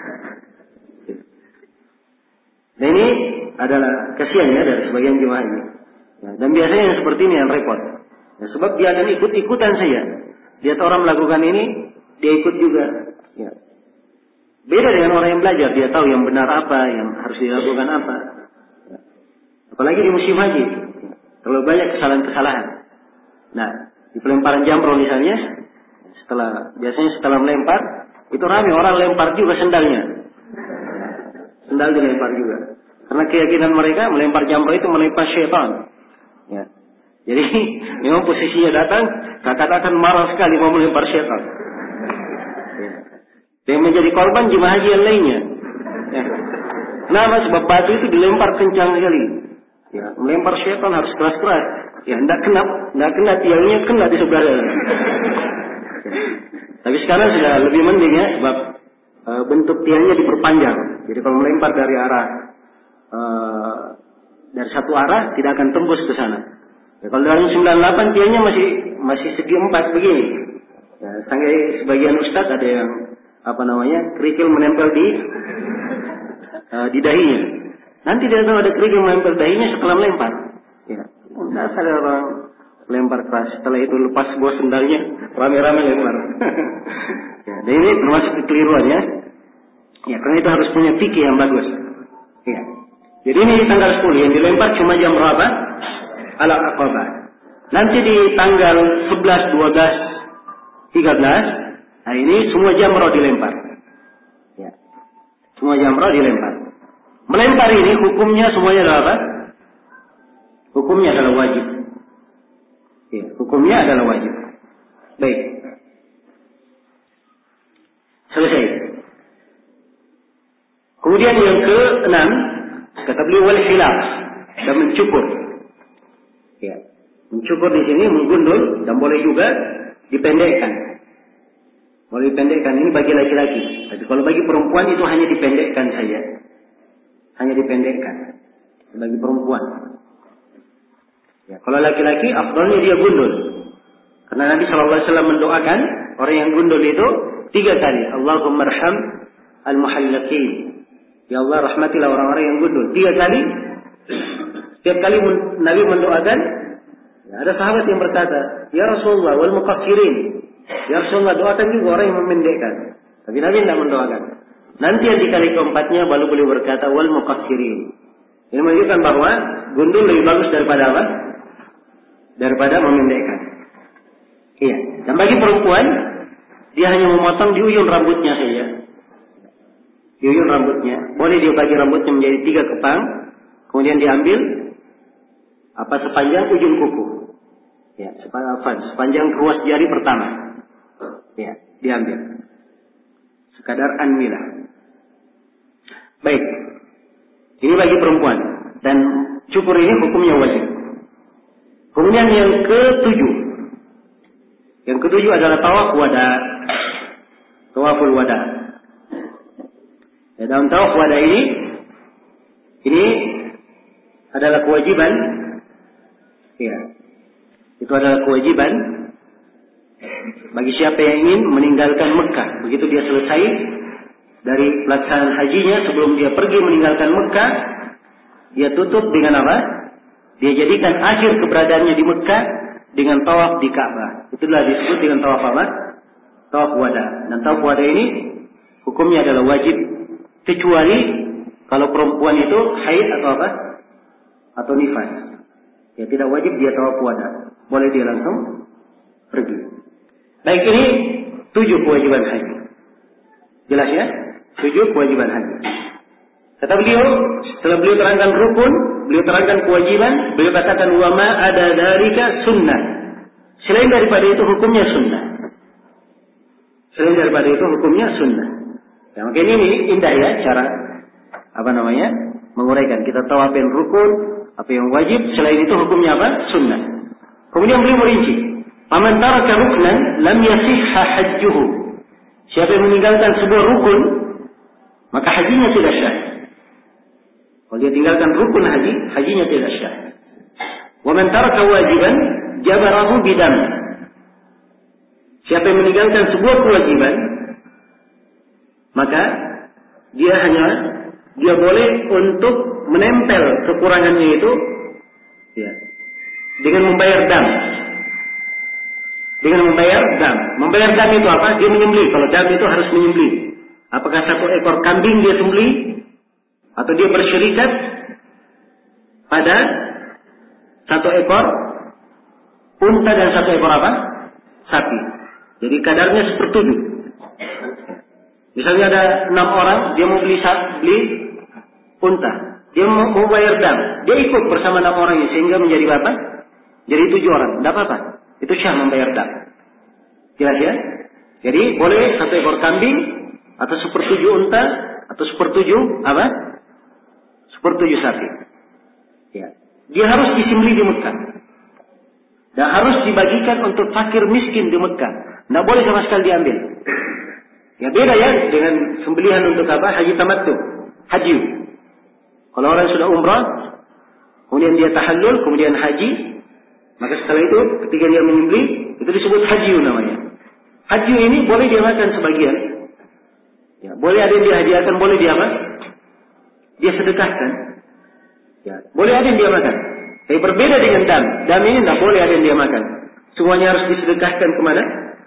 Nah ini adalah kasihan ya dari sebagian jemaah ini. Ya, dan biasanya yang seperti ini yang repot. Ya, sebab dia akan ikut-ikutan saja. Lihat orang melakukan ini, dia ikut juga. Ya. Beda dengan orang yang belajar, dia tahu yang benar apa, yang harus dilakukan apa. Ya. Apalagi di musim haji, ya. Terlalu banyak kesalahan-kesalahan. Nah, di pelemparan jamrah misalnya, setelah biasanya setelah melempar, itu ramai orang lempar juga sendalnya. Sendal dilempar juga. Karena keyakinan mereka melempar jamrah itu melempar syaitan. Ya. Jadi memang posisinya datang, kakak akan marah sekali mau melempar syaitan. Ya. Yang menjadi korban jemaah haji yang lainnya. Ya. Kenapa? Sebab batu itu dilempar kencang sekali. Ya. Melempar syaitan harus keras-keras. Ya, tidak kena, tidak kena tiangnya kena di sebelah. Ya. Tapi sekarang sudah lebih mending ya, sebab e, bentuk tiangnya diperpanjang. Jadi kalau melempar dari arah e, dari satu arah tidak akan tembus ke sana. Ya, kalau dari sembilan puluh delapan tiangnya masih masih segi empat begini. Ya, sampai sebagian ustadz ada yang apa namanya kerikil menempel di uh, di dahinya. Nanti dia tahu ada kerikil menempel dahinya setelah melempar. Ya, tidak ada orang melempar keras. Setelah itu lepas sebuah sendalnya, rame-rame lempar. Ya, dan ini termasuk kekeliruan ya. Ya, karena itu harus punya fikih yang bagus. Ya. Jadi ini di tanggal sepuluh yang dilempar cuma jam berapa? Al-Aqabah. Nanti di tanggal sebelas, dua belas, tiga belas, nah ini semua jamrah dilempar. Ya. Semua jamrah dilempar. Melempar ini hukumnya semuanya adalah apa? Hukumnya adalah wajib. Ya, hukumnya adalah wajib. Baik. Selesai. Kemudian yang keenam, kata beliau wal hilaf, dan mencukur. Ya. Mencukur di sini menggundul dan boleh juga dipendekkan. Boleh dipendekkan ini bagi laki-laki. Tapi kalau bagi perempuan itu hanya dipendekkan saja. Hanya dipendekkan bagi perempuan. Ya, kalau laki-laki afdalnya dia gundul. Karena Nabi shallallahu alaihi wasallam mendoakan orang yang gundul itu tiga kali. Allahumma arham al-muhallakin. Ya Allah rahmatilah orang-orang yang gundul. Tiga kali. Setiap kali Nabi mendoakan, ya, ada sahabat yang berkata, Ya Rasulullah wal muqaffirin. Ya Rasulullah doakan juga orang yang memendekkan. Tapi Nabi tidak mendoakan. Nanti yang di kali keempatnya baru beliau berkata wal muqaffirin. Ini menunjukkan bahwa gundul lebih bagus daripada apa? Daripada memendekkan. Iya. Dan bagi perempuan, dia hanya memotong di ujung rambutnya saja. Di yuyun rambutnya, boleh dia bagi rambutnya menjadi tiga kepang, kemudian diambil apa sepanjang ujung kuku, ya, sepanjang ruas jari pertama, ya, diambil. Sekadar anmilah. Baik, ini bagi perempuan dan cukur ini hukumnya wajib. Kemudian yang ketujuh, yang ketujuh adalah tawaf wada, tawaful wada. Ya, dalam tawaf wada ini, ini adalah kewajiban, ya, itu adalah kewajiban bagi siapa yang ingin meninggalkan Mekah. Begitu dia selesai dari pelaksanaan hajinya, sebelum dia pergi meninggalkan Mekah, dia tutup dengan apa? Dia jadikan akhir keberadaannya di Mekah dengan tawaf di Ka'bah. Itulah disebut dengan tawaf apa? Tawaf wada. Dan tawaf wada ini hukumnya adalah wajib, kecuali kalau perempuan itu haid atau apa? Atau nifas. Ya, tidak wajib dia tawaf wada. Boleh dia langsung pergi. Baik, ini tujuh kewajiban haji. Jelas ya? Tujuh kewajiban haji. Kata beliau, setelah beliau terangkan rukun, beliau terangkan kewajiban, beliau katakan wa ma ada dzalika sunnah. Selain daripada itu hukumnya sunnah. Selain daripada itu hukumnya sunnah. Ya, mungkin ini indah ya cara apa namanya? Menguraikan. Kita tahu apa yang rukun, apa yang wajib, selain itu hukumnya apa? Sunnah. Kemudian beliau merinci, "Faman taraka ruknan lam yasihha hajjuhu." Siapa yang meninggalkan sebuah rukun, maka hajinya tidak sah. Kalau dia tinggalkan rukun haji, hajinya tidak sah. "Wa man taraka wajiban jabarahu bidam." Siapa yang meninggalkan sebuah kewajiban, maka dia hanya dia boleh untuk menempel kekurangannya itu, ya, dengan membayar dam. Dengan membayar dam. Membayar dam itu apa? Dia menyembelih. Kalau dam itu harus menyembelih. Apakah satu ekor kambing dia sembelih, atau dia bersyirikat pada satu ekor unta dan satu ekor apa? Sapi. Jadi kadarnya sepertujuh. Misalnya ada enam orang, dia mau beli beli unta, dia mau, mau bayar dam, dia ikut bersama enam orang ini sehingga menjadi berapa? Jadi tujuh orang. Tidak apa-apa. Itu syah membayar dam. Jelas ya? Jadi boleh satu ekor kambing atau sepertujuh unta atau sepertujuh apa? Sepertujuh sapi. Ya. Dia harus disembelih di Mekah. Dan harus dibagikan untuk fakir miskin di Mekah. Tidak boleh sama sekali diambil. Ya beda ya dengan sembelihan untuk apa? Haji tamattu, haji. Kalau orang sudah umrah, kemudian dia tahallul, kemudian haji, maka setelah itu ketika dia menyembelih, itu disebut haji namanya. Haji ini boleh dia makan sebagian. Ya, boleh ada yang dihadiahkan, boleh dia apa? Dia sedekahkan. Ya, boleh ada yang dia makan. Tapi berbeda dengan dam. Dam ini tidak boleh ada yang dia makan. Semuanya harus disedekahkan kemana?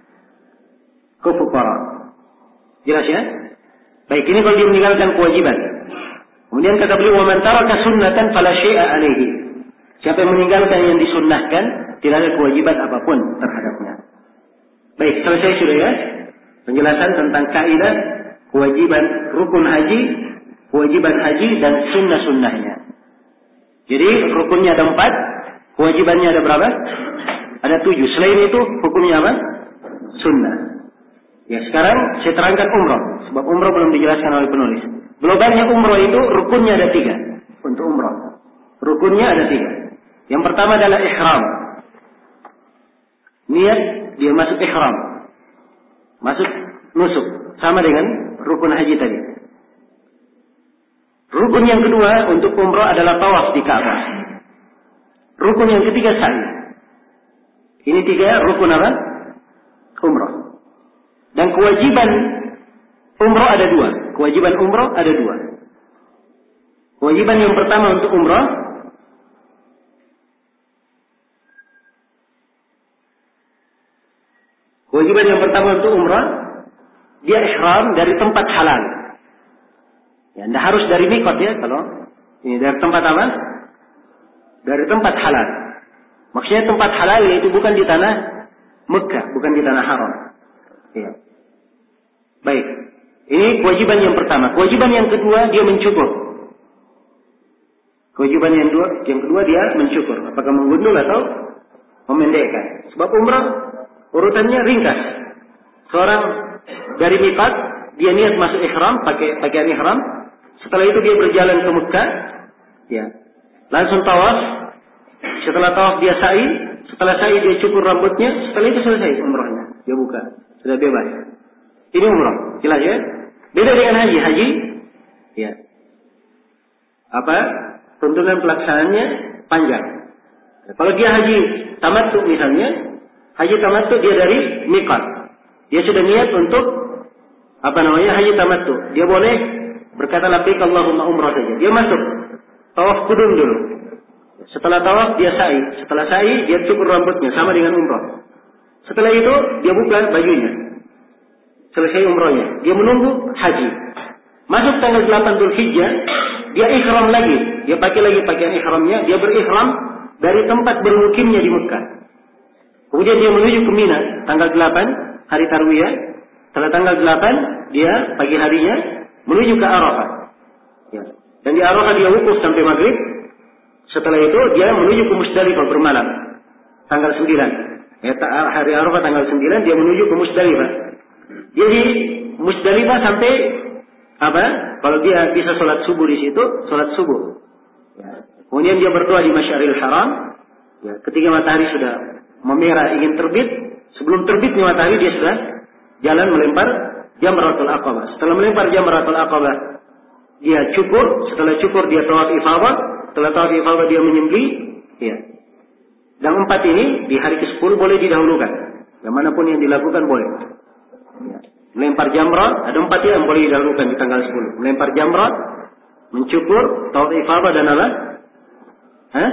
Ke fuqara. Jelas ya? Baik, ini kalau dia meninggalkan kewajiban. Kemudian kata beliau, "Wa man taraka sunnatan fala syai'a 'alaihi." Siapa yang meninggalkan yang disunnahkan, tidak ada kewajiban apapun terhadapnya. Baik, selesai sudah ya penjelasan tentang kaidah kewajiban rukun haji, kewajiban haji dan sunnah-sunnahnya. Jadi rukunnya ada empat, kewajibannya ada berapa? Ada tujuh. Selain itu hukumnya apa? Sunnah. Ya, sekarang saya terangkan umrah, sebab umrah belum dijelaskan oleh penulis. Globalnya umrah itu rukunnya ada tiga. Untuk umrah, rukunnya ada tiga. Yang pertama adalah ihram. Niat dia masuk ihram, masuk nusuk, sama dengan rukun haji tadi. Rukun yang kedua untuk umrah adalah tawaf di Ka'bah. Rukun yang ketiga sa'i. Ini tiga rukun apa? Umrah. Dan kewajiban umrah ada dua. Kewajiban umrah ada dua. Kewajiban yang pertama untuk umrah, kewajiban yang pertama untuk umrah, dia ihram dari tempat halal. Ya, anda harus dari mikot ya, kalau ini dari tempat apa? Dari tempat halal. Maksudnya tempat halal yaitu bukan di tanah Mekah, bukan di tanah haram. Ya. Baik. Ini kewajiban yang pertama. Kewajiban yang kedua, dia mencukur. Kewajiban yang kedua, yang kedua dia mencukur. Apakah menggundul atau memendekkan. Sebab umrah urutannya ringkas. Seorang dari miqat, dia niat masuk ihram, pakai pakaian ihram. Setelah itu dia berjalan ke Mekah, ya, langsung tawaf. Setelah tawaf dia sa'i, setelah sa'i dia cukur rambutnya. Setelah itu selesai umrahnya, dia buka, sudah bebas. Ini umrah, jelas ya. Beda dengan haji, haji, ya, apa tuntunan pelaksanaannya panjang. Kalau dia haji tamattu misalnya, haji tamattu dia dari miqat, dia sudah niat untuk apa namanya haji tamattu, dia boleh berkata labbaik Allahumma umrah saja. Dia masuk tawaf kudum dulu. Setelah tawaf dia sa'i, setelah sa'i dia cukur rambutnya sama dengan umrah. Setelah itu dia buka bajunya. Selesai umrahnya, dia menunggu haji. Masuk tanggal delapan Dzulhijjah, dia ihram lagi, dia pakai lagi pakaian ihramnya, dia berihram dari tempat bermukimnya di Mekah. Kemudian dia menuju ke Mina tanggal delapan hari Tarwiyah. Setelah tanggal delapan dia pagi harinya menuju ke Arafah. Ya. Dan di Arafah dia wukuf sampai maghrib. Setelah itu dia menuju ke Musdalifah bermalam tanggal sembilan. Ya, hari Arafah tanggal sembilan dia menuju ke Musdalifah. Dia di Musdalifah sampai apa? Kalau dia bisa sholat subuh di situ, sholat subuh. Ya. Kemudian dia berdoa di Masyaril Haram. Ya. Ketika matahari sudah memerah ingin terbit, sebelum terbitnya matahari dia sudah jalan melempar Jamratul Aqabah. Setelah melempar Jamratul Aqabah, dia cukur. Setelah cukur dia tawaf ifadah. Setelah tawaf ifadah dia menyembelih. Ya. Dan empat ini di hari kesepuluh boleh didahulukan. Yang manapun yang dilakukan boleh. Ya. Melempar jamrah, ada empat yang boleh didahulukan di tanggal sepuluh. Melempar jamrah, mencukur, tawaf ifadah dan apa? Hah?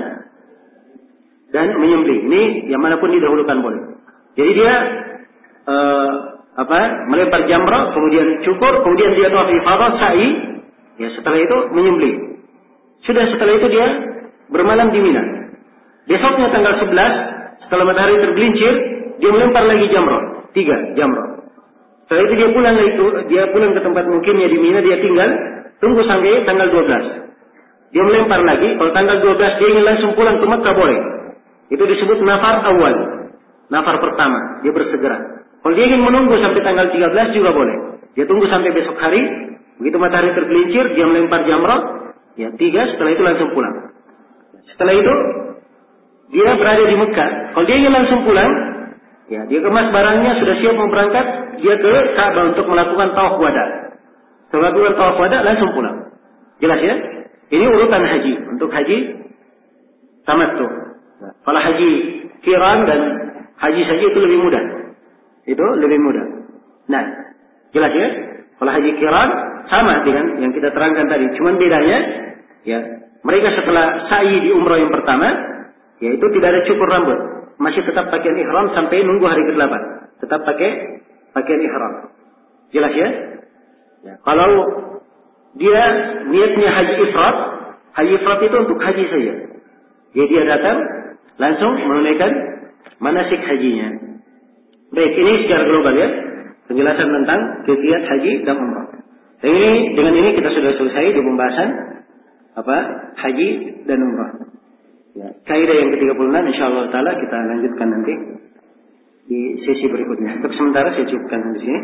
Dan menyembelih. Ini yang manapun didahulukan boleh. Jadi dia uh, apa? Melempar jamrah, kemudian cukur, kemudian dia tawaf ifadah, sa'i. Ya, setelah itu menyembelih. Sudah setelah itu dia bermalam di Mina. Besoknya tanggal sebelas, setelah matahari tergelincir, dia melempar lagi jamrah, tiga jamrah. Setelah itu dia pulang lagi, dia pulang ke tempat mukimnya di Mina, dia tinggal tunggu sampai tanggal dua belas. Dia melempar lagi, kalau tanggal dua belas dia ingin langsung pulang ke Mekah boleh. Itu disebut nafar awal. Nafar pertama, dia bersegera. Kalau dia ingin menunggu sampai tanggal tiga belas juga boleh. Dia tunggu sampai besok hari, begitu matahari tergelincir, dia melempar jamrah, ya tiga, setelah itu langsung pulang. Setelah itu dia berada di Mekah. Kalau dia ingin langsung pulang, ya dia kemas barangnya, sudah siap mau berangkat, dia ke Ka'bah untuk melakukan tawaf wada. Setelah melakukan tawaf wada langsung pulang. Jelas ya? Ini urutan haji. Untuk haji tamattu. Nah, kalau haji qiran dan haji saja itu lebih mudah. Itu lebih mudah. Nah, jelas ya? Kalau haji qiran sama dengan yang kita terangkan tadi, cuman bedanya ya, mereka setelah sa'i di umrah yang pertama, yaitu tidak ada cukur rambut. Masih tetap pakaian ihram sampai nunggu hari kedelapan. Tetap pakai pakaian ihram. Jelas ya? Ya. Kalau dia niatnya haji ifrat, haji ifrat itu untuk haji saja. Jadi dia datang langsung menunaikan manasik hajinya. Baik, ini secara global ya, penjelasan tentang kegiatan haji dan umrah. Dan ini dengan ini kita sudah selesai di pembahasan apa haji dan umrah. Ya, kaidah yang ke tiga puluh enam insyaallah taala kita lanjutkan nanti di sesi berikutnya. Untuk sementara saya cukupkan di sini.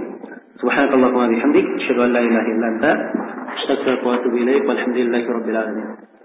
Subhanakallahumma wa bihamdik, asyhadu an la ilaha illa anta, astaghfiruka wa atubu ilaik. Walhamdulillahirabbil alamin.